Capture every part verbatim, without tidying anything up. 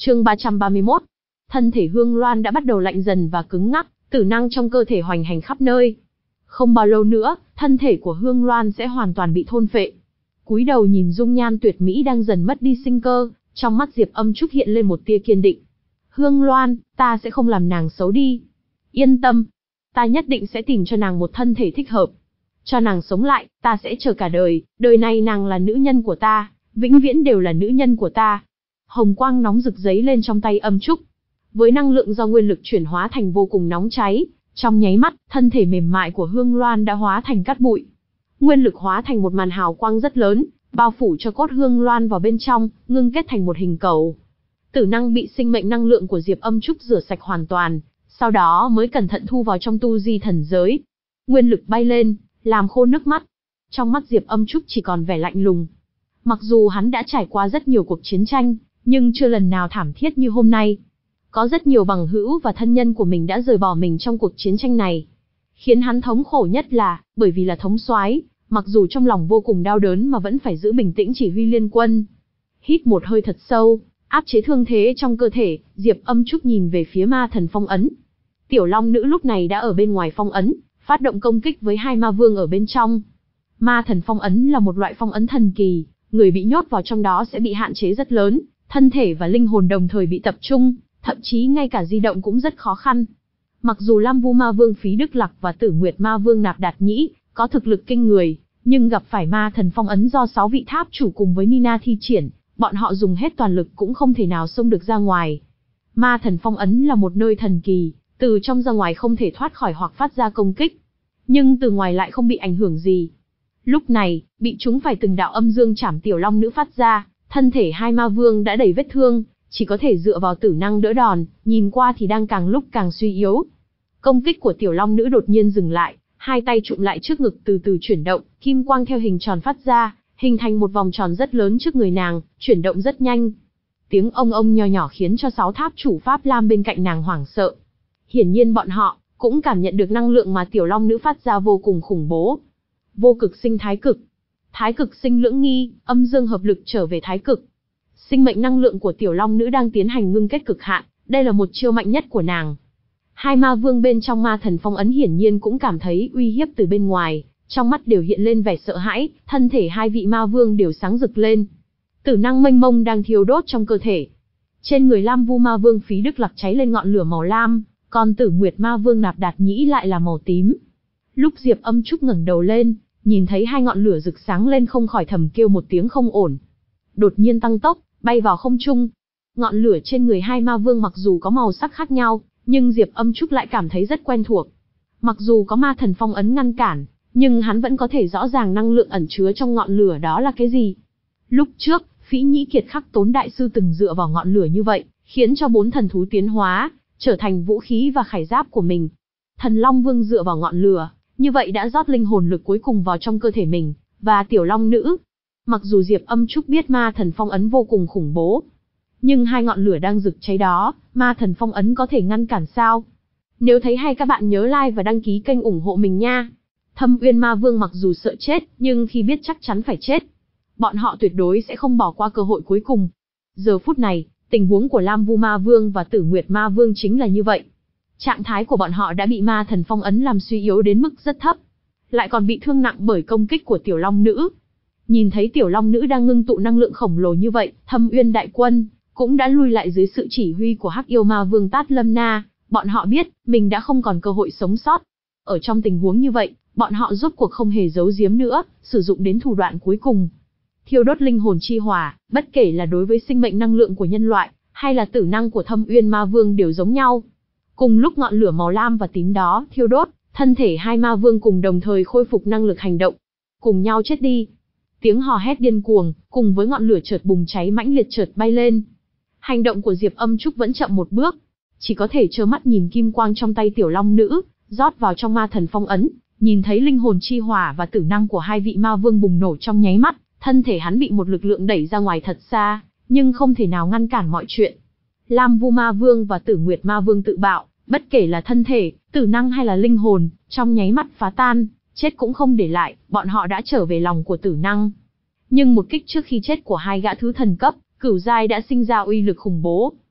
Chương ba trăm ba mươi mốt. Thân thể Hương Loan đã bắt đầu lạnh dần và cứng ngắc, tử năng trong cơ thể hoành hành khắp nơi. Không bao lâu nữa, thân thể của Hương Loan sẽ hoàn toàn bị thôn phệ. Cúi đầu nhìn dung nhan tuyệt mỹ đang dần mất đi sinh cơ, trong mắt Diệp Âm Trúc hiện lên một tia kiên định. Hương Loan, ta sẽ không làm nàng xấu đi. Yên tâm, ta nhất định sẽ tìm cho nàng một thân thể thích hợp. Cho nàng sống lại, ta sẽ chờ cả đời, đời này nàng là nữ nhân của ta, vĩnh viễn đều là nữ nhân của ta. Hồng quang nóng rực giấy lên trong tay Âm Trúc. Với năng lượng do nguyên lực chuyển hóa thành vô cùng nóng cháy, trong nháy mắt, thân thể mềm mại của Hương Loan đã hóa thành cát bụi. Nguyên lực hóa thành một màn hào quang rất lớn, bao phủ cho cốt Hương Loan vào bên trong, ngưng kết thành một hình cầu. Tử năng bị sinh mệnh năng lượng của Diệp Âm Trúc rửa sạch hoàn toàn, sau đó mới cẩn thận thu vào trong tu di thần giới. Nguyên lực bay lên, làm khô nước mắt. Trong mắt Diệp Âm Trúc chỉ còn vẻ lạnh lùng. Mặc dù hắn đã trải qua rất nhiều cuộc chiến tranh, nhưng chưa lần nào thảm thiết như hôm nay. Có rất nhiều bằng hữu và thân nhân của mình đã rời bỏ mình trong cuộc chiến tranh này. Khiến hắn thống khổ nhất là, bởi vì là thống soái, mặc dù trong lòng vô cùng đau đớn mà vẫn phải giữ bình tĩnh chỉ huy liên quân. Hít một hơi thật sâu, áp chế thương thế trong cơ thể, Diệp Âm Trúc nhìn về phía ma thần phong ấn. Tiểu Long Nữ lúc này đã ở bên ngoài phong ấn, phát động công kích với hai ma vương ở bên trong. Ma thần phong ấn là một loại phong ấn thần kỳ, người bị nhốt vào trong đó sẽ bị hạn chế rất lớn, thân thể và linh hồn đồng thời bị tập trung, thậm chí ngay cả di động cũng rất khó khăn. Mặc dù Lam Vu Ma Vương Phí Đức Lạc và Tử Nguyệt Ma Vương Nạp Đạt Nhĩ có thực lực kinh người, nhưng gặp phải ma thần phong ấn do sáu vị tháp chủ cùng với Nina thi triển, bọn họ dùng hết toàn lực cũng không thể nào xông được ra ngoài. Ma thần phong ấn là một nơi thần kỳ, từ trong ra ngoài không thể thoát khỏi hoặc phát ra công kích, nhưng từ ngoài lại không bị ảnh hưởng gì. Lúc này, bị chúng phải từng đạo âm dương chảm Tiểu Long Nữ phát ra, thân thể hai ma vương đã đầy vết thương, chỉ có thể dựa vào tử năng đỡ đòn, nhìn qua thì đang càng lúc càng suy yếu. Công kích của Tiểu Long Nữ đột nhiên dừng lại, hai tay chụm lại trước ngực từ từ chuyển động, kim quang theo hình tròn phát ra, hình thành một vòng tròn rất lớn trước người nàng, chuyển động rất nhanh. Tiếng ông ông nho nhỏ khiến cho sáu tháp chủ Pháp Lam bên cạnh nàng hoảng sợ. Hiển nhiên bọn họ cũng cảm nhận được năng lượng mà Tiểu Long Nữ phát ra vô cùng khủng bố. Vô cực sinh thái cực, thái cực sinh lưỡng nghi, âm dương hợp lực trở về thái cực. Sinh mệnh năng lượng của Tiểu Long Nữ đang tiến hành ngưng kết cực hạn, đây là một chiêu mạnh nhất của nàng. Hai ma vương bên trong ma thần phong ấn hiển nhiên cũng cảm thấy uy hiếp từ bên ngoài, trong mắt đều hiện lên vẻ sợ hãi, thân thể hai vị ma vương đều sáng rực lên. Tử năng mênh mông đang thiêu đốt trong cơ thể. Trên người Lam Vu Ma Vương Phí Đức Lạc cháy lên ngọn lửa màu lam, còn Tử Nguyệt Ma Vương Nạp Đạt Nhĩ lại là màu tím. Lúc Diệp Âm Trúc ngẩng đầu lên, nhìn thấy hai ngọn lửa rực sáng lên không khỏi thầm kêu một tiếng không ổn. Đột nhiên tăng tốc, bay vào không trung. Ngọn lửa trên người hai ma vương mặc dù có màu sắc khác nhau, nhưng Diệp Âm Trúc lại cảm thấy rất quen thuộc. Mặc dù có ma thần phong ấn ngăn cản, nhưng hắn vẫn có thể rõ ràng năng lượng ẩn chứa trong ngọn lửa đó là cái gì. Lúc trước, Phỉ Nhĩ Kiệt Khắc Tốn Đại Sư từng dựa vào ngọn lửa như vậy, khiến cho bốn thần thú tiến hóa, trở thành vũ khí và khải giáp của mình. Thần Long Vương dựa vào ngọn lửa, như vậy đã rót linh hồn lực cuối cùng vào trong cơ thể mình, và Tiểu Long Nữ. Mặc dù Diệp Âm Trúc biết ma thần phong ấn vô cùng khủng bố, nhưng hai ngọn lửa đang rực cháy đó, ma thần phong ấn có thể ngăn cản sao? Nếu thấy hay các bạn nhớ like và đăng ký kênh ủng hộ mình nha. Thâm Uyên Ma Vương mặc dù sợ chết, nhưng khi biết chắc chắn phải chết, bọn họ tuyệt đối sẽ không bỏ qua cơ hội cuối cùng. Giờ phút này, tình huống của Lam Vu Ma Vương và Tử Nguyệt Ma Vương chính là như vậy. Trạng thái của bọn họ đã bị ma thần phong ấn làm suy yếu đến mức rất thấp, lại còn bị thương nặng bởi công kích của Tiểu Long Nữ. Nhìn thấy Tiểu Long Nữ đang ngưng tụ năng lượng khổng lồ như vậy, Thâm Uyên đại quân cũng đã lui lại dưới sự chỉ huy của Hắc Yêu Ma Vương Tát Lâm Na, bọn họ biết, mình đã không còn cơ hội sống sót. Ở trong tình huống như vậy, bọn họ rốt cuộc không hề giấu giếm nữa, sử dụng đến thủ đoạn cuối cùng. Thiêu đốt linh hồn chi hỏa, bất kể là đối với sinh mệnh năng lượng của nhân loại, hay là tử năng của Thâm Uyên Ma Vương đều giống nhau. Cùng lúc ngọn lửa màu lam và tím đó thiêu đốt, thân thể hai ma vương cùng đồng thời khôi phục năng lực hành động. Cùng nhau chết đi. Tiếng hò hét điên cuồng, cùng với ngọn lửa chợt bùng cháy mãnh liệt chợt bay lên. Hành động của Diệp Âm Trúc vẫn chậm một bước, chỉ có thể trơ mắt nhìn kim quang trong tay Tiểu Long Nữ rót vào trong ma thần phong ấn, nhìn thấy linh hồn chi hỏa và tử năng của hai vị ma vương bùng nổ trong nháy mắt, thân thể hắn bị một lực lượng đẩy ra ngoài thật xa, nhưng không thể nào ngăn cản mọi chuyện. Lam Vu Ma Vương và Tử Nguyệt Ma Vương tự bạo, bất kể là thân thể, tử năng hay là linh hồn, trong nháy mắt phá tan, chết cũng không để lại, bọn họ đã trở về lòng của tử năng. Nhưng một kích trước khi chết của hai gã thứ thần cấp, cửu giai đã sinh ra uy lực khủng bố.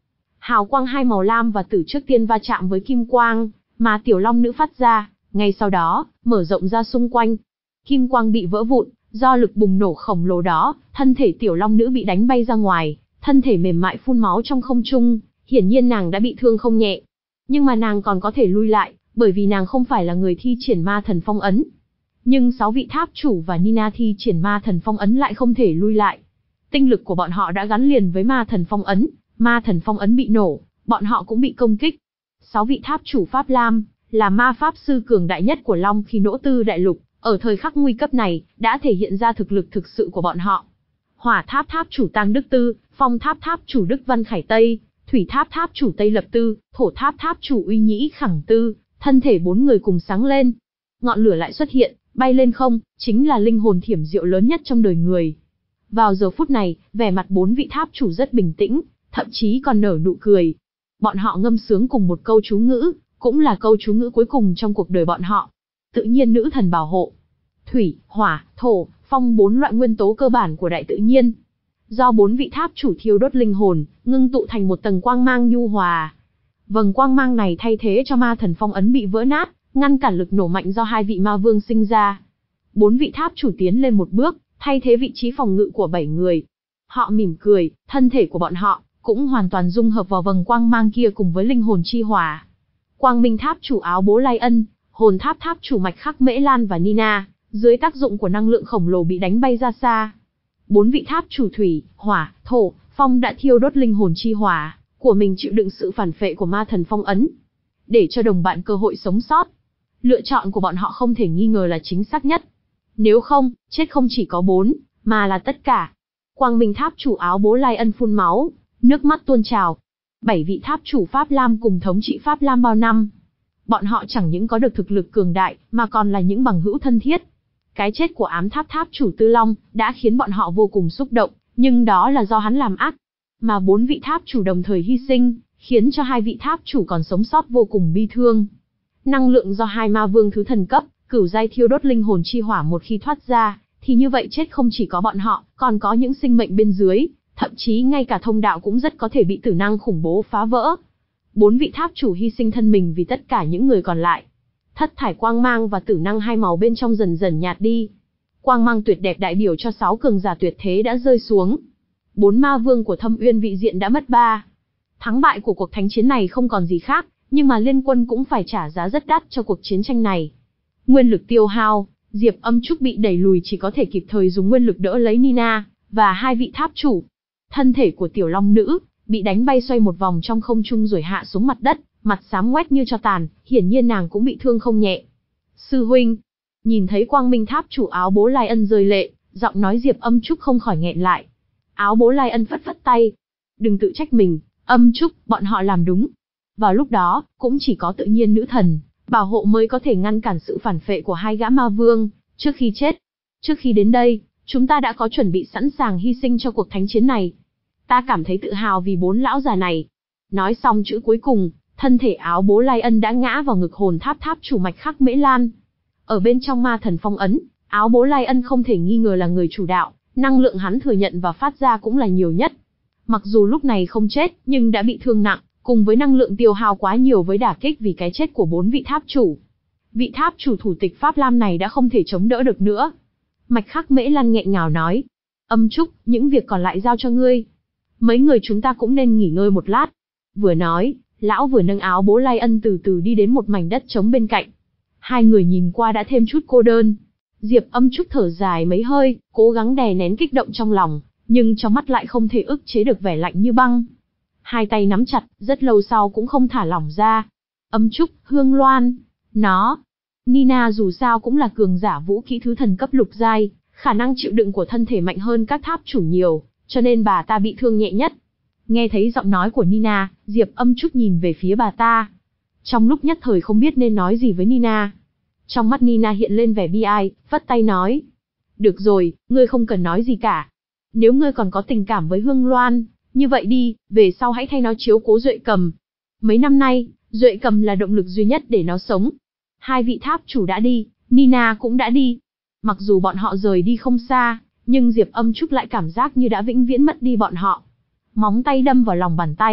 Hào quang hai màu lam và tử trước tiên va chạm với kim quang mà tiểu long nữ phát ra, ngay sau đó, mở rộng ra xung quanh. Kim quang bị vỡ vụn, do lực bùng nổ khổng lồ đó, thân thể tiểu long nữ bị đánh bay ra ngoài, thân thể mềm mại phun máu trong không trung, hiển nhiên nàng đã bị thương không nhẹ. Nhưng mà nàng còn có thể lui lại, bởi vì nàng không phải là người thi triển ma thần phong ấn. Nhưng sáu vị tháp chủ và Nina thi triển ma thần phong ấn lại không thể lui lại. Tinh lực của bọn họ đã gắn liền với ma thần phong ấn, ma thần phong ấn bị nổ, bọn họ cũng bị công kích. Sáu vị tháp chủ Pháp Lam, là ma pháp sư cường đại nhất của Long Khí Nỗ Tư Đại Lục, ở thời khắc nguy cấp này, đã thể hiện ra thực lực thực sự của bọn họ. Hỏa tháp tháp chủ Tăng Đức Tư, phong tháp tháp chủ Đức Văn Khải Tây, thủy tháp tháp chủ Tây Lập Tư, thổ tháp tháp chủ Uy Nhĩ Khẳng Tư, thân thể bốn người cùng sáng lên. Ngọn lửa lại xuất hiện, bay lên không, chính là linh hồn thiểm diệu lớn nhất trong đời người. Vào giờ phút này, vẻ mặt bốn vị tháp chủ rất bình tĩnh, thậm chí còn nở nụ cười. Bọn họ ngâm sướng cùng một câu chú ngữ, cũng là câu chú ngữ cuối cùng trong cuộc đời bọn họ. Tự nhiên nữ thần bảo hộ. Thủy, hỏa, thổ, phong bốn loại nguyên tố cơ bản của đại tự nhiên. Do bốn vị tháp chủ thiêu đốt linh hồn, ngưng tụ thành một tầng quang mang nhu hòa. Vầng quang mang này thay thế cho ma thần phong ấn bị vỡ nát, ngăn cản lực nổ mạnh do hai vị ma vương sinh ra. Bốn vị tháp chủ tiến lên một bước, thay thế vị trí phòng ngự của bảy người. Họ mỉm cười, thân thể của bọn họ cũng hoàn toàn dung hợp vào vầng quang mang kia cùng với linh hồn chi hỏa. Quang Minh tháp chủ Áo Bố Lai Ân, hồn tháp tháp chủ Mạch Khắc Mễ Lan và Nina, dưới tác dụng của năng lượng khổng lồ bị đánh bay ra xa. Bốn vị tháp chủ thủy, hỏa, thổ, phong đã thiêu đốt linh hồn chi hỏa của mình chịu đựng sự phản phệ của ma thần phong ấn, để cho đồng bạn cơ hội sống sót. Lựa chọn của bọn họ không thể nghi ngờ là chính xác nhất. Nếu không, chết không chỉ có bốn, mà là tất cả. Quang Minh tháp chủ Áo Bố Lai Ân phun máu, nước mắt tuôn trào. Bảy vị tháp chủ Pháp Lam cùng thống trị Pháp Lam bao năm. Bọn họ chẳng những có được thực lực cường đại, mà còn là những bằng hữu thân thiết. Cái chết của ám tháp tháp chủ Tư Long, đã khiến bọn họ vô cùng xúc động, nhưng đó là do hắn làm ác. Mà bốn vị tháp chủ đồng thời hy sinh, khiến cho hai vị tháp chủ còn sống sót vô cùng bi thương. Năng lượng do hai ma vương thứ thần cấp, cửu giai thiêu đốt linh hồn chi hỏa một khi thoát ra, thì như vậy chết không chỉ có bọn họ, còn có những sinh mệnh bên dưới, thậm chí ngay cả thông đạo cũng rất có thể bị tử năng khủng bố phá vỡ. Bốn vị tháp chủ hy sinh thân mình vì tất cả những người còn lại. Thất thải quang mang và tử năng hai màu bên trong dần dần nhạt đi. Quang mang tuyệt đẹp đại biểu cho sáu cường giả tuyệt thế đã rơi xuống. Bốn ma vương của Thâm Uyên vị diện đã mất ba. Thắng bại của cuộc thánh chiến này không còn gì khác, nhưng mà liên quân cũng phải trả giá rất đắt cho cuộc chiến tranh này. Nguyên lực tiêu hao, Diệp Âm Trúc bị đẩy lùi chỉ có thể kịp thời dùng nguyên lực đỡ lấy Nina và hai vị tháp chủ. Thân thể của tiểu long nữ bị đánh bay xoay một vòng trong không trung rồi hạ xuống mặt đất, mặt xám ngoét như tro tàn, hiển nhiên nàng cũng bị thương không nhẹ. Sư huynh, nhìn thấy Quang Minh tháp chủ Áo Bố Lai Ân rơi lệ, giọng nói Diệp Âm Trúc không khỏi nghẹn lại. Áo Bố Lai Ân phất phất tay, đừng tự trách mình, Âm Trúc, bọn họ làm đúng. Vào lúc đó, cũng chỉ có tự nhiên nữ thần bảo hộ mới có thể ngăn cản sự phản phệ của hai gã ma vương. Trước khi chết, trước khi đến đây, chúng ta đã có chuẩn bị sẵn sàng hy sinh cho cuộc thánh chiến này. Ta cảm thấy tự hào vì bốn lão già này. Nói xong chữ cuối cùng, thân thể Áo Bố Lai Ân đã ngã vào ngực hồn tháp tháp chủ Mạch Khắc Mễ Lan. Ở bên trong ma thần phong ấn, Áo Bố Lai Ân không thể nghi ngờ là người chủ đạo, năng lượng hắn thừa nhận và phát ra cũng là nhiều nhất. Mặc dù lúc này không chết, nhưng đã bị thương nặng, cùng với năng lượng tiêu hao quá nhiều với đả kích vì cái chết của bốn vị tháp chủ. Vị tháp chủ thủ tịch Pháp Lam này đã không thể chống đỡ được nữa. Mạch Khắc Mễ Lan nghẹn ngào nói, Âm Trúc, những việc còn lại giao cho ngươi. Mấy người chúng ta cũng nên nghỉ ngơi một lát. Vừa nói, lão vừa nâng Áo Bố Lai Ân từ từ đi đến một mảnh đất trống bên cạnh. Hai người nhìn qua đã thêm chút cô đơn. Diệp Âm Trúc thở dài mấy hơi, cố gắng đè nén kích động trong lòng, nhưng trong mắt lại không thể ức chế được vẻ lạnh như băng. Hai tay nắm chặt, rất lâu sau cũng không thả lỏng ra. Âm Trúc, Hương Loan, nó. Nina dù sao cũng là cường giả vũ kỹ thứ thần cấp lục giai, khả năng chịu đựng của thân thể mạnh hơn các tháp chủ nhiều, cho nên bà ta bị thương nhẹ nhất. Nghe thấy giọng nói của Nina, Diệp Âm Trúc nhìn về phía bà ta. Trong lúc nhất thời không biết nên nói gì với Nina. Trong mắt Nina hiện lên vẻ bi ai, vất tay nói. Được rồi, ngươi không cần nói gì cả. Nếu ngươi còn có tình cảm với Hương Loan, như vậy đi, về sau hãy thay nó chiếu cố Duệ Cầm. Mấy năm nay, Duệ Cầm là động lực duy nhất để nó sống. Hai vị tháp chủ đã đi, Nina cũng đã đi. Mặc dù bọn họ rời đi không xa, nhưng Diệp Âm Trúc lại cảm giác như đã vĩnh viễn mất đi bọn họ. Móng tay đâm vào lòng bàn tay,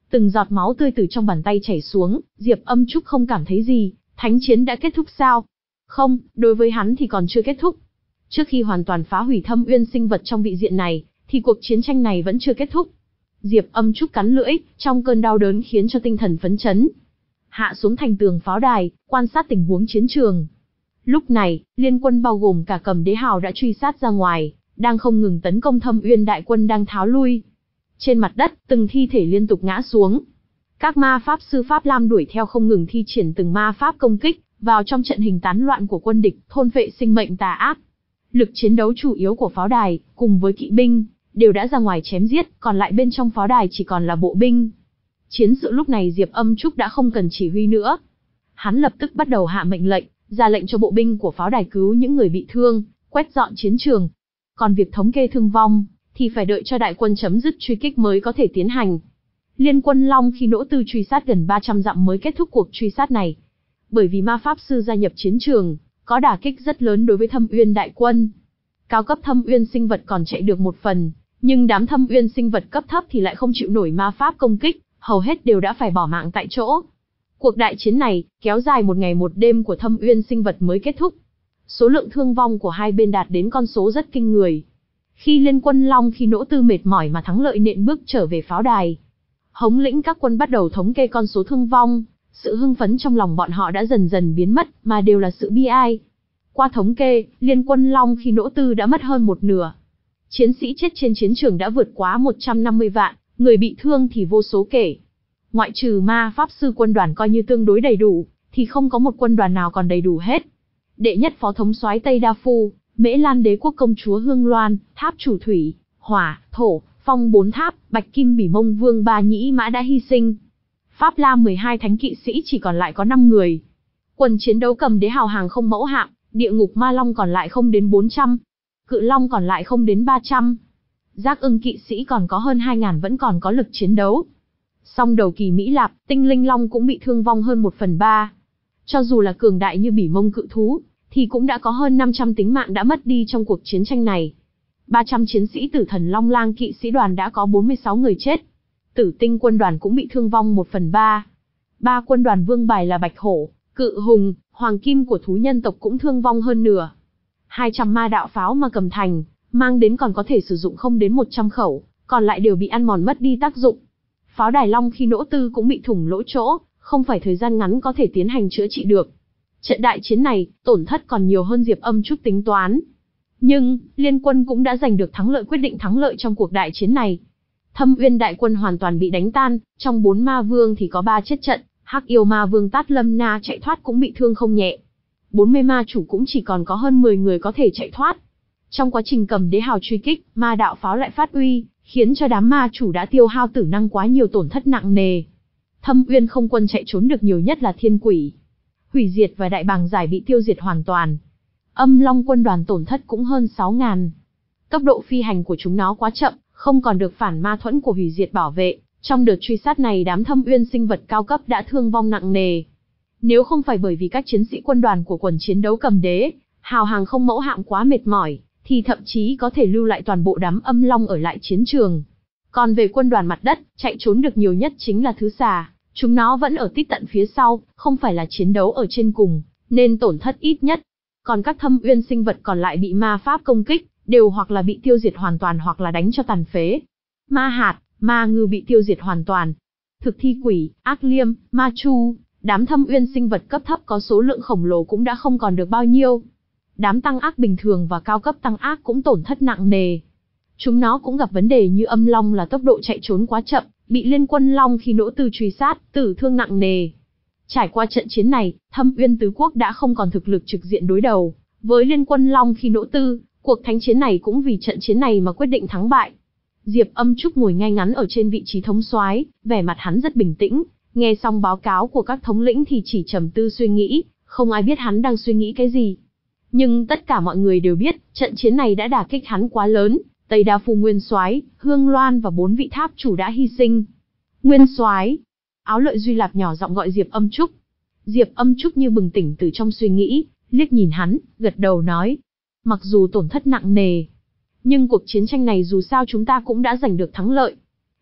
từng giọt máu tươi từ trong bàn tay chảy xuống, Diệp Âm Trúc không cảm thấy gì, thánh chiến đã kết thúc sao? Không, đối với hắn thì còn chưa kết thúc. Trước khi hoàn toàn phá hủy thâm uyên sinh vật trong vị diện này, thì cuộc chiến tranh này vẫn chưa kết thúc. Diệp Âm Trúc cắn lưỡi, trong cơn đau đớn khiến cho tinh thần phấn chấn. Hạ xuống thành tường pháo đài, quan sát tình huống chiến trường. Lúc này, liên quân bao gồm cả Cầm Đế Hào đã truy sát ra ngoài, đang không ngừng tấn công Thâm Uyên đại quân đang tháo lui. Trên mặt đất, từng thi thể liên tục ngã xuống. Các ma pháp sư Pháp Lam đuổi theo không ngừng thi triển từng ma pháp công kích vào trong trận hình tán loạn của quân địch, thôn vệ sinh mệnh tà ác. Lực chiến đấu chủ yếu của pháo đài, cùng với kỵ binh, đều đã ra ngoài chém giết, còn lại bên trong pháo đài chỉ còn là bộ binh. Chiến sự lúc này Diệp Âm Trúc đã không cần chỉ huy nữa. Hắn lập tức bắt đầu hạ mệnh lệnh, ra lệnh cho bộ binh của pháo đài cứu những người bị thương, quét dọn chiến trường. Còn việc thống kê thương vong, thì phải đợi cho đại quân chấm dứt truy kích mới có thể tiến hành. Liên quân Long Khi Nỗ Tư truy sát gần ba trăm dặm mới kết thúc cuộc truy sát này. Bởi vì ma pháp sư gia nhập chiến trường, có đả kích rất lớn đối với Thâm Uyên đại quân. Cao cấp Thâm Uyên sinh vật còn chạy được một phần, nhưng đám Thâm Uyên sinh vật cấp thấp thì lại không chịu nổi ma pháp công kích, hầu hết đều đã phải bỏ mạng tại chỗ. Cuộc đại chiến này, kéo dài một ngày một đêm của Thâm Uyên sinh vật mới kết thúc. Số lượng thương vong của hai bên đạt đến con số rất kinh người. Khi liên quân Long Khi Nỗ Tư mệt mỏi mà thắng lợi nện bước trở về pháo đài, thống lĩnh các quân bắt đầu thống kê con số thương vong, sự hưng phấn trong lòng bọn họ đã dần dần biến mất, mà đều là sự bi ai. Qua thống kê, liên quân Long Khi Nỗ Tư đã mất hơn một nửa. Chiến sĩ chết trên chiến trường đã vượt quá một trăm năm mươi vạn, người bị thương thì vô số kể. Ngoại trừ ma pháp sư quân đoàn coi như tương đối đầy đủ, thì không có một quân đoàn nào còn đầy đủ hết. Đệ nhất phó thống soái Tây Đa Phu, Mễ Lan đế quốc công chúa Hương Loan, tháp chủ thủy, hỏa, thổ, phong bốn tháp, bạch kim bỉ mông vương Ba Nhĩ Mã đã hy sinh. Pháp Lam mười hai thánh kỵ sĩ chỉ còn lại có năm người. Quần chiến đấu Cầm Đế Hào hàng không mẫu hạm, địa ngục ma long còn lại không đến bốn trăm. Cự long còn lại không đến ba trăm. Giác ưng kỵ sĩ còn có hơn hai nghìn vẫn còn có lực chiến đấu. Song đầu kỳ Mỹ Lạp, tinh linh long cũng bị thương vong hơn một phần ba. Cho dù là cường đại như bỉ mông cự thú, thì cũng đã có hơn năm trăm tính mạng đã mất đi trong cuộc chiến tranh này. ba trăm chiến sĩ Tử Thần Long Lang kỵ sĩ đoàn đã có bốn mươi sáu người chết. Tử Tinh quân đoàn cũng bị thương vong một phần ba. Ba quân đoàn vương bài là Bạch Hổ, Cự Hùng, Hoàng Kim của thú nhân tộc cũng thương vong hơn nửa. hai trăm ma đạo pháo mà Cầm Thành mang đến còn có thể sử dụng không đến một trăm khẩu, còn lại đều bị ăn mòn mất đi tác dụng. Pháo đài Long Khi Nỗ Tư cũng bị thủng lỗ chỗ, không phải thời gian ngắn có thể tiến hành chữa trị được. Trận đại chiến này, tổn thất còn nhiều hơn Diệp Âm Trúc tính toán. Nhưng, liên quân cũng đã giành được thắng lợi quyết định thắng lợi trong cuộc đại chiến này. Thâm Uyên đại quân hoàn toàn bị đánh tan, trong bốn ma vương thì có ba chết trận, Hắc yêu ma vương Tát Lâm Na chạy thoát cũng bị thương không nhẹ. bốn mươi ma chủ cũng chỉ còn có hơn mười người có thể chạy thoát. Trong quá trình Cầm Đế Hào truy kích, ma đạo pháo lại phát uy, khiến cho đám ma chủ đã tiêu hao tử năng quá nhiều, tổn thất nặng nề. Thâm Uyên không quân chạy trốn được nhiều nhất là Thiên Quỷ, Hủy Diệt và Đại Bàng Giải bị tiêu diệt hoàn toàn. Âm Long quân đoàn tổn thất cũng hơn sáu nghìn. Tốc độ phi hành của chúng nó quá chậm, không còn được phản ma thuẫn của Hủy Diệt bảo vệ. Trong đợt truy sát này đám Thâm Uyên sinh vật cao cấp đã thương vong nặng nề. Nếu không phải bởi vì các chiến sĩ quân đoàn của quần chiến đấu Cầm Đế Hào hàng không mẫu hạm quá mệt mỏi, thì thậm chí có thể lưu lại toàn bộ đám Âm Long ở lại chiến trường. Còn về quân đoàn mặt đất, chạy trốn được nhiều nhất chính là Thứ Xà. Chúng nó vẫn ở tít tận phía sau, không phải là chiến đấu ở trên cùng, nên tổn thất ít nhất. Còn các Thâm Uyên sinh vật còn lại bị ma pháp công kích, đều hoặc là bị tiêu diệt hoàn toàn hoặc là đánh cho tàn phế. Ma hạt, ma ngư bị tiêu diệt hoàn toàn. Thực thi quỷ, ác liêm, ma chu, đám Thâm Uyên sinh vật cấp thấp có số lượng khổng lồ cũng đã không còn được bao nhiêu. Đám tăng ác bình thường và cao cấp tăng ác cũng tổn thất nặng nề. Chúng nó cũng gặp vấn đề như Âm Long là tốc độ chạy trốn quá chậm, bị liên quân Long Khi Nỗ Tư truy sát, tử thương nặng nề. Trải qua trận chiến này, Thâm Uyên tứ quốc đã không còn thực lực trực diện đối đầu với liên quân Long Khi Nỗ Tư, cuộc thánh chiến này cũng vì trận chiến này mà quyết định thắng bại. Diệp Âm Trúc ngồi ngay ngắn ở trên vị trí thống soái, vẻ mặt hắn rất bình tĩnh, nghe xong báo cáo của các thống lĩnh thì chỉ trầm tư suy nghĩ, không ai biết hắn đang suy nghĩ cái gì. Nhưng tất cả mọi người đều biết, trận chiến này đã đả kích hắn quá lớn. Tây Đa Phu nguyên soái, Hương Loan và bốn vị tháp chủ đã hy sinh. Nguyên soái, Áo Lợi Duy Lạp nhỏ giọng gọi Diệp Âm Trúc. Diệp Âm Trúc như bừng tỉnh từ trong suy nghĩ, liếc nhìn hắn, gật đầu nói: mặc dù tổn thất nặng nề, nhưng cuộc chiến tranh này dù sao chúng ta cũng đã giành được thắng lợi.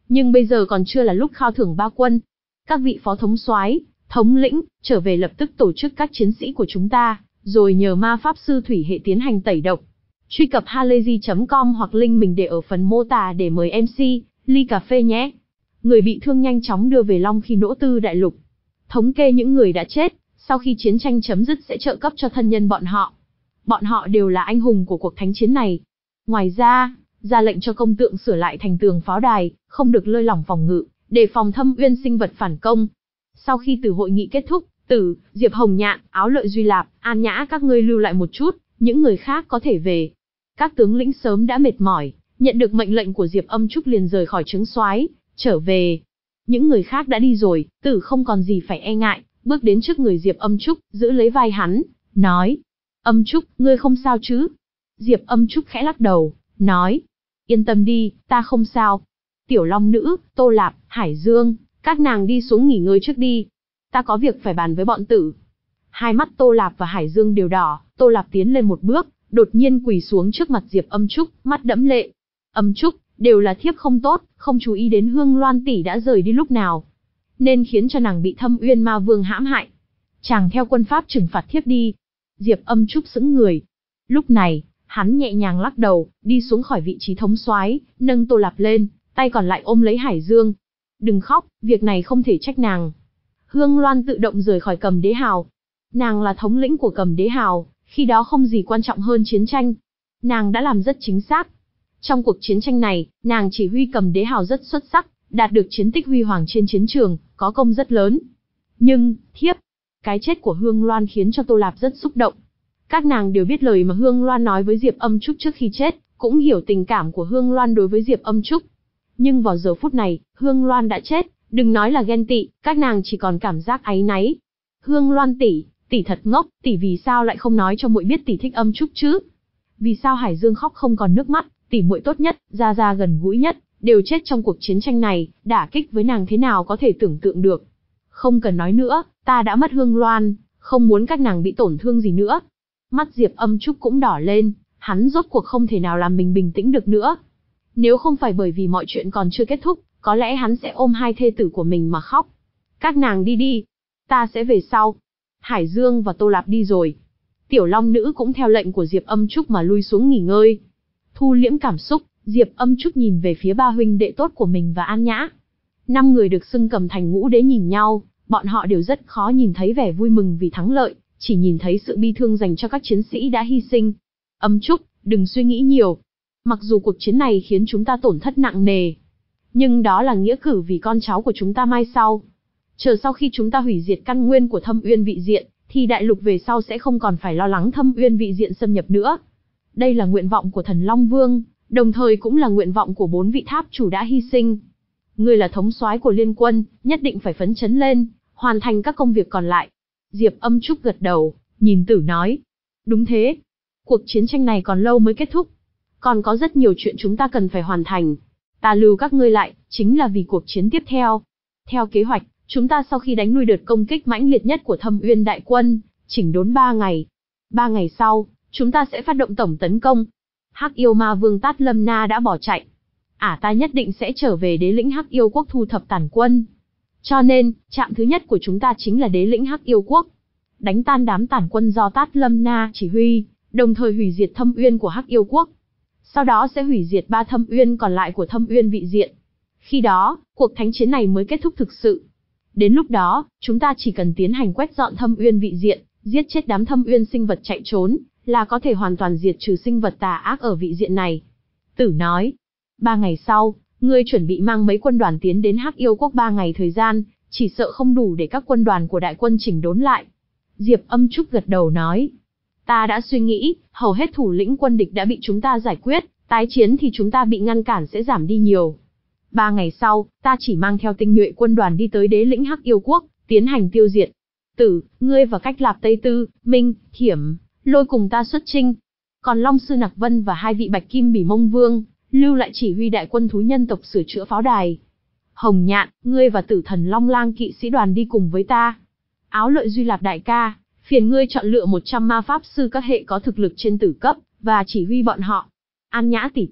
Nhưng bây giờ còn chưa là lúc khao thưởng ba quân. Các vị phó thống soái, thống lĩnh, trở về lập tức tổ chức các chiến sĩ của chúng ta, rồi nhờ ma pháp sư thủy hệ tiến hành tẩy độc. Truy cập halayzi chấm com hoặc link mình để ở phần mô tả để mời em xê, ly cà phê nhé. Người bị thương nhanh chóng đưa về Long Khi Nỗ Tư Đại Lục. Thống kê những người đã chết, sau khi chiến tranh chấm dứt sẽ trợ cấp cho thân nhân bọn họ. Bọn họ đều là anh hùng của cuộc thánh chiến này. Ngoài ra, ra lệnh cho công tượng sửa lại thành tường pháo đài, không được lơi lỏng phòng ngự, để phòng Thâm Uyên sinh vật phản công. Sau khi từ hội nghị kết thúc, Tử, Diệp Hồng Nhạn, Áo Lợi Duy Lạp, An Nhã các ngươi lưu lại một chút, những người khác có thể về. Các tướng lĩnh sớm đã mệt mỏi, nhận được mệnh lệnh của Diệp Âm Trúc liền rời khỏi trướng soái, trở về. Những người khác đã đi rồi, Tử không còn gì phải e ngại, bước đến trước người Diệp Âm Trúc, giữ lấy vai hắn, nói: Âm Trúc, ngươi không sao chứ? Diệp Âm Trúc khẽ lắc đầu, nói: Yên tâm đi, ta không sao. Tiểu Long Nữ, Tô Lạp, Hải Dương, các nàng đi xuống nghỉ ngơi trước đi. Ta có việc phải bàn với bọn Tử. Hai mắt Tô Lạp và Hải Dương đều đỏ, Tô Lạp tiến lên một bước, đột nhiên quỳ xuống trước mặt Diệp Âm Trúc, mắt đẫm lệ. Âm Trúc, đều là thiếp không tốt, không chú ý đến Hương Loan tỷ đã rời đi lúc nào, nên khiến cho nàng bị Thâm Uyên Ma Vương hãm hại. Chàng theo quân pháp trừng phạt thiếp đi. Diệp Âm Trúc sững người. Lúc này, hắn nhẹ nhàng lắc đầu, đi xuống khỏi vị trí thống soái, nâng Tô Lạp lên, tay còn lại ôm lấy Hải Dương. Đừng khóc, việc này không thể trách nàng. Hương Loan tự động rời khỏi Cầm Đế Hào. Nàng là thống lĩnh của Cầm Đế Hào, khi đó không gì quan trọng hơn chiến tranh. Nàng đã làm rất chính xác. Trong cuộc chiến tranh này, nàng chỉ huy Cầm Đế Hào rất xuất sắc, đạt được chiến tích huy hoàng trên chiến trường, có công rất lớn. Nhưng, thiếp, cái chết của Hương Loan khiến cho Tô Lạp rất xúc động. Các nàng đều biết lời mà Hương Loan nói với Diệp Âm Trúc trước khi chết, cũng hiểu tình cảm của Hương Loan đối với Diệp Âm Trúc. Nhưng vào giờ phút này, Hương Loan đã chết, đừng nói là ghen tị, các nàng chỉ còn cảm giác áy náy. Hương Loan tỷ, tỷ thật ngốc, tỷ vì sao lại không nói cho muội biết tỷ thích Âm Trúc chứ? Vì sao Hải Dương khóc không còn nước mắt, tỷ muội tốt nhất, gia gia gần gũi nhất, đều chết trong cuộc chiến tranh này, đả kích với nàng thế nào có thể tưởng tượng được. Không cần nói nữa, ta đã mất Hương Loan, không muốn các nàng bị tổn thương gì nữa. Mắt Diệp Âm Trúc cũng đỏ lên, hắn rốt cuộc không thể nào làm mình bình tĩnh được nữa. Nếu không phải bởi vì mọi chuyện còn chưa kết thúc, có lẽ hắn sẽ ôm hai thê tử của mình mà khóc. Các nàng đi đi, ta sẽ về sau. Hải Dương và Tô Lạp đi rồi. Tiểu Long Nữ cũng theo lệnh của Diệp Âm Trúc mà lui xuống nghỉ ngơi. Thu liễm cảm xúc, Diệp Âm Trúc nhìn về phía ba huynh đệ tốt của mình và An Nhã. Năm người được xưng Cầm Thành Ngũ Đế nhìn nhau, bọn họ đều rất khó nhìn thấy vẻ vui mừng vì thắng lợi, chỉ nhìn thấy sự bi thương dành cho các chiến sĩ đã hy sinh. Âm Trúc, đừng suy nghĩ nhiều. Mặc dù cuộc chiến này khiến chúng ta tổn thất nặng nề, nhưng đó là nghĩa cử vì con cháu của chúng ta mai sau. Chờ sau khi chúng ta hủy diệt căn nguyên của Thâm Uyên vị diện, thì đại lục về sau sẽ không còn phải lo lắng Thâm Uyên vị diện xâm nhập nữa. Đây là nguyện vọng của Thần Long Vương, đồng thời cũng là nguyện vọng của bốn vị tháp chủ đã hy sinh. Ngươi là thống soái của liên quân, nhất định phải phấn chấn lên, hoàn thành các công việc còn lại. Diệp Âm Trúc gật đầu, nhìn Tử nói. Đúng thế. Cuộc chiến tranh này còn lâu mới kết thúc. Còn có rất nhiều chuyện chúng ta cần phải hoàn thành. Ta lưu các ngươi lại, chính là vì cuộc chiến tiếp theo. Theo kế hoạch, chúng ta sau khi đánh lui đợt công kích mãnh liệt nhất của Thâm Uyên đại quân, chỉnh đốn ba ngày. Ba ngày sau, chúng ta sẽ phát động tổng tấn công. Hắc Yêu Ma Vương Tát Lâm Na đã bỏ chạy. Ả ta nhất định sẽ trở về đế lĩnh Hắc Yêu Quốc thu thập tàn quân. Cho nên, trạm thứ nhất của chúng ta chính là đế lĩnh Hắc Yêu Quốc. Đánh tan đám tàn quân do Tát Lâm Na chỉ huy, đồng thời hủy diệt Thâm Uyên của Hắc Yêu Quốc. Sau đó sẽ hủy diệt ba Thâm Uyên còn lại của Thâm Uyên vị diện. Khi đó, cuộc thánh chiến này mới kết thúc thực sự. Đến lúc đó, chúng ta chỉ cần tiến hành quét dọn Thâm Uyên vị diện, giết chết đám Thâm Uyên sinh vật chạy trốn, là có thể hoàn toàn diệt trừ sinh vật tà ác ở vị diện này. Tử nói, ba ngày sau, ngươi chuẩn bị mang mấy quân đoàn tiến đến Hắc Yêu Quốc ba ngày thời gian, chỉ sợ không đủ để các quân đoàn của đại quân chỉnh đốn lại. Diệp Âm Trúc gật đầu nói, ta đã suy nghĩ, hầu hết thủ lĩnh quân địch đã bị chúng ta giải quyết, tái chiến thì chúng ta bị ngăn cản sẽ giảm đi nhiều. Ba ngày sau, ta chỉ mang theo tinh nhuệ quân đoàn đi tới đế lĩnh Hắc Yêu Quốc, tiến hành tiêu diệt. Tử, ngươi và Cách Lạp Tây Tư, Minh, Thiểm, Lôi cùng ta xuất chinh. Còn Long Sư Nặc Vân và hai vị Bạch Kim Bỉ Mông Vương, lưu lại chỉ huy đại quân thú nhân tộc sửa chữa pháo đài. Hồng Nhạn, ngươi và Tử Thần Long Lang kỵ sĩ đoàn đi cùng với ta. Áo Lợi Duy Lạp đại ca, phiền ngươi chọn lựa một trăm ma pháp sư các hệ có thực lực trên tử cấp, và chỉ huy bọn họ. An Nhã tỷ tỷ,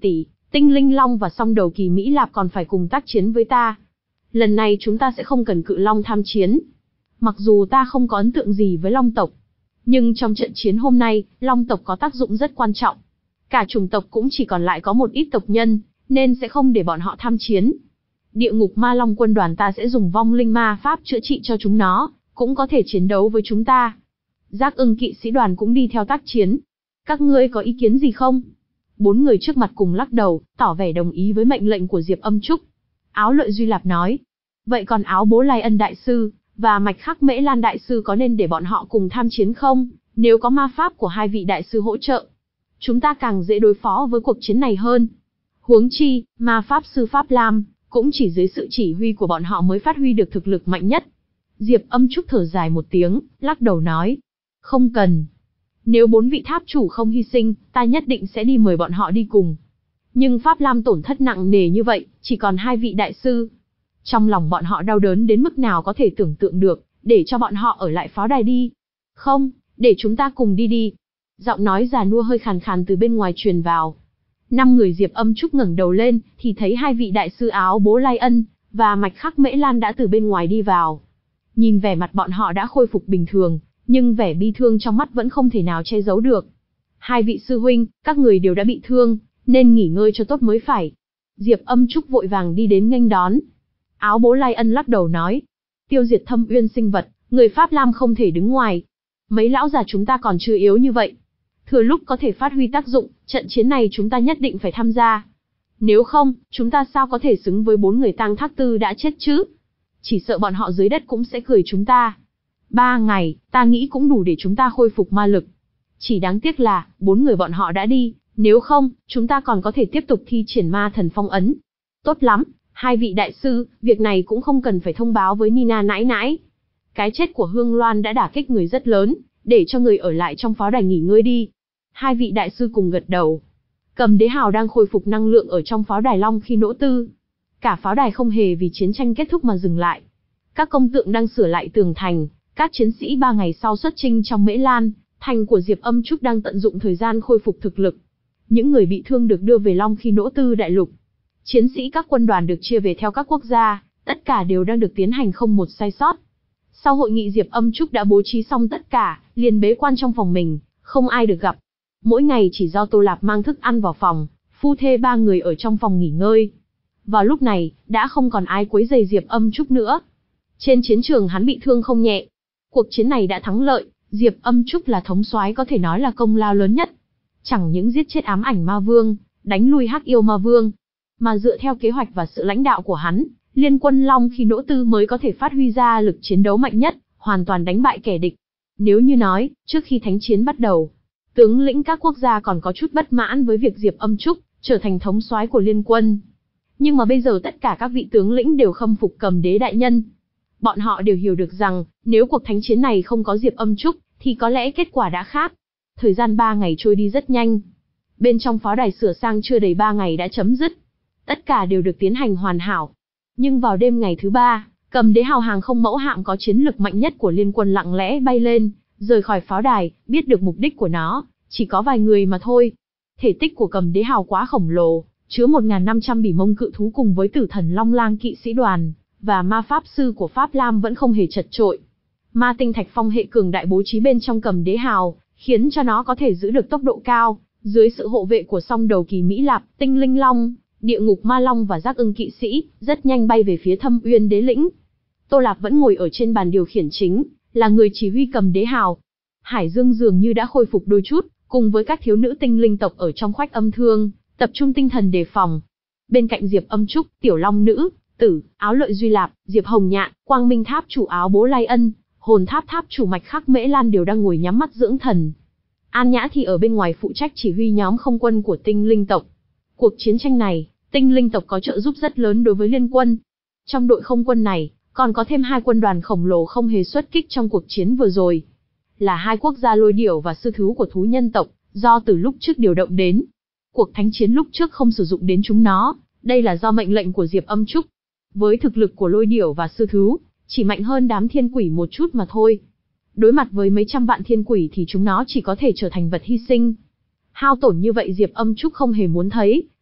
Tinh Linh Long và Song Đầu Kỳ Mỹ Lạp còn phải cùng tác chiến với ta. Lần này chúng ta sẽ không cần Cự Long tham chiến. Mặc dù ta không có ấn tượng gì với Long tộc, nhưng trong trận chiến hôm nay, Long tộc có tác dụng rất quan trọng. Cả chủng tộc cũng chỉ còn lại có một ít tộc nhân, nên sẽ không để bọn họ tham chiến. Địa ngục ma long quân đoàn ta sẽ dùng vong linh ma pháp chữa trị cho chúng nó, cũng có thể chiến đấu với chúng ta. Giác ưng kỵ sĩ đoàn cũng đi theo tác chiến. Các ngươi có ý kiến gì không? Bốn người trước mặt cùng lắc đầu, tỏ vẻ đồng ý với mệnh lệnh của Diệp Âm Trúc. Áo Lợi Duy Lạp nói, vậy còn Áo Bố Lai Ân Đại Sư và Mạch Khắc Mễ Lan Đại Sư có nên để bọn họ cùng tham chiến không? Nếu có ma pháp của hai vị đại sư hỗ trợ, chúng ta càng dễ đối phó với cuộc chiến này hơn. Huống chi, ma pháp sư Pháp Lam cũng chỉ dưới sự chỉ huy của bọn họ mới phát huy được thực lực mạnh nhất. Diệp Âm Trúc thở dài một tiếng, lắc đầu nói, không cần. Nếu bốn vị tháp chủ không hy sinh, ta nhất định sẽ đi mời bọn họ đi cùng. Nhưng Pháp Lam tổn thất nặng nề như vậy, chỉ còn hai vị đại sư. Trong lòng bọn họ đau đớn đến mức nào có thể tưởng tượng được, để cho bọn họ ở lại pháo đài đi. Không, để chúng ta cùng đi đi. Giọng nói già nua hơi khàn khàn từ bên ngoài truyền vào. Năm người Diệp Âm Trúc ngẩng đầu lên, thì thấy hai vị đại sư Áo Bố Lai Ân và Mạch Khắc Mễ Lan đã từ bên ngoài đi vào. Nhìn vẻ mặt bọn họ đã khôi phục bình thường, nhưng vẻ bi thương trong mắt vẫn không thể nào che giấu được. Hai vị sư huynh, các người đều đã bị thương, nên nghỉ ngơi cho tốt mới phải. Diệp Âm Trúc vội vàng đi đến nghênh đón. Áo Bố Lai Ân lắc đầu nói, tiêu diệt thâm uyên sinh vật, người Pháp Lam không thể đứng ngoài. Mấy lão già chúng ta còn chưa yếu như vậy. Thừa lúc có thể phát huy tác dụng, trận chiến này chúng ta nhất định phải tham gia. Nếu không, chúng ta sao có thể xứng với bốn người Tang Thác Tư đã chết chứ? Chỉ sợ bọn họ dưới đất cũng sẽ cười chúng ta. Ba ngày, ta nghĩ cũng đủ để chúng ta khôi phục ma lực. Chỉ đáng tiếc là, bốn người bọn họ đã đi, nếu không, chúng ta còn có thể tiếp tục thi triển ma thần phong ấn. Tốt lắm, hai vị đại sư, việc này cũng không cần phải thông báo với Nina nãi nãi. Cái chết của Hương Loan đã đả kích người rất lớn, để cho người ở lại trong pháo đài nghỉ ngơi đi. Hai vị đại sư cùng gật đầu. Cầm Đế Hào đang khôi phục năng lượng ở trong pháo đài Long Khi Nỗ Tư. Cả pháo đài không hề vì chiến tranh kết thúc mà dừng lại. Các công tượng đang sửa lại tường thành, các chiến sĩ ba ngày sau xuất chinh trong Mễ Lan, thành của Diệp Âm Trúc đang tận dụng thời gian khôi phục thực lực. Những người bị thương được đưa về Long Khi Nỗ Tư đại lục. Chiến sĩ các quân đoàn được chia về theo các quốc gia, tất cả đều đang được tiến hành không một sai sót. Sau hội nghị Diệp Âm Trúc đã bố trí xong tất cả, liền bế quan trong phòng mình, không ai được gặp. Mỗi ngày chỉ do Tô Lạp mang thức ăn vào phòng, phu thê ba người ở trong phòng nghỉ ngơi. Vào lúc này, đã không còn ai quấy rầy Diệp Âm Trúc nữa. Trên chiến trường hắn bị thương không nhẹ. Cuộc chiến này đã thắng lợi, Diệp Âm Trúc là thống soái có thể nói là công lao lớn nhất. Chẳng những giết chết ám ảnh ma vương, đánh lui hắc yêu ma vương, mà dựa theo kế hoạch và sự lãnh đạo của hắn, liên quân Long Khi Nỗ Tư mới có thể phát huy ra lực chiến đấu mạnh nhất, hoàn toàn đánh bại kẻ địch. Nếu như nói, trước khi thánh chiến bắt đầu, tướng lĩnh các quốc gia còn có chút bất mãn với việc Diệp Âm Trúc trở thành thống soái của liên quân. Nhưng mà bây giờ tất cả các vị tướng lĩnh đều khâm phục Cầm Đế đại nhân. Bọn họ đều hiểu được rằng, nếu cuộc thánh chiến này không có Diệp Âm Trúc, thì có lẽ kết quả đã khác. Thời gian ba ngày trôi đi rất nhanh. Bên trong pháo đài sửa sang chưa đầy ba ngày đã chấm dứt. Tất cả đều được tiến hành hoàn hảo. Nhưng vào đêm ngày thứ ba, Cầm Đế hào hàng không mẫu hạm có chiến lực mạnh nhất của liên quân lặng lẽ bay lên, rời khỏi pháo đài, biết được mục đích của nó, chỉ có vài người mà thôi. Thể tích của Cầm Đế hào quá khổng lồ, chứa một nghìn năm trăm bỉ mông cự thú cùng với Tử Thần Long Lang kỵ sĩ đoàn, và ma pháp sư của Pháp Lam vẫn không hề chật trội. Ma tinh thạch phong hệ cường đại bố trí bên trong Cầm Đế hào, khiến cho nó có thể giữ được tốc độ cao, dưới sự hộ vệ của Song Đầu Kỳ Mỹ Lạp, Tinh Linh Long, Địa Ngục Ma Long và Giác Ưng kỵ sĩ, rất nhanh bay về phía Thâm Uyên Đế lĩnh. Tô Lạp vẫn ngồi ở trên bàn điều khiển chính, là người chỉ huy Cầm Đế hào. Hải Dương dường như đã khôi phục đôi chút, cùng với các thiếu nữ tinh linh tộc ở trong khoách âm thương, tập trung tinh thần đề phòng. Bên cạnh Diệp Âm Trúc, Tiểu Long Nữ, Tử, Áo Lợi Duy Lạp, Diệp Hồng Nhạn, Quang Minh Tháp chủ Áo Bố Lai Ân, Hồn Tháp Tháp chủ Mạch Khắc Mễ Lan đều đang ngồi nhắm mắt dưỡng thần. An Nhã thì ở bên ngoài phụ trách chỉ huy nhóm không quân của tinh linh tộc. Cuộc chiến tranh này, tinh linh tộc có trợ giúp rất lớn đối với liên quân. Trong đội không quân này, còn có thêm hai quân đoàn khổng lồ không hề xuất kích trong cuộc chiến vừa rồi. Là hai quốc gia Lôi Điểu và Sư Thú của thú nhân tộc, do từ lúc trước điều động đến. Cuộc thánh chiến lúc trước không sử dụng đến chúng nó, đây là do mệnh lệnh của Diệp Âm Trúc. Với thực lực của Lôi Điểu và Sư Thú, chỉ mạnh hơn đám thiên quỷ một chút mà thôi. Đối mặt với mấy trăm vạn thiên quỷ thì chúng nó chỉ có thể trở thành vật hy sinh. Hao tổn như vậy Diệp Âm Trúc không hề muốn thấy,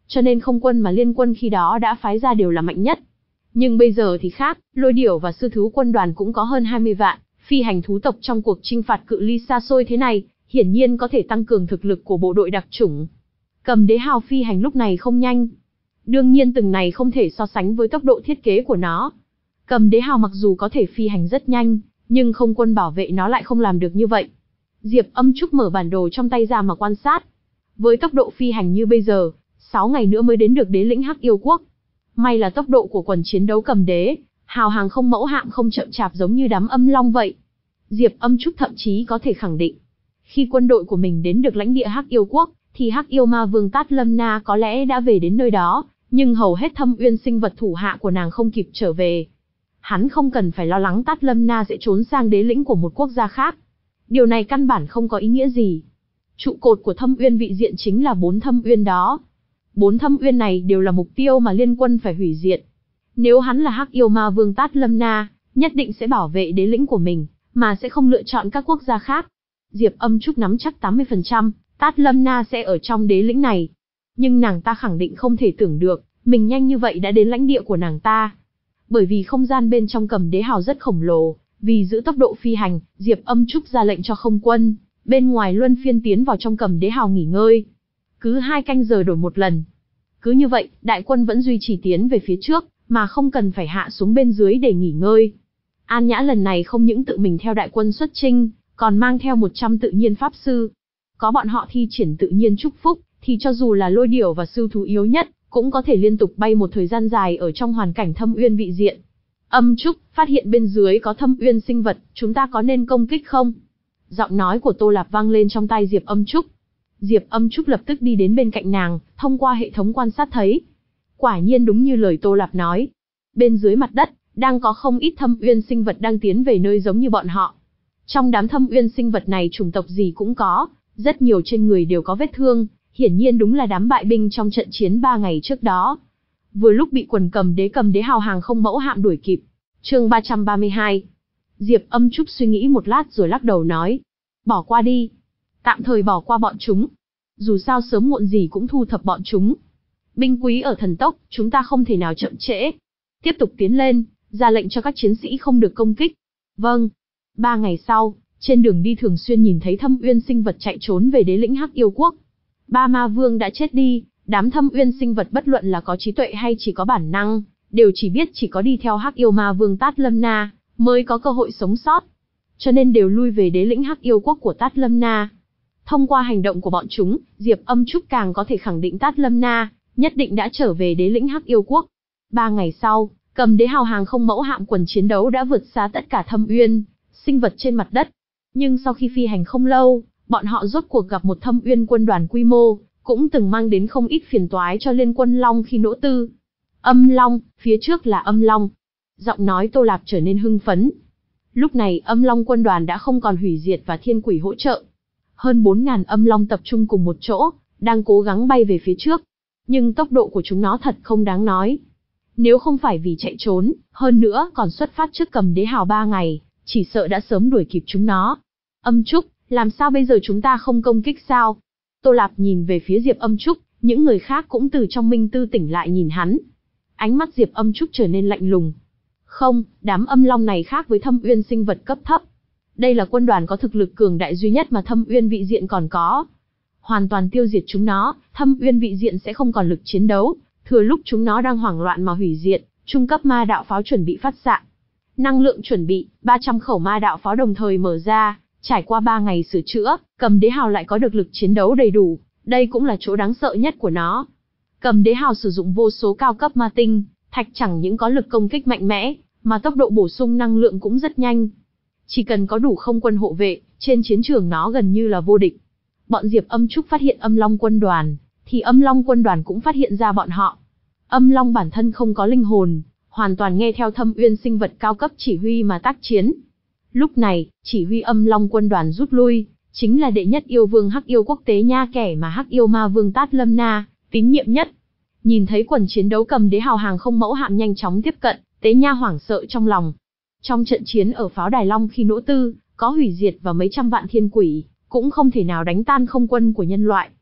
Cho nên không quân mà liên quân khi đó đã phái ra đều là mạnh nhất. Nhưng bây giờ thì khác, lôi điểu và sư thú quân đoàn cũng có hơn hai mươi vạn, phi hành thú tộc trong cuộc chinh phạt cự ly xa xôi thế này, hiển nhiên có thể tăng cường thực lực của bộ đội đặc chủng. Cầm đế hào phi hành lúc này không nhanh. Đương nhiên từng này không thể so sánh với tốc độ thiết kế của nó. Cầm đế hào mặc dù có thể phi hành rất nhanh, nhưng không quân bảo vệ nó lại không làm được như vậy. Diệp Âm Trúc mở bản đồ trong tay ra mà quan sát. Với tốc độ phi hành như bây giờ, sáu ngày nữa mới đến được đế lĩnh Hắc Yêu Quốc. May là tốc độ của quần chiến đấu cầm đế, hào hàng không mẫu hạm không chậm chạp giống như đám âm long vậy. Diệp Âm Trúc thậm chí có thể khẳng định, khi quân đội của mình đến được lãnh địa Hắc Yêu Quốc, thì Hắc Yêu Ma Vương Tát Lâm Na có lẽ đã về đến nơi đó, nhưng hầu hết Thâm Uyên sinh vật thủ hạ của nàng không kịp trở về. Hắn không cần phải lo lắng Tát Lâm Na sẽ trốn sang đế lĩnh của một quốc gia khác. Điều này căn bản không có ý nghĩa gì. Trụ cột của Thâm Uyên vị diện chính là bốn Thâm Uyên đó. Bốn Thâm Uyên này đều là mục tiêu mà liên quân phải hủy diệt. Nếu hắn là Hắc Yêu Ma Vương Tát Lâm Na, nhất định sẽ bảo vệ đế lĩnh của mình, mà sẽ không lựa chọn các quốc gia khác. Diệp Âm Trúc nắm chắc tám mươi phần trăm, Tát Lâm Na sẽ ở trong đế lĩnh này. Nhưng nàng ta khẳng định không thể tưởng được, mình nhanh như vậy đã đến lãnh địa của nàng ta. Bởi vì không gian bên trong cầm đế hào rất khổng lồ, vì giữ tốc độ phi hành, Diệp Âm Trúc ra lệnh cho không quân, bên ngoài luân phiên tiến vào trong cầm đế hào nghỉ ngơi. Cứ hai canh giờ đổi một lần. Cứ như vậy, đại quân vẫn duy trì tiến về phía trước, mà không cần phải hạ xuống bên dưới để nghỉ ngơi. An Nhã lần này không những tự mình theo đại quân xuất chinh, còn mang theo một trăm tự nhiên pháp sư. Có bọn họ thi triển tự nhiên chúc phúc, thì cho dù là lôi điểu và sư thú yếu nhất, cũng có thể liên tục bay một thời gian dài ở trong hoàn cảnh Thâm Uyên vị diện. Âm Trúc, phát hiện bên dưới có Thâm Uyên sinh vật, chúng ta có nên công kích không? Giọng nói của Tô Lạp vang lên trong tai Diệp Âm Trúc. Diệp Âm Trúc lập tức đi đến bên cạnh nàng, thông qua hệ thống quan sát thấy. Quả nhiên đúng như lời Tô Lạp nói. Bên dưới mặt đất, đang có không ít Thâm Uyên sinh vật đang tiến về nơi giống như bọn họ. Trong đám Thâm Uyên sinh vật này chủng tộc gì cũng có, rất nhiều trên người đều có vết thương, hiển nhiên đúng là đám bại binh trong trận chiến ba ngày trước đó. Vừa lúc bị quần cầm đế cầm đế hào hàng không mẫu hạm đuổi kịp. Chương ba trăm ba mươi hai. Diệp Âm Trúc suy nghĩ một lát rồi lắc đầu nói. Bỏ qua đi. Tạm thời bỏ qua bọn chúng. Dù sao sớm muộn gì cũng thu thập bọn chúng. Binh quý ở thần tốc, chúng ta không thể nào chậm trễ. Tiếp tục tiến lên, ra lệnh cho các chiến sĩ không được công kích. Vâng. Ba ngày sau, trên đường đi thường xuyên nhìn thấy Thâm Uyên sinh vật chạy trốn về đế lĩnh Hắc Yêu Quốc. Ba ma vương đã chết đi, đám Thâm Uyên sinh vật bất luận là có trí tuệ hay chỉ có bản năng, đều chỉ biết chỉ có đi theo Hắc Yêu Ma Vương Tát Lâm Na mới có cơ hội sống sót. Cho nên đều lui về đế lĩnh Hắc Yêu Quốc của Tát Lâm Na. Thông qua hành động của bọn chúng, Diệp Âm Trúc càng có thể khẳng định Tát Lâm Na nhất định đã trở về đế lĩnh Hắc Yêu Quốc. Ba ngày sau, cầm đế hào hàng không mẫu hạm quần chiến đấu đã vượt xa tất cả Thâm Uyên sinh vật trên mặt đất. Nhưng sau khi phi hành không lâu, bọn họ rốt cuộc gặp một Thâm Uyên quân đoàn quy mô, cũng từng mang đến không ít phiền toái cho liên quân Long khi nỗ tư. Âm Long, phía trước là Âm Long. Giọng nói Tô Lạp trở nên hưng phấn. Lúc này Âm Long quân đoàn đã không còn hủy diệt và thiên quỷ hỗ trợ. Hơn bốn ngàn Âm Long tập trung cùng một chỗ, đang cố gắng bay về phía trước. Nhưng tốc độ của chúng nó thật không đáng nói. Nếu không phải vì chạy trốn, hơn nữa còn xuất phát trước cầm đế hào ba ngày, chỉ sợ đã sớm đuổi kịp chúng nó. Âm Trúc, làm sao bây giờ chúng ta không công kích sao? Tô Lạp nhìn về phía Diệp Âm Trúc, những người khác cũng từ trong minh tư tỉnh lại nhìn hắn. Ánh mắt Diệp Âm Trúc trở nên lạnh lùng. Không, đám Âm Long này khác với Thâm Uyên sinh vật cấp thấp. Đây là quân đoàn có thực lực cường đại duy nhất mà Thâm Uyên vị diện còn có. Hoàn toàn tiêu diệt chúng nó, Thâm Uyên vị diện sẽ không còn lực chiến đấu, thừa lúc chúng nó đang hoảng loạn mà hủy diệt, trung cấp ma đạo pháo chuẩn bị phát xạ. Năng lượng chuẩn bị, ba trăm khẩu ma đạo pháo đồng thời mở ra, trải qua ba ngày sửa chữa, cầm đế hào lại có được lực chiến đấu đầy đủ, đây cũng là chỗ đáng sợ nhất của nó. Cầm đế hào sử dụng vô số cao cấp ma tinh, thạch chẳng những có lực công kích mạnh mẽ, mà tốc độ bổ sung năng lượng cũng rất nhanh. Chỉ cần có đủ không quân hộ vệ, trên chiến trường nó gần như là vô địch. Bọn Diệp Âm Trúc phát hiện Âm Long quân đoàn, thì Âm Long quân đoàn cũng phát hiện ra bọn họ. Âm Long bản thân không có linh hồn, hoàn toàn nghe theo Thâm Uyên sinh vật cao cấp chỉ huy mà tác chiến. Lúc này, chỉ huy Âm Long quân đoàn rút lui, chính là đệ nhất yêu vương Hắc Yêu Quốc Tế Nha, kẻ mà Hắc Yêu Ma Vương Tát Lâm Na tín nhiệm nhất. Nhìn thấy quần chiến đấu cầm đế hào hàng không mẫu hạm nhanh chóng tiếp cận, Tế Nha hoảng sợ trong lòng. Trong trận chiến ở pháo đài Long khi nỗ tư, có hủy diệt và mấy trăm vạn thiên quỷ, cũng không thể nào đánh tan không quân của nhân loại.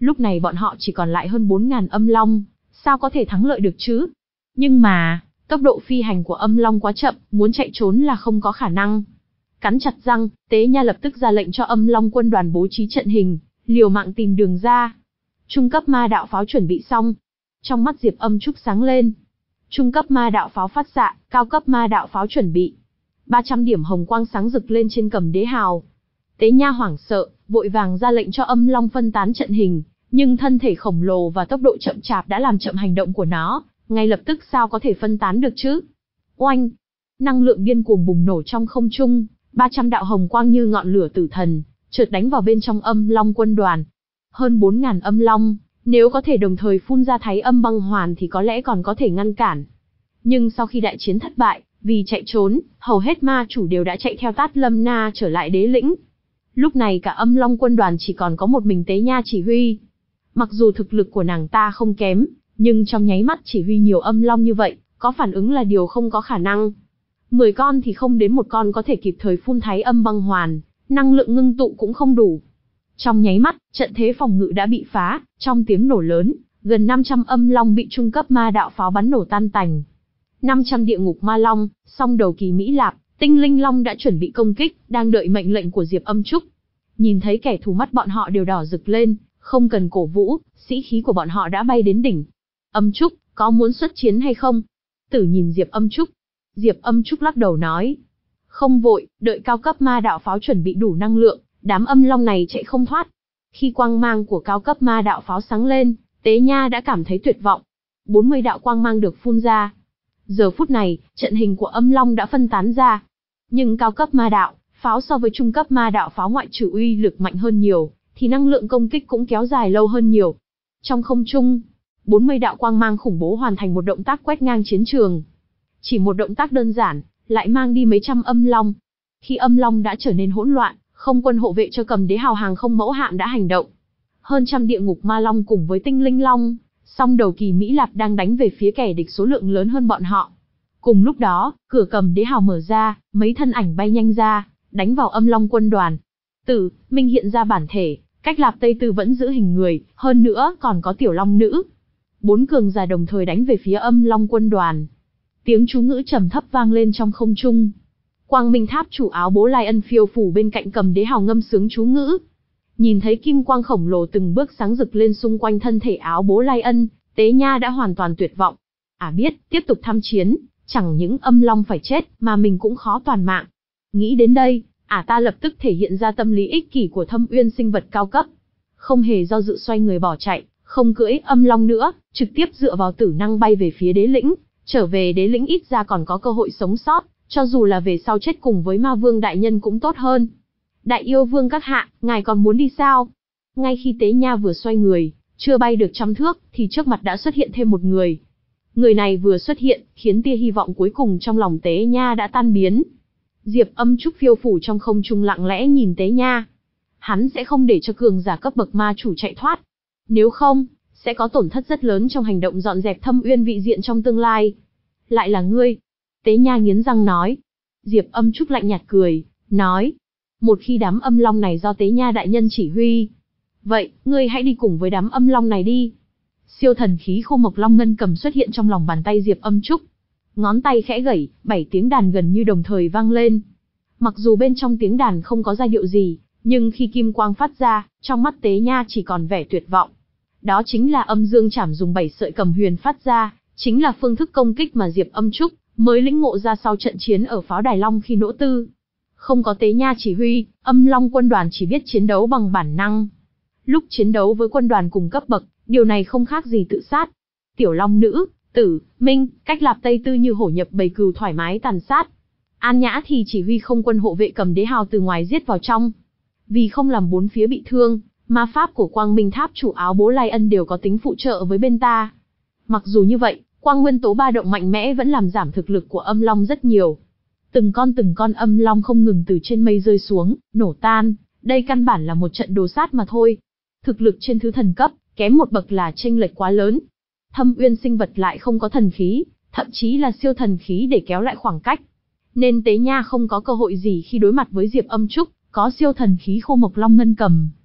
Lúc này bọn họ chỉ còn lại hơn bốn ngàn âm long, sao có thể thắng lợi được chứ? Nhưng mà, tốc độ phi hành của âm long quá chậm, muốn chạy trốn là không có khả năng. Cắn chặt răng, Tế Nha lập tức ra lệnh cho âm long quân đoàn bố trí trận hình, liều mạng tìm đường ra. Trung cấp ma đạo pháo chuẩn bị xong. Trong mắt Diệp Âm Trúc sáng lên. Trung cấp ma đạo pháo phát xạ, cao cấp ma đạo pháo chuẩn bị. ba trăm điểm hồng quang sáng rực lên trên cầm đế hào. Tế Nha hoảng sợ, vội vàng ra lệnh cho âm long phân tán trận hình, nhưng thân thể khổng lồ và tốc độ chậm chạp đã làm chậm hành động của nó, ngay lập tức sao có thể phân tán được chứ? Oanh! Năng lượng điên cuồng bùng nổ trong không trung, ba trăm đạo hồng quang như ngọn lửa tử thần, chợt đánh vào bên trong âm long quân đoàn. Hơn bốn ngàn âm long, nếu có thể đồng thời phun ra thái âm băng hoàn thì có lẽ còn có thể ngăn cản. Nhưng sau khi đại chiến thất bại, vì chạy trốn, hầu hết ma chủ đều đã chạy theo Tát Lâm Na trở lại đế lĩnh. Lúc này cả âm long quân đoàn chỉ còn có một mình Tế Nha chỉ huy. Mặc dù thực lực của nàng ta không kém, nhưng trong nháy mắt chỉ huy nhiều âm long như vậy, có phản ứng là điều không có khả năng. Mười con thì không đến một con có thể kịp thời phun thái âm băng hoàn, năng lượng ngưng tụ cũng không đủ. Trong nháy mắt, trận thế phòng ngự đã bị phá, trong tiếng nổ lớn, gần năm trăm âm long bị trung cấp ma đạo pháo bắn nổ tan tành. năm trăm địa ngục ma long, song đầu kỳ Mỹ Lạp, tinh linh long đã chuẩn bị công kích, đang đợi mệnh lệnh của Diệp Âm Trúc. Nhìn thấy kẻ thù mắt bọn họ đều đỏ rực lên, không cần cổ vũ, sĩ khí của bọn họ đã bay đến đỉnh. Âm Trúc, có muốn xuất chiến hay không? Tử nhìn Diệp Âm Trúc. Diệp Âm Trúc lắc đầu nói. Không vội, đợi cao cấp ma đạo pháo chuẩn bị đủ năng lượng, đám âm long này chạy không thoát. Khi quang mang của cao cấp ma đạo pháo sáng lên, Tế Nha đã cảm thấy tuyệt vọng. bốn mươi đạo quang mang được phun ra. Giờ phút này, trận hình của âm long đã phân tán ra. Nhưng cao cấp ma đạo pháo so với trung cấp ma đạo pháo ngoại trừ uy lực mạnh hơn nhiều, thì năng lượng công kích cũng kéo dài lâu hơn nhiều. Trong không trung, bốn mươi đạo quang mang khủng bố hoàn thành một động tác quét ngang chiến trường. Chỉ một động tác đơn giản, lại mang đi mấy trăm âm long. Khi âm long đã trở nên hỗn loạn, không quân hộ vệ cho cầm đế hào hàng không mẫu hạm đã hành động. Hơn trăm địa ngục ma long cùng với tinh linh long, song đầu kỳ Mỹ Lạp đang đánh về phía kẻ địch số lượng lớn hơn bọn họ. Cùng lúc đó, cửa cầm đế hào mở ra, mấy thân ảnh bay nhanh ra, đánh vào âm long quân đoàn. Tử, Minh hiện ra bản thể, cách Lạp Tây Tư vẫn giữ hình người, hơn nữa còn có tiểu long nữ. Bốn cường giả đồng thời đánh về phía âm long quân đoàn. Tiếng chú ngữ trầm thấp vang lên trong không trung. Quang Minh Tháp chủ áo bố Lai Ân phiêu phủ bên cạnh cầm đế hào ngâm sướng chú ngữ. Nhìn thấy kim quang khổng lồ từng bước sáng rực lên xung quanh thân thể áo bố Lai Ân, Tế Nha đã hoàn toàn tuyệt vọng. À biết, tiếp tục tham chiến, chẳng những âm long phải chết, mà mình cũng khó toàn mạng. Nghĩ đến đây, ả ta lập tức thể hiện ra tâm lý ích kỷ của Thâm Uyên sinh vật cao cấp. Không hề do dự xoay người bỏ chạy, không cưỡi âm long nữa, trực tiếp dựa vào tử năng bay về phía đế lĩnh. Trở về đế lĩnh ít ra còn có cơ hội sống sót, cho dù là về sau chết cùng với ma vương đại nhân cũng tốt hơn. Đại yêu vương các hạ, ngài còn muốn đi sao? Ngay khi Tế Nha vừa xoay người, chưa bay được trăm thước, thì trước mặt đã xuất hiện thêm một người. Người này vừa xuất hiện, khiến tia hy vọng cuối cùng trong lòng Tế Nha đã tan biến. Diệp Âm Trúc phiêu phủ trong không trung lặng lẽ nhìn Tế Nha. Hắn sẽ không để cho cường giả cấp bậc ma chủ chạy thoát. Nếu không, sẽ có tổn thất rất lớn trong hành động dọn dẹp Thâm Uyên vị diện trong tương lai. Lại là ngươi. Tế Nha nghiến răng nói. Diệp Âm Trúc lạnh nhạt cười, nói. Một khi đám âm long này do Tế Nha đại nhân chỉ huy, vậy, ngươi hãy đi cùng với đám âm long này đi. Siêu thần khí khô mộc long ngân cầm xuất hiện trong lòng bàn tay Diệp Âm Trúc. Ngón tay khẽ gẩy, bảy tiếng đàn gần như đồng thời vang lên. Mặc dù bên trong tiếng đàn không có giai điệu gì, nhưng khi kim quang phát ra, trong mắt Tế Nha chỉ còn vẻ tuyệt vọng. Đó chính là âm dương chảm dùng bảy sợi cầm huyền phát ra, chính là phương thức công kích mà Diệp Âm Trúc mới lĩnh ngộ ra sau trận chiến ở pháo đài long khi nỗ tư. Không có Tế Nha chỉ huy, âm long quân đoàn chỉ biết chiến đấu bằng bản năng. Lúc chiến đấu với quân đoàn cùng cấp bậc, điều này không khác gì tự sát. Tiểu long nữ, Tử, Minh, cách Lạp Tây Tư như hổ nhập bầy cừu thoải mái tàn sát. An Nhã thì chỉ huy không quân hộ vệ cầm đế hào từ ngoài giết vào trong. Vì không làm bốn phía bị thương, ma pháp của Quang Minh Tháp chủ áo bố Lai Ân đều có tính phụ trợ với bên ta. Mặc dù như vậy, quang nguyên tố ba động mạnh mẽ vẫn làm giảm thực lực của âm long rất nhiều. Từng con từng con âm long không ngừng từ trên mây rơi xuống, nổ tan, đây căn bản là một trận đồ sát mà thôi. Thực lực trên thứ thần cấp, kém một bậc là chênh lệch quá lớn. Thâm Uyên sinh vật lại không có thần khí, thậm chí là siêu thần khí để kéo lại khoảng cách. Nên Tế Nha không có cơ hội gì khi đối mặt với Diệp Âm Trúc, có siêu thần khí khô mộc long ngân cầm.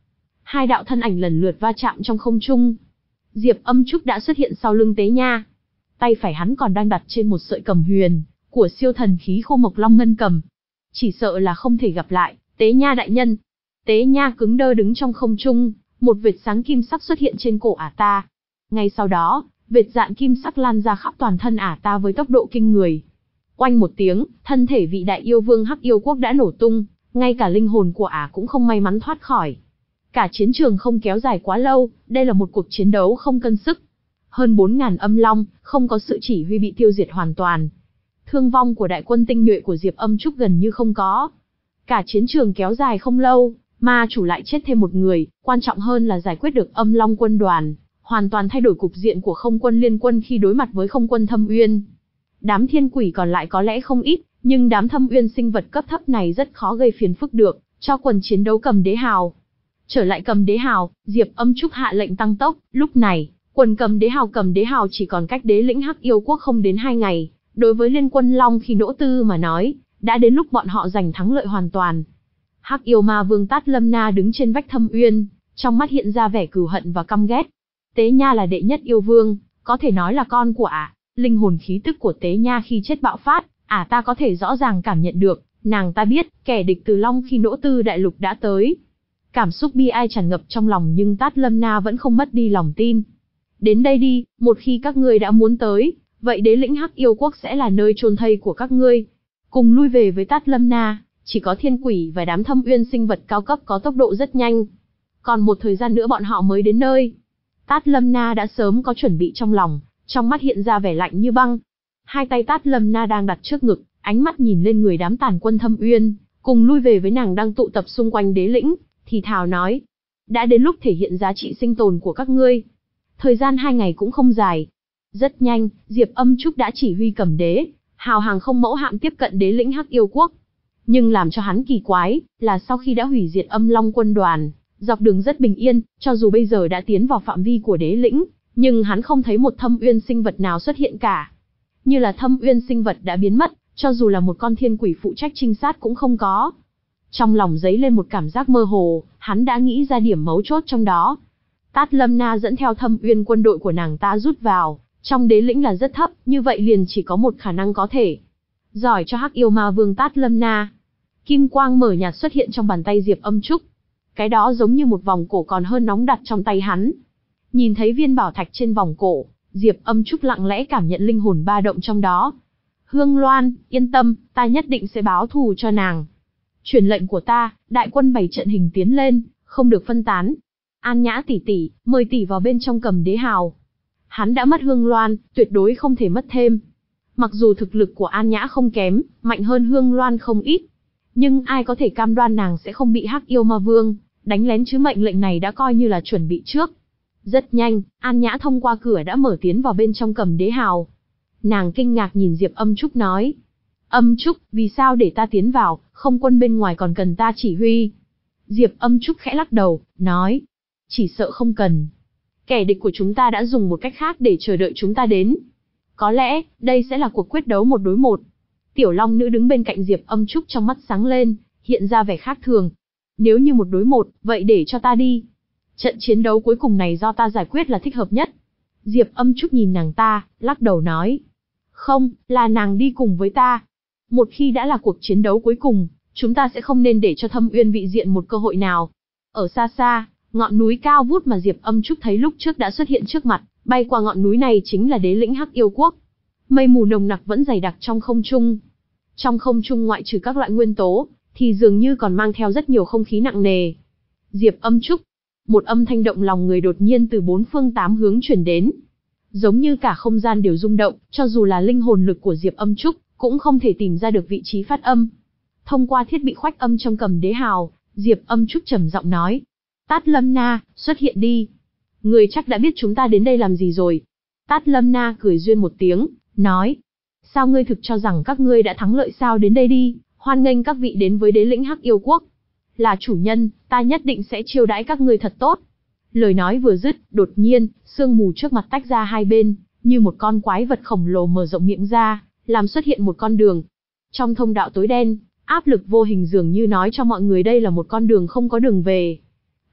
Hai đạo thân ảnh lần lượt va chạm trong không trung. Diệp Âm Trúc đã xuất hiện sau lưng Tế Nha. Tay phải hắn còn đang đặt trên một sợi cầm huyền của siêu thần khí Khô Mộc Long Ngân Cầm. Chỉ sợ là không thể gặp lại, Tế Nha đại nhân. Tế Nha cứng đơ đứng trong không trung, một vệt sáng kim sắc xuất hiện trên cổ ả ta. Ngay sau đó, vệt dạn kim sắc lan ra khắp toàn thân ả ta với tốc độ kinh người. Oanh một tiếng, thân thể vị đại yêu vương Hắc Yêu Quốc đã nổ tung, ngay cả linh hồn của ả cũng không may mắn thoát khỏi. Cả chiến trường không kéo dài quá lâu, đây là một cuộc chiến đấu không cân sức. Hơn bốn ngàn âm long, không có sự chỉ huy bị tiêu diệt hoàn toàn. Thương vong của đại quân tinh nhuệ của Diệp Âm Trúc gần như không có. Cả chiến trường kéo dài không lâu, ma chủ lại chết thêm một người, quan trọng hơn là giải quyết được âm long quân đoàn, hoàn toàn thay đổi cục diện của không quân liên quân khi đối mặt với không quân Thâm Uyên. Đám thiên quỷ còn lại có lẽ không ít, nhưng đám Thâm Uyên sinh vật cấp thấp này rất khó gây phiền phức được cho quần chiến đấu Cầm Đế Hào. Trở lại Cầm Đế Hào, Diệp Âm Trúc hạ lệnh tăng tốc, lúc này, quần Cầm Đế Hào Cầm Đế Hào chỉ còn cách đế lĩnh Hắc Yêu Quốc không đến hai ngày, đối với liên quân Long Khi Nỗ Tư mà nói, đã đến lúc bọn họ giành thắng lợi hoàn toàn. Hắc Yêu Ma Vương Tát Lâm Na đứng trên vách Thâm Uyên, trong mắt hiện ra vẻ cừu hận và căm ghét. Tế Nha là đệ nhất yêu vương, có thể nói là con của ả, linh hồn khí tức của Tế Nha khi chết bạo phát, ả ta có thể rõ ràng cảm nhận được, nàng ta biết, kẻ địch từ Long Khi Nỗ Tư đại lục đã tới. Cảm xúc bi ai tràn ngập trong lòng nhưng Tát Lâm Na vẫn không mất đi lòng tin. Đến đây đi, một khi các ngươi đã muốn tới, vậy đế lĩnh Hắc Yêu Quốc sẽ là nơi chôn thây của các ngươi. Cùng lui về với Tát Lâm Na, chỉ có thiên quỷ và đám Thâm Uyên sinh vật cao cấp có tốc độ rất nhanh. Còn một thời gian nữa bọn họ mới đến nơi. Tát Lâm Na đã sớm có chuẩn bị trong lòng, trong mắt hiện ra vẻ lạnh như băng. Hai tay Tát Lâm Na đang đặt trước ngực, ánh mắt nhìn lên người đám tàn quân Thâm Uyên, cùng lui về với nàng đang tụ tập xung quanh đế lĩnh, thì thào nói: đã đến lúc thể hiện giá trị sinh tồn của các ngươi. Thời gian hai ngày cũng không dài. Rất nhanh, Diệp Âm Trúc đã chỉ huy Cầm Đế Hào hàng không mẫu hạm tiếp cận đế lĩnh Hắc Yêu Quốc. Nhưng làm cho hắn kỳ quái, là sau khi đã hủy diệt âm long quân đoàn, dọc đường rất bình yên, cho dù bây giờ đã tiến vào phạm vi của đế lĩnh, nhưng hắn không thấy một Thâm Uyên sinh vật nào xuất hiện cả. Như là Thâm Uyên sinh vật đã biến mất, cho dù là một con thiên quỷ phụ trách trinh sát cũng không có. Trong lòng dấy lên một cảm giác mơ hồ, hắn đã nghĩ ra điểm mấu chốt trong đó. Tát Lâm Na dẫn theo Thâm Uyên quân đội của nàng ta rút vào, trong đế lĩnh là rất thấp, như vậy liền chỉ có một khả năng có thể. Giỏi cho Hắc Yêu Ma Vương Tát Lâm Na. Kim quang mở nhạt xuất hiện trong bàn tay Diệp Âm Trúc. Cái đó giống như một vòng cổ còn hơn nóng đặt trong tay hắn. Nhìn thấy viên bảo thạch trên vòng cổ, Diệp Âm Trúc lặng lẽ cảm nhận linh hồn ba động trong đó. Hương Loan, yên tâm, ta nhất định sẽ báo thù cho nàng. Truyền lệnh của ta, đại quân bày trận hình tiến lên, không được phân tán. An Nhã tỷ tỷ, mời tỷ vào bên trong Cầm Đế Hào. Hắn đã mất Hương Loan, tuyệt đối không thể mất thêm. Mặc dù thực lực của An Nhã không kém, mạnh hơn Hương Loan không ít, nhưng ai có thể cam đoan nàng sẽ không bị Hắc Yêu Ma Vương đánh lén chứ? Mệnh lệnh này đã coi như là chuẩn bị trước. Rất nhanh, An Nhã thông qua cửa đã mở tiến vào bên trong Cầm Đế Hào. Nàng kinh ngạc nhìn Diệp Âm Trúc nói: Âm Trúc, vì sao để ta tiến vào, không quân bên ngoài còn cần ta chỉ huy? Diệp Âm Trúc khẽ lắc đầu, nói: chỉ sợ không cần. Kẻ địch của chúng ta đã dùng một cách khác để chờ đợi chúng ta đến. Có lẽ, đây sẽ là cuộc quyết đấu một đối một. Tiểu Long Nữ đứng bên cạnh Diệp Âm Trúc trong mắt sáng lên, hiện ra vẻ khác thường. Nếu như một đối một, vậy để cho ta đi. Trận chiến đấu cuối cùng này do ta giải quyết là thích hợp nhất. Diệp Âm Trúc nhìn nàng ta, lắc đầu nói: không, là nàng đi cùng với ta. Một khi đã là cuộc chiến đấu cuối cùng, chúng ta sẽ không nên để cho Thâm Uyên vị diện một cơ hội nào. Ở xa xa, ngọn núi cao vút mà Diệp Âm Trúc thấy lúc trước đã xuất hiện trước mặt, bay qua ngọn núi này chính là đế lĩnh Hắc Yêu Quốc. Mây mù nồng nặc vẫn dày đặc trong không trung. Trong không trung ngoại trừ các loại nguyên tố, thì dường như còn mang theo rất nhiều không khí nặng nề. Diệp Âm Trúc, một âm thanh động lòng người đột nhiên từ bốn phương tám hướng truyền đến. Giống như cả không gian đều rung động, cho dù là linh hồn lực của Diệp Âm Trúc, cũng không thể tìm ra được vị trí phát âm. Thông qua thiết bị khoách âm trong Cầm Đế Hào, Diệp Âm Trúc trầm giọng nói: Tát Lâm Na, xuất hiện đi. Người chắc đã biết chúng ta đến đây làm gì rồi. Tát Lâm Na cười duyên một tiếng, nói: sao ngươi thực cho rằng các ngươi đã thắng lợi sao? Đến đây đi, hoan nghênh các vị đến với đế lĩnh Hắc Yêu Quốc. Là chủ nhân, ta nhất định sẽ chiêu đãi các ngươi thật tốt. Lời nói vừa dứt, đột nhiên, sương mù trước mặt tách ra hai bên, như một con quái vật khổng lồ mở rộng miệng ra, làm xuất hiện một con đường. Trong thông đạo tối đen, áp lực vô hình dường như nói cho mọi người đây là một con đường không có đường về.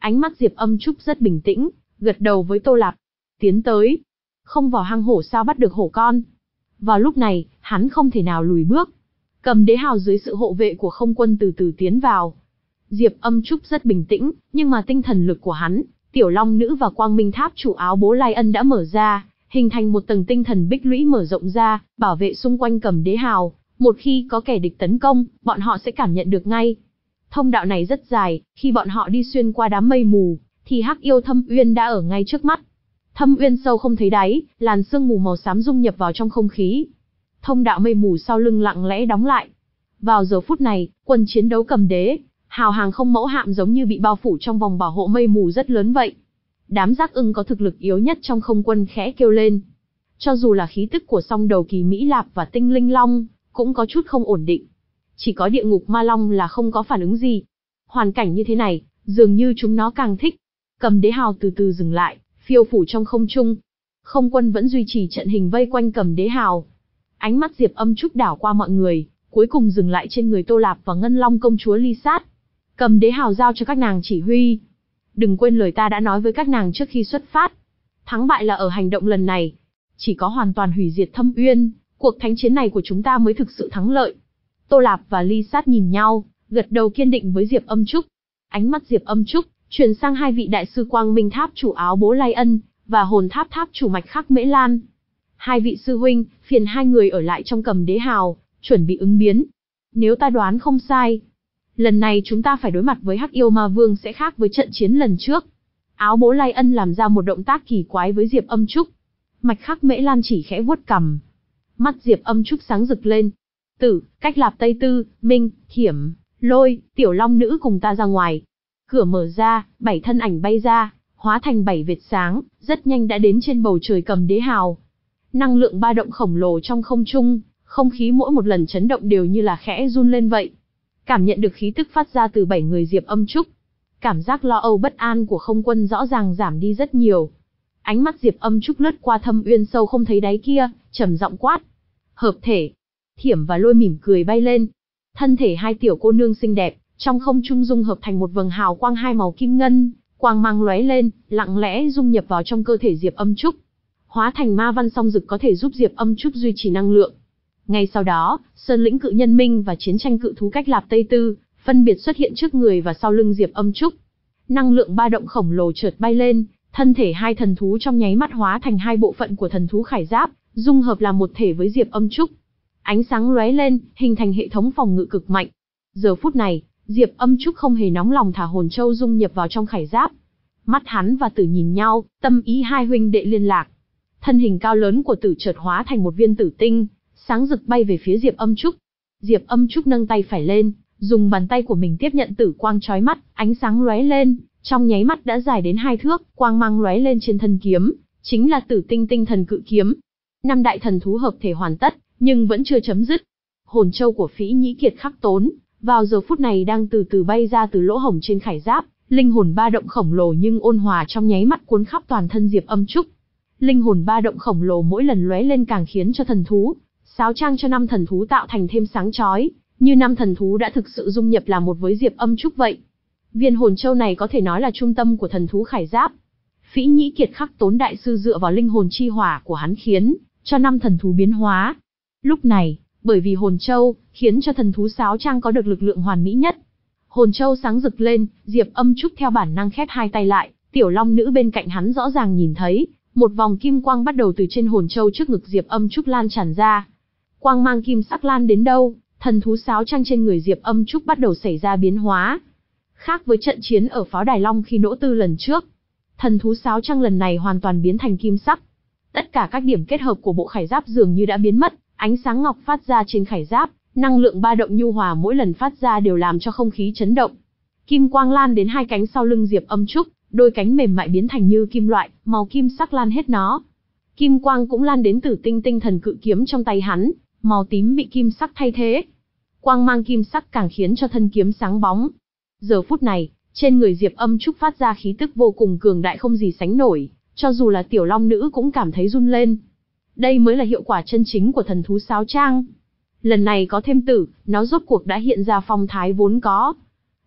Ánh mắt Diệp Âm Trúc rất bình tĩnh, gật đầu với Tô Lạp. Tiến tới. Không vào hang hổ sao bắt được hổ con. Vào lúc này, hắn không thể nào lùi bước. Cầm Đế Hào dưới sự hộ vệ của không quân từ từ tiến vào. Diệp Âm Trúc rất bình tĩnh, nhưng mà tinh thần lực của hắn, Tiểu Long Nữ và Quang Minh Tháp chủ áo bố Lai Ân đã mở ra, hình thành một tầng tinh thần bích lũy mở rộng ra, bảo vệ xung quanh Cầm Đế Hào. Một khi có kẻ địch tấn công, bọn họ sẽ cảm nhận được ngay. Thông đạo này rất dài, khi bọn họ đi xuyên qua đám mây mù, thì Hắc Yêu Thâm Uyên đã ở ngay trước mắt. Thâm Uyên sâu không thấy đáy, làn sương mù màu xám dung nhập vào trong không khí. Thông đạo mây mù sau lưng lặng lẽ đóng lại. Vào giờ phút này, quân chiến đấu Cầm Đế Hào hàng không mẫu hạm giống như bị bao phủ trong vòng bảo hộ mây mù rất lớn vậy. Đám Giác Ưng có thực lực yếu nhất trong không quân khẽ kêu lên. Cho dù là khí tức của song đầu Kỳ Mỹ Lạp và Tinh Linh Long, cũng có chút không ổn định. Chỉ có Địa Ngục Ma Long là không có phản ứng gì. Hoàn cảnh như thế này, dường như chúng nó càng thích. Cầm Đế Hào từ từ dừng lại, phiêu phủ trong không trung. Không quân vẫn duy trì trận hình vây quanh Cầm Đế Hào. Ánh mắt Diệp Âm Trúc đảo qua mọi người, cuối cùng dừng lại trên người Tô Lạp và Ngân Long công chúa Ly Sát. Cầm Đế Hào giao cho các nàng chỉ huy. Đừng quên lời ta đã nói với các nàng trước khi xuất phát. Thắng bại là ở hành động lần này. Chỉ có hoàn toàn hủy diệt Thâm Uyên, cuộc thánh chiến này của chúng ta mới thực sự thắng lợi. Tô Lạp và Ly Sát nhìn nhau, gật đầu kiên định với Diệp Âm Trúc. Ánh mắt Diệp Âm Trúc chuyển sang hai vị đại sư Quang Minh Tháp chủ áo bố Lai Ân và Hồn Tháp Tháp chủ Mạch Khắc Mễ Lan. Hai vị sư huynh, phiền hai người ở lại trong Cầm Đế Hào, chuẩn bị ứng biến. Nếu ta đoán không sai, lần này chúng ta phải đối mặt với Hắc Yêu Ma Vương sẽ khác với trận chiến lần trước. Áo bố Lai Ân làm ra một động tác kỳ quái với Diệp Âm Trúc. Mạch Khắc Mễ Lan chỉ khẽ vuốt cằm. Mắt Diệp Âm Trúc sáng rực lên. Tử, Cách Lạp Tây Tư, Minh, Thiểm, Lôi, Tiểu Long Nữ cùng ta ra ngoài. Cửa mở ra, bảy thân ảnh bay ra, hóa thành bảy vệt sáng, rất nhanh đã đến trên bầu trời Cầm Đế Hào. Năng lượng ba động khổng lồ trong không trung, không khí mỗi một lần chấn động đều như là khẽ run lên vậy. Cảm nhận được khí tức phát ra từ bảy người Diệp Âm Trúc. Cảm giác lo âu bất an của không quân rõ ràng giảm đi rất nhiều. Ánh mắt Diệp Âm Trúc lướt qua Thâm Uyên sâu không thấy đáy kia, trầm giọng quát. Hợp thể. Thiểm và Lôi mỉm cười bay lên. Thân thể hai tiểu cô nương xinh đẹp, trong không trung dung hợp thành một vầng hào quang hai màu kim ngân, quang mang lóe lên, lặng lẽ dung nhập vào trong cơ thể Diệp Âm Trúc. Hóa thành ma văn song dực có thể giúp Diệp Âm Trúc duy trì năng lượng. Ngay sau đó, Sơn lĩnh cự nhân Minh và chiến tranh cự thú Cách Lạp Tây Tư, phân biệt xuất hiện trước người và sau lưng Diệp Âm Trúc. Năng lượng ba động khổng lồ chợt bay lên, thân thể hai thần thú trong nháy mắt hóa thành hai bộ phận của thần thú khải giáp, dung hợp làm một thể với Diệp Âm Trúc. Ánh sáng lóe lên, hình thành hệ thống phòng ngự cực mạnh. Giờ phút này, Diệp Âm Trúc không hề nóng lòng thả hồn châu dung nhập vào trong khải giáp. Mắt hắn và Tử nhìn nhau, tâm ý hai huynh đệ liên lạc. Thân hình cao lớn của Tử chợt hóa thành một viên tử tinh, sáng rực bay về phía Diệp Âm Trúc. Diệp Âm Trúc nâng tay phải lên, dùng bàn tay của mình tiếp nhận tử quang chói mắt, ánh sáng lóe lên, trong nháy mắt đã dài đến hai thước, quang mang lóe lên trên thân kiếm, chính là Tử Tinh Tinh Thần Cự Kiếm. Năm đại thần thú hợp thể hoàn tất, nhưng vẫn chưa chấm dứt. Hồn châu của Phỉ Nhĩ Kiệt Khắc Tốn, vào giờ phút này đang từ từ bay ra từ lỗ hổng trên khải giáp, linh hồn ba động khổng lồ nhưng ôn hòa trong nháy mắt cuốn khắp toàn thân Diệp Âm Trúc. Linh hồn ba động khổng lồ mỗi lần lóe lên càng khiến cho thần thú sáo trang cho năm thần thú tạo thành thêm sáng chói, như năm thần thú đã thực sự dung nhập làm một với Diệp Âm Trúc vậy. Viên hồn châu này có thể nói là trung tâm của thần thú khải giáp. Phỉ Nhĩ Kiệt Khắc Tốn đại sư dựa vào linh hồn chi hỏa của hắn khiến cho năm thần thú biến hóa. Lúc này, bởi vì hồn châu, khiến cho thần thú sáo trang có được lực lượng hoàn mỹ nhất. Hồn châu sáng rực lên, Diệp Âm Trúc theo bản năng khép hai tay lại, Tiểu Long Nữ bên cạnh hắn rõ ràng nhìn thấy, một vòng kim quang bắt đầu từ trên hồn châu trước ngực Diệp Âm Trúc lan tràn ra. Quang mang kim sắc lan đến đâu, thần thú sáo trang trên người Diệp Âm Trúc bắt đầu xảy ra biến hóa. Khác với trận chiến ở pháo đài Long khi nỗ tư lần trước, thần thú sáo trang lần này hoàn toàn biến thành kim sắc. Tất cả các điểm kết hợp của bộ khải giáp dường như đã biến mất, ánh sáng ngọc phát ra trên khải giáp, năng lượng ba động nhu hòa mỗi lần phát ra đều làm cho không khí chấn động. Kim quang lan đến hai cánh sau lưng Diệp Âm Trúc, đôi cánh mềm mại biến thành như kim loại, màu kim sắc lan hết nó. Kim quang cũng lan đến Tử Tinh Tinh Thần Cự Kiếm trong tay hắn, màu tím bị kim sắc thay thế. Quang mang kim sắc càng khiến cho thân kiếm sáng bóng. Giờ phút này, trên người Diệp Âm Trúc phát ra khí tức vô cùng cường đại không gì sánh nổi, cho dù là Tiểu Long Nữ cũng cảm thấy run lên. Đây mới là hiệu quả chân chính của thần thú sáo trang. Lần này có thêm tử, nó rốt cuộc đã hiện ra phong thái vốn có.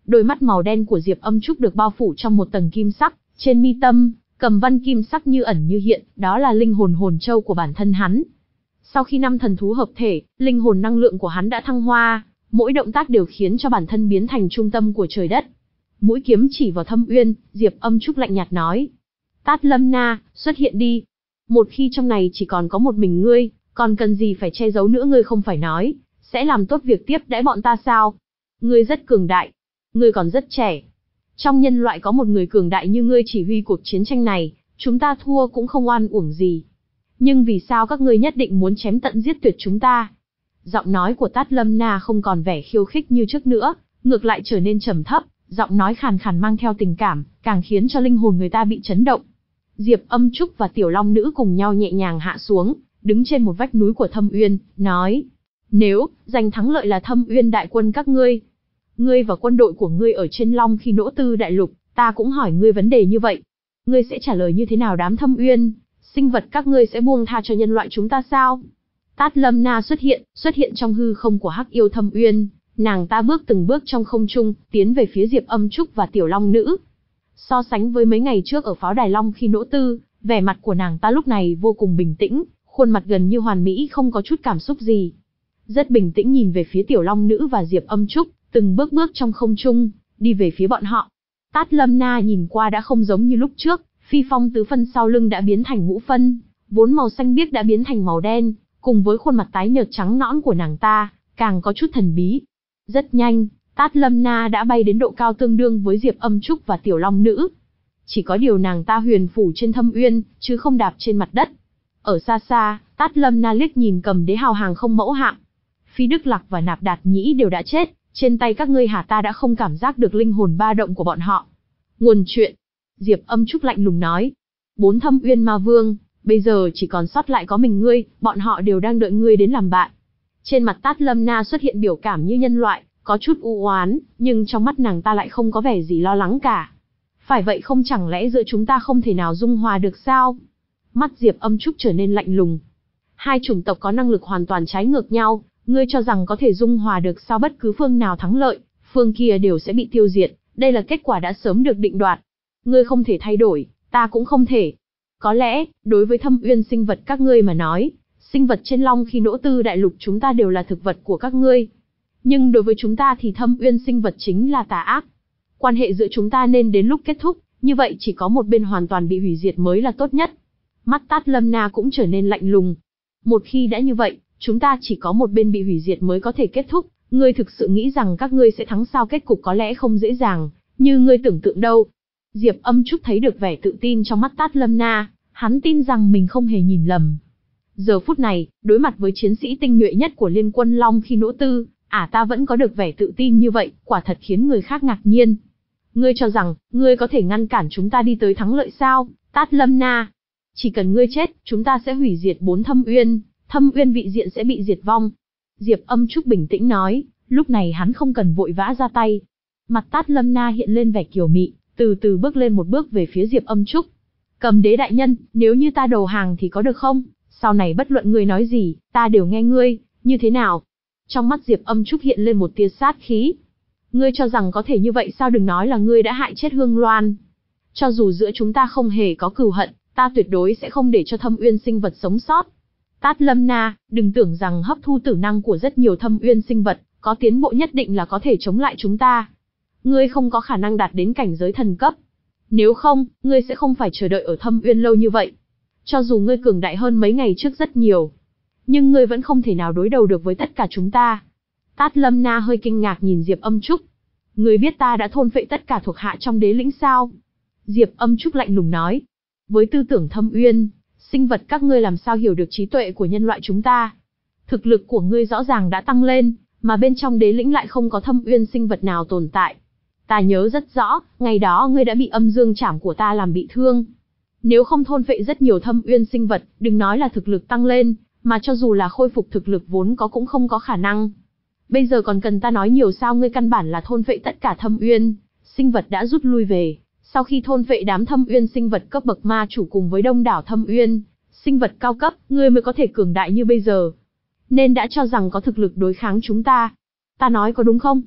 Đôi mắt màu đen của Diệp Âm Trúc được bao phủ trong một tầng kim sắc, trên mi tâm, cầm văn kim sắc như ẩn như hiện, đó là linh hồn hồn châu của bản thân hắn. Sau khi năm thần thú hợp thể, linh hồn năng lượng của hắn đã thăng hoa, mỗi động tác đều khiến cho bản thân biến thành trung tâm của trời đất. Mũi kiếm chỉ vào Thâm Uyên, Diệp Âm Trúc lạnh nhạt nói: Tát Lâm Na, xuất hiện đi. Một khi trong này chỉ còn có một mình ngươi, còn cần gì phải che giấu nữa, ngươi không phải nói sẽ làm tốt việc tiếp đãi bọn ta sao? Ngươi rất cường đại, ngươi còn rất trẻ. Trong nhân loại có một người cường đại như ngươi chỉ huy cuộc chiến tranh này, chúng ta thua cũng không oan uổng gì. Nhưng vì sao các ngươi nhất định muốn chém tận giết tuyệt chúng ta? Giọng nói của Tát Lâm Na không còn vẻ khiêu khích như trước nữa, ngược lại trở nên trầm thấp, giọng nói khàn khàn mang theo tình cảm, càng khiến cho linh hồn người ta bị chấn động. Diệp Âm Trúc và Tiểu Long Nữ cùng nhau nhẹ nhàng hạ xuống, đứng trên một vách núi của Thâm Uyên, nói: Nếu giành thắng lợi là Thâm Uyên đại quân các ngươi, ngươi và quân đội của ngươi ở trên Long Khi Nỗ Tư đại lục, ta cũng hỏi ngươi vấn đề như vậy. Ngươi sẽ trả lời như thế nào đám Thâm Uyên? Sinh vật các ngươi sẽ buông tha cho nhân loại chúng ta sao? Tát Lâm Na xuất hiện, xuất hiện trong hư không của Hắc Yêu Thâm Uyên, nàng ta bước từng bước trong không trung, tiến về phía Diệp Âm Trúc và Tiểu Long Nữ. So sánh với mấy ngày trước ở pháo đài Long Khi Nỗ Tư, vẻ mặt của nàng ta lúc này vô cùng bình tĩnh, khuôn mặt gần như hoàn mỹ, không có chút cảm xúc gì. Rất bình tĩnh nhìn về phía Tiểu Long Nữ và Diệp Âm Trúc, từng bước bước trong không trung, đi về phía bọn họ. Tát Lâm Na nhìn qua đã không giống như lúc trước, phi phong tứ phân sau lưng đã biến thành ngũ phân, vốn màu xanh biếc đã biến thành màu đen, cùng với khuôn mặt tái nhợt trắng nõn của nàng ta, càng có chút thần bí. Rất nhanh, Tát Lâm Na đã bay đến độ cao tương đương với Diệp Âm Trúc và Tiểu Long Nữ. Chỉ có điều nàng ta huyền phủ trên Thâm Uyên, chứ không đạp trên mặt đất. Ở xa xa, Tát Lâm Na liếc nhìn Cầm Đế hào hàng không mẫu hạm. Phi Đức Lạc và Nạp Đạt Nhĩ đều đã chết, trên tay các ngươi hả? Ta đã không cảm giác được linh hồn ba động của bọn họ. Nguồn chuyện. Diệp Âm Trúc lạnh lùng nói: Bốn Thâm Uyên ma vương, bây giờ chỉ còn sót lại có mình ngươi, bọn họ đều đang đợi ngươi đến làm bạn. Trên mặt Tát Lâm Na xuất hiện biểu cảm như nhân loại, có chút u oán, nhưng trong mắt nàng ta lại không có vẻ gì lo lắng cả. Phải vậy không, chẳng lẽ giữa chúng ta không thể nào dung hòa được sao? Mắt Diệp Âm Trúc trở nên lạnh lùng. Hai chủng tộc có năng lực hoàn toàn trái ngược nhau, ngươi cho rằng có thể dung hòa được sao? Bất cứ phương nào thắng lợi, phương kia đều sẽ bị tiêu diệt, đây là kết quả đã sớm được định đoạt. Ngươi không thể thay đổi, ta cũng không thể. Có lẽ, đối với Thâm Uyên sinh vật các ngươi mà nói, sinh vật trên Long Khi Nỗ Tư đại lục chúng ta đều là thực vật của các ngươi. Nhưng đối với chúng ta thì Thâm Uyên sinh vật chính là tà ác. Quan hệ giữa chúng ta nên đến lúc kết thúc, như vậy chỉ có một bên hoàn toàn bị hủy diệt mới là tốt nhất. Mắt Tát Lâm Na cũng trở nên lạnh lùng. Một khi đã như vậy, chúng ta chỉ có một bên bị hủy diệt mới có thể kết thúc. Ngươi thực sự nghĩ rằng các ngươi sẽ thắng sao? Kết cục có lẽ không dễ dàng, như ngươi tưởng tượng đâu. Diệp Âm Trúc thấy được vẻ tự tin trong mắt Tát Lâm Na, hắn tin rằng mình không hề nhìn lầm. Giờ phút này, đối mặt với chiến sĩ tinh nhuệ nhất của Liên quân Long Khi Nỗ Tư, ả ta vẫn có được vẻ tự tin như vậy, quả thật khiến người khác ngạc nhiên. Ngươi cho rằng, ngươi có thể ngăn cản chúng ta đi tới thắng lợi sao, Tát Lâm Na? Chỉ cần ngươi chết, chúng ta sẽ hủy diệt bốn Thâm Uyên, Thâm Uyên vị diện sẽ bị diệt vong. Diệp Âm Trúc bình tĩnh nói, lúc này hắn không cần vội vã ra tay. Mặt Tát Lâm Na hiện lên vẻ kiều mị, từ từ bước lên một bước về phía Diệp Âm Trúc. Cầm Đế đại nhân, nếu như ta đầu hàng thì có được không? Sau này bất luận ngươi nói gì, ta đều nghe ngươi, như thế nào? Trong mắt Diệp Âm Trúc hiện lên một tia sát khí. Ngươi cho rằng có thể như vậy sao? Đừng nói là ngươi đã hại chết Hương Loan. Cho dù giữa chúng ta không hề có cừu hận, ta tuyệt đối sẽ không để cho Thâm Uyên sinh vật sống sót. Tát Lâm Na, đừng tưởng rằng hấp thu tử năng của rất nhiều Thâm Uyên sinh vật, có tiến bộ nhất định là có thể chống lại chúng ta. Ngươi không có khả năng đạt đến cảnh giới thần cấp. Nếu không, ngươi sẽ không phải chờ đợi ở Thâm Uyên lâu như vậy. Cho dù ngươi cường đại hơn mấy ngày trước rất nhiều, nhưng ngươi vẫn không thể nào đối đầu được với tất cả chúng ta. Tát Lâm Na hơi kinh ngạc nhìn Diệp Âm Trúc. Ngươi biết ta đã thôn phệ tất cả thuộc hạ trong đế lĩnh sao? Diệp Âm Trúc lạnh lùng nói. Với tư tưởng Thâm Uyên, sinh vật các ngươi làm sao hiểu được trí tuệ của nhân loại chúng ta? Thực lực của ngươi rõ ràng đã tăng lên, mà bên trong đế lĩnh lại không có Thâm Uyên sinh vật nào tồn tại. Ta nhớ rất rõ, ngày đó ngươi đã bị âm dương trảm của ta làm bị thương. Nếu không thôn phệ rất nhiều Thâm Uyên sinh vật, đừng nói là thực lực tăng lên, mà cho dù là khôi phục thực lực vốn có cũng không có khả năng. Bây giờ còn cần ta nói nhiều sao? Ngươi căn bản là thôn phệ tất cả Thâm Uyên sinh vật đã rút lui về. Sau khi thôn phệ đám Thâm Uyên sinh vật cấp bậc ma chủ cùng với đông đảo Thâm Uyên sinh vật cao cấp, ngươi mới có thể cường đại như bây giờ. Nên đã cho rằng có thực lực đối kháng chúng ta. Ta nói có đúng không?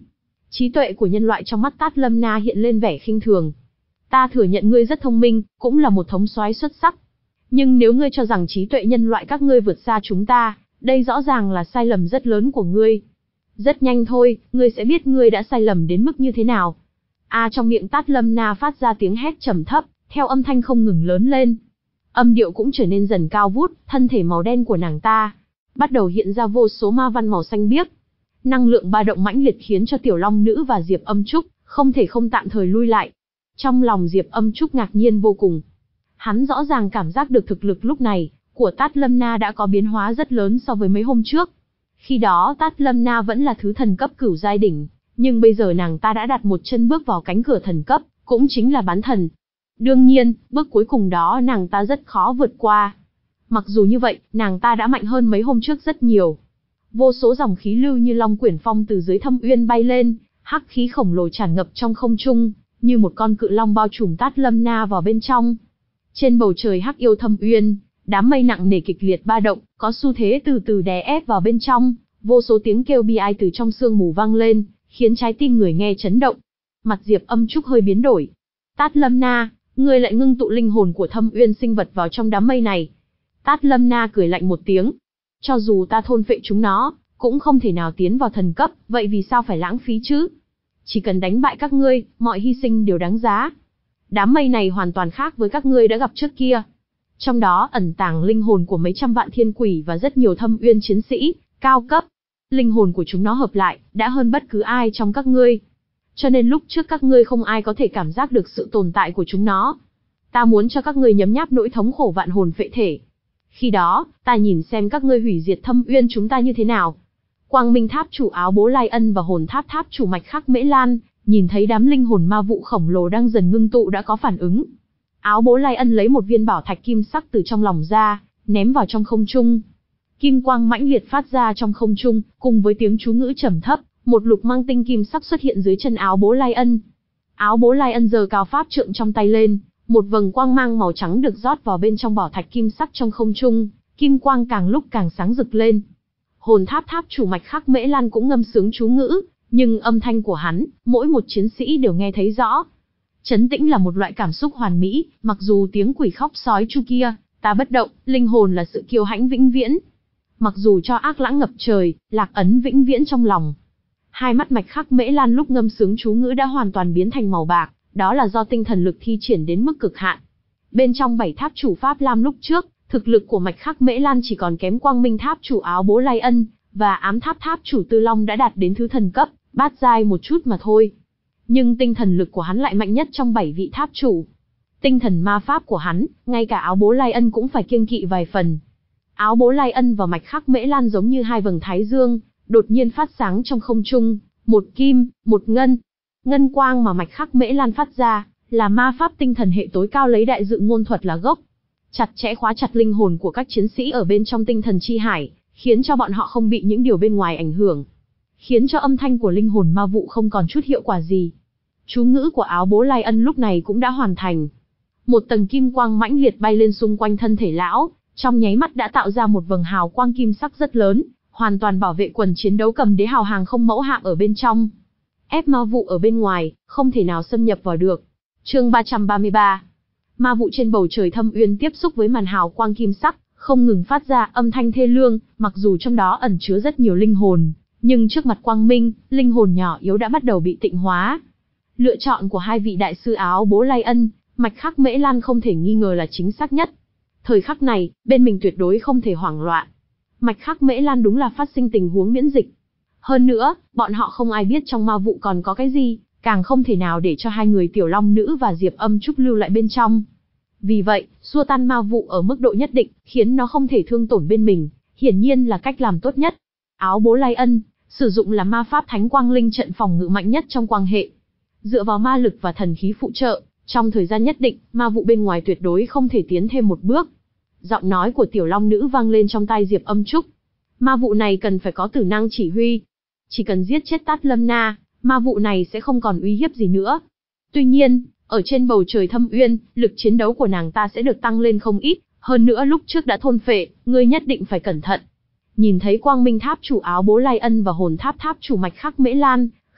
Trí tuệ của nhân loại trong mắt Tát Lâm Na hiện lên vẻ khinh thường. Ta thừa nhận ngươi rất thông minh, cũng là một thống soái xuất sắc. Nhưng nếu ngươi cho rằng trí tuệ nhân loại các ngươi vượt xa chúng ta, đây rõ ràng là sai lầm rất lớn của ngươi. Rất nhanh thôi, ngươi sẽ biết ngươi đã sai lầm đến mức như thế nào. A trong miệng Tát Lâm Na phát ra tiếng hét trầm thấp, theo âm thanh không ngừng lớn lên. Âm điệu cũng trở nên dần cao vút, thân thể màu đen của nàng ta bắt đầu hiện ra vô số ma văn màu xanh biếc. Năng lượng ba động mãnh liệt khiến cho Tiểu Long Nữ và Diệp Âm Trúc không thể không tạm thời lui lại. Trong lòng Diệp Âm Trúc ngạc nhiên vô cùng. Hắn rõ ràng cảm giác được thực lực lúc này của Tát Lâm Na đã có biến hóa rất lớn so với mấy hôm trước. Khi đó Tát Lâm Na vẫn là thứ thần cấp cửu giai đỉnh, nhưng bây giờ nàng ta đã đặt một chân bước vào cánh cửa thần cấp, cũng chính là bán thần. Đương nhiên, bước cuối cùng đó nàng ta rất khó vượt qua. Mặc dù như vậy, nàng ta đã mạnh hơn mấy hôm trước rất nhiều. Vô số dòng khí lưu như long quyển phong từ dưới thâm uyên bay lên, hắc khí khổng lồ tràn ngập trong không trung, như một con cự long bao trùm Tát Lâm Na vào bên trong. Trên bầu trời hắc yêu thâm uyên, đám mây nặng nề kịch liệt ba động, có xu thế từ từ đè ép vào bên trong, vô số tiếng kêu bi ai từ trong sương mù vang lên, khiến trái tim người nghe chấn động. Mặt Diệp Âm Trúc hơi biến đổi. Tát Lâm Na, ngươi lại ngưng tụ linh hồn của thâm uyên sinh vật vào trong đám mây này. Tát Lâm Na cười lạnh một tiếng. Cho dù ta thôn phệ chúng nó, cũng không thể nào tiến vào thần cấp, vậy vì sao phải lãng phí chứ? Chỉ cần đánh bại các ngươi, mọi hy sinh đều đáng giá. Đám mây này hoàn toàn khác với các ngươi đã gặp trước kia. Trong đó ẩn tàng linh hồn của mấy trăm vạn thiên quỷ và rất nhiều thâm uyên chiến sĩ, cao cấp. Linh hồn của chúng nó hợp lại, đã hơn bất cứ ai trong các ngươi. Cho nên lúc trước các ngươi không ai có thể cảm giác được sự tồn tại của chúng nó. Ta muốn cho các ngươi nhấm nháp nỗi thống khổ vạn hồn phệ thể. Khi đó, ta nhìn xem các ngươi hủy diệt thâm uyên chúng ta như thế nào. Quang Minh Tháp chủ Áo Bố Lai Ân và Hồn Tháp Tháp chủ Mạch Khắc Mễ Lan, nhìn thấy đám linh hồn ma vụ khổng lồ đang dần ngưng tụ đã có phản ứng. Áo Bố Lai Ân lấy một viên bảo thạch kim sắc từ trong lòng ra, ném vào trong không trung. Kim quang mãnh liệt phát ra trong không trung, cùng với tiếng chú ngữ trầm thấp, một lục mang tinh kim sắc xuất hiện dưới chân Áo Bố Lai Ân. Áo Bố Lai Ân giơ cao pháp trượng trong tay lên, một vầng quang mang màu trắng được rót vào bên trong bảo thạch kim sắc trong không trung, kim quang càng lúc càng sáng rực lên. Hồn Tháp Tháp chủ Mạch Khắc Mễ Lan cũng ngâm sướng chú ngữ, nhưng âm thanh của hắn, mỗi một chiến sĩ đều nghe thấy rõ. Chấn tĩnh là một loại cảm xúc hoàn mỹ, mặc dù tiếng quỷ khóc sói chu kia, ta bất động, linh hồn là sự kiêu hãnh vĩnh viễn. Mặc dù cho ác lãng ngập trời, lạc ấn vĩnh viễn trong lòng. Hai mắt Mạch Khắc Mễ Lan lúc ngâm sướng chú ngữ đã hoàn toàn biến thành màu bạc, đó là do tinh thần lực thi triển đến mức cực hạn. Bên trong bảy tháp chủ Pháp Lam lúc trước, thực lực của Mạch Khắc Mễ Lan chỉ còn kém Quang Minh Tháp chủ Áo Bố Lai Ân, và Ám Tháp Tháp chủ Tư Long đã đạt đến thứ thần cấp, bát giai một chút mà thôi. Nhưng tinh thần lực của hắn lại mạnh nhất trong bảy vị tháp chủ. Tinh thần ma pháp của hắn, ngay cả Áo Bố Lai Ân cũng phải kiêng kỵ vài phần. Áo Bố Lai Ân và Mạch Khắc Mễ Lan giống như hai vầng thái dương, đột nhiên phát sáng trong không trung, một kim, một ngân. Ngân quang mà Mạch Khắc Mễ Lan phát ra, là ma pháp tinh thần hệ tối cao lấy đại dự ngôn thuật là gốc. Chặt chẽ khóa chặt linh hồn của các chiến sĩ ở bên trong tinh thần chi hải, khiến cho bọn họ không bị những điều bên ngoài ảnh hưởng. Khiến cho âm thanh của linh hồn ma vụ không còn chút hiệu quả gì. Chú ngữ của Áo Bố Lai Ân lúc này cũng đã hoàn thành. Một tầng kim quang mãnh liệt bay lên xung quanh thân thể lão, trong nháy mắt đã tạo ra một vầng hào quang kim sắc rất lớn, hoàn toàn bảo vệ quần chiến đấu cầm đế hào hàng không mẫu hạm ở bên trong. Ép ma vụ ở bên ngoài, không thể nào xâm nhập vào được. Chương ba trăm ba mươi ba. Ma vụ trên bầu trời thâm uyên tiếp xúc với màn hào quang kim sắc, không ngừng phát ra âm thanh thê lương, mặc dù trong đó ẩn chứa rất nhiều linh hồn, nhưng trước mặt quang minh, linh hồn nhỏ yếu đã bắt đầu bị tịnh hóa. Lựa chọn của hai vị đại sư Áo Bố Lai Ân, Mạch Khắc Mễ Lan không thể nghi ngờ là chính xác nhất. Thời khắc này, bên mình tuyệt đối không thể hoảng loạn. Mạch Khắc Mễ Lan đúng là phát sinh tình huống miễn dịch. Hơn nữa, bọn họ không ai biết trong ma vụ còn có cái gì, càng không thể nào để cho hai người Tiểu Long Nữ và Diệp Âm Trúc lưu lại bên trong. Vì vậy, xua tan ma vụ ở mức độ nhất định, khiến nó không thể thương tổn bên mình, hiển nhiên là cách làm tốt nhất. Áo Bố Lai Ân sử dụng là ma pháp Thánh Quang Linh trận phòng ngự mạnh nhất trong quang hệ. Dựa vào ma lực và thần khí phụ trợ, trong thời gian nhất định, ma vụ bên ngoài tuyệt đối không thể tiến thêm một bước. Giọng nói của Tiểu Long Nữ vang lên trong tai Diệp Âm Trúc. Ma vụ này cần phải có tử năng chỉ huy. Chỉ cần giết chết Tát Lâm Na, ma vụ này sẽ không còn uy hiếp gì nữa. Tuy nhiên, ở trên bầu trời thâm uyên, lực chiến đấu của nàng ta sẽ được tăng lên không ít, hơn nữa lúc trước đã thôn phệ, ngươi nhất định phải cẩn thận. Nhìn thấy Quang Minh Tháp chủ Áo Bố Lai Ân và Hồn Tháp Tháp chủ Mạch Khắc Mễ Lan,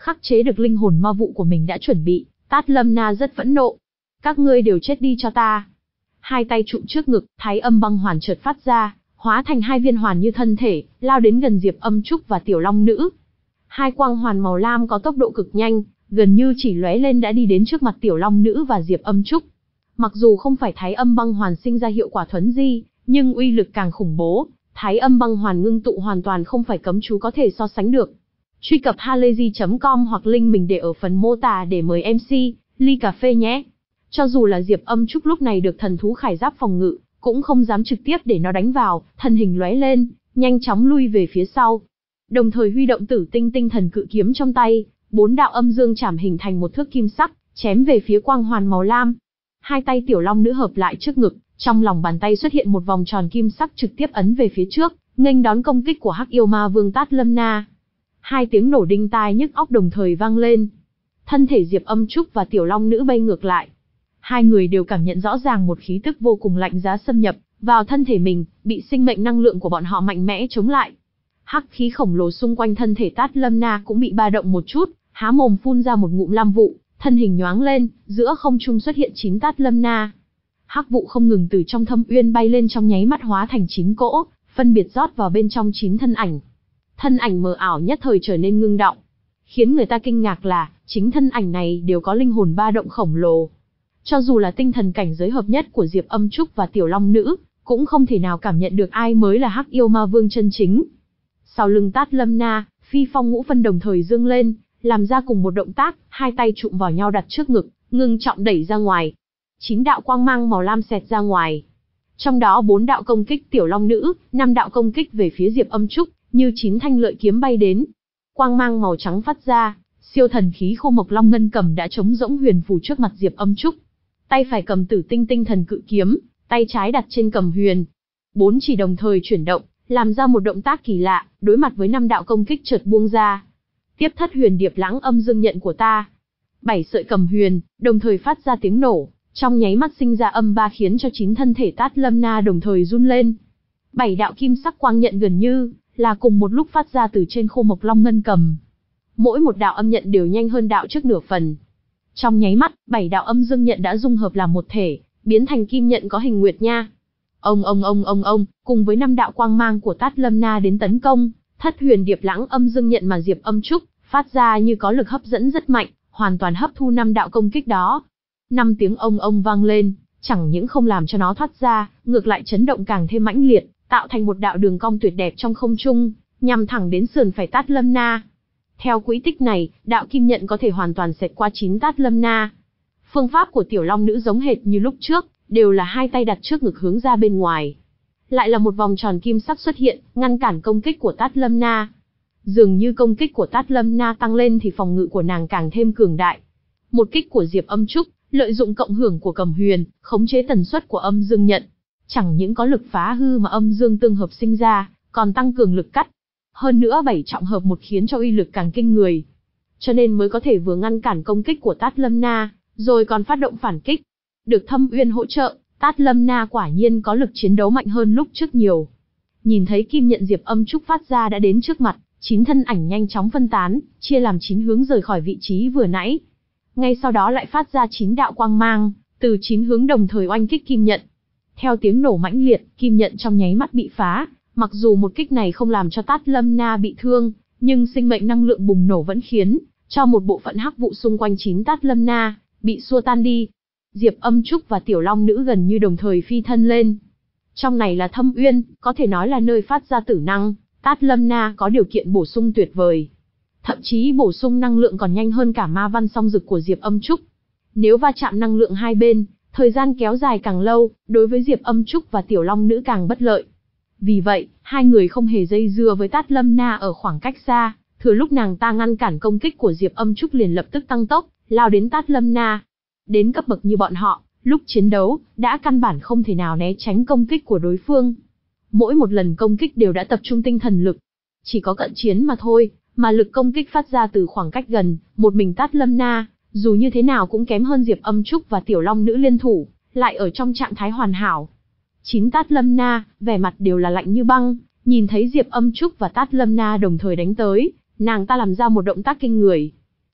khắc chế được linh hồn ma vụ của mình đã chuẩn bị, Tát Lâm Na rất phẫn nộ. Các ngươi đều chết đi cho ta. Hai tay trụm trước ngực, Thái Âm băng hoàn chợt phát ra, hóa thành hai viên hoàn như thân thể, lao đến gần Diệp Âm Trúc và Tiểu Long Nữ. Hai quang hoàn màu lam có tốc độ cực nhanh, gần như chỉ lóe lên đã đi đến trước mặt Tiểu Long Nữ và Diệp Âm Trúc. Mặc dù không phải Thái Âm băng hoàn sinh ra hiệu quả thuấn di, nhưng uy lực càng khủng bố. Thái Âm băng hoàn ngưng tụ hoàn toàn không phải cấm chú có thể so sánh được. Truy cập halayzi chấm com hoặc link mình để ở phần mô tả để mời em xê, ly cà phê nhé. Cho dù là Diệp Âm Trúc lúc này được thần thú khải giáp phòng ngự, cũng không dám trực tiếp để nó đánh vào, thân hình lóe lên, nhanh chóng lui về phía sau. Đồng thời huy động Tử Tinh tinh thần cự kiếm trong tay, bốn đạo âm dương chảm hình thành một thước kim sắc, chém về phía quang hoàn màu lam. Hai tay Tiểu Long Nữ hợp lại trước ngực, trong lòng bàn tay xuất hiện một vòng tròn kim sắc trực tiếp ấn về phía trước, nghênh đón công kích của Hắc Yêu Ma Vương Tát Lâm Na. Hai tiếng nổ đinh tai nhức óc đồng thời vang lên. Thân thể Diệp Âm Trúc và Tiểu Long Nữ bay ngược lại. Hai người đều cảm nhận rõ ràng một khí tức vô cùng lạnh giá xâm nhập vào thân thể mình, bị sinh mệnh năng lượng của bọn họ mạnh mẽ chống lại. Hắc khí khổng lồ xung quanh thân thể Tát Lâm Na cũng bị ba động một chút, há mồm phun ra một ngụm lam vụ, thân hình nhoáng lên, giữa không trung xuất hiện chín Tát Lâm Na. Hắc vụ không ngừng từ trong thâm uyên bay lên trong nháy mắt hóa thành chín cỗ, phân biệt rót vào bên trong chín thân ảnh. Thân ảnh mờ ảo nhất thời trở nên ngưng động. Khiến người ta kinh ngạc là, chính thân ảnh này đều có linh hồn ba động khổng lồ. Cho dù là tinh thần cảnh giới hợp nhất của Diệp Âm Trúc và Tiểu Long Nữ, cũng không thể nào cảm nhận được ai mới là Hắc Yêu Ma Vương chân chính. Sau lưng Tát Lâm Na, Phi Phong Ngũ Phân đồng thời dương lên, làm ra cùng một động tác, hai tay trụm vào nhau đặt trước ngực, ngưng trọng đẩy ra ngoài. Chín đạo quang mang màu lam xẹt ra ngoài. Trong đó bốn đạo công kích Tiểu Long Nữ, năm đạo công kích về phía Diệp Âm Trúc, như chín thanh lợi kiếm bay đến. Quang mang màu trắng phát ra, siêu thần khí Khô Mộc Long Ngân Cầm đã trống rỗng huyền phù trước mặt Diệp Âm Trúc. Tay phải cầm Tử Tinh tinh thần cự kiếm, tay trái đặt trên cầm huyền. Bốn chỉ đồng thời chuyển động, làm ra một động tác kỳ lạ, đối mặt với năm đạo công kích chợt buông ra. Tiếp thất huyền điệp lãng âm dương nhận của ta. Bảy sợi cầm huyền, đồng thời phát ra tiếng nổ, trong nháy mắt sinh ra âm ba khiến cho chín thân thể Tát Lâm Na đồng thời run lên. Bảy đạo kim sắc quang nhận gần như là cùng một lúc phát ra từ trên Khô Mộc Long Ngân Cầm. Mỗi một đạo âm nhận đều nhanh hơn đạo trước nửa phần. Trong nháy mắt, bảy đạo âm dương nhận đã dung hợp làm một thể, biến thành kim nhận có hình nguyệt nha. Ông ông ông ông ông, cùng với năm đạo quang mang của Tát Lâm Na đến tấn công, thất huyền điệp lãng âm dương nhận mà Diệp Âm Trúc phát ra như có lực hấp dẫn rất mạnh, hoàn toàn hấp thu năm đạo công kích đó. Năm tiếng ông ông vang lên, chẳng những không làm cho nó thoát ra, ngược lại chấn động càng thêm mãnh liệt, tạo thành một đạo đường cong tuyệt đẹp trong không trung, nhằm thẳng đến sườn phải Tát Lâm Na. Theo quỹ tích này, đạo kim nhận có thể hoàn toàn xẹt qua chín Tát Lâm Na. Phương pháp của Tiểu Long Nữ giống hệt như lúc trước, đều là hai tay đặt trước ngực hướng ra bên ngoài. Lại là một vòng tròn kim sắc xuất hiện, ngăn cản công kích của Tát Lâm Na. Dường như công kích của Tát Lâm Na tăng lên thì phòng ngự của nàng càng thêm cường đại. Một kích của Diệp Âm Trúc, lợi dụng cộng hưởng của cầm huyền, khống chế tần suất của âm dương nhận. Chẳng những có lực phá hư mà âm dương tương hợp sinh ra, còn tăng cường lực cắt. Hơn nữa bảy trọng hợp một khiến cho uy lực càng kinh người. Cho nên mới có thể vừa ngăn cản công kích của Tát Lâm Na, rồi còn phát động phản kích. Được Thâm Uyên hỗ trợ, Tát Lâm Na quả nhiên có lực chiến đấu mạnh hơn lúc trước nhiều. Nhìn thấy kim nhận Diệp Âm Trúc phát ra đã đến trước mặt, chín thân ảnh nhanh chóng phân tán, chia làm chín hướng rời khỏi vị trí vừa nãy. Ngay sau đó lại phát ra chín đạo quang mang, từ chín hướng đồng thời oanh kích kim nhận. Theo tiếng nổ mãnh liệt, kim nhận trong nháy mắt bị phá. Mặc dù một kích này không làm cho Tát Lâm Na bị thương, nhưng sinh mệnh năng lượng bùng nổ vẫn khiến cho một bộ phận hắc vụ xung quanh chín Tát Lâm Na bị xua tan đi. Diệp Âm Trúc và Tiểu Long Nữ gần như đồng thời phi thân lên. Trong này là Thâm Uyên, có thể nói là nơi phát ra tử năng, Tát Lâm Na có điều kiện bổ sung tuyệt vời. Thậm chí bổ sung năng lượng còn nhanh hơn cả ma văn song dực của Diệp Âm Trúc. Nếu va chạm năng lượng hai bên, thời gian kéo dài càng lâu, đối với Diệp Âm Trúc và Tiểu Long Nữ càng bất lợi. Vì vậy, hai người không hề dây dưa với Tát Lâm Na ở khoảng cách xa, thừa lúc nàng ta ngăn cản công kích của Diệp Âm Trúc liền lập tức tăng tốc, lao đến Tát Lâm Na. Đến cấp bậc như bọn họ, lúc chiến đấu, đã căn bản không thể nào né tránh công kích của đối phương. Mỗi một lần công kích đều đã tập trung tinh thần lực. Chỉ có cận chiến mà thôi, mà lực công kích phát ra từ khoảng cách gần, một mình Tát Lâm Na, dù như thế nào cũng kém hơn Diệp Âm Trúc và Tiểu Long Nữ liên thủ, lại ở trong trạng thái hoàn hảo. Chín Tát Lâm Na, vẻ mặt đều là lạnh như băng, nhìn thấy Diệp Âm Trúc và Tát Lâm Na đồng thời đánh tới, nàng ta làm ra một động tác kinh người.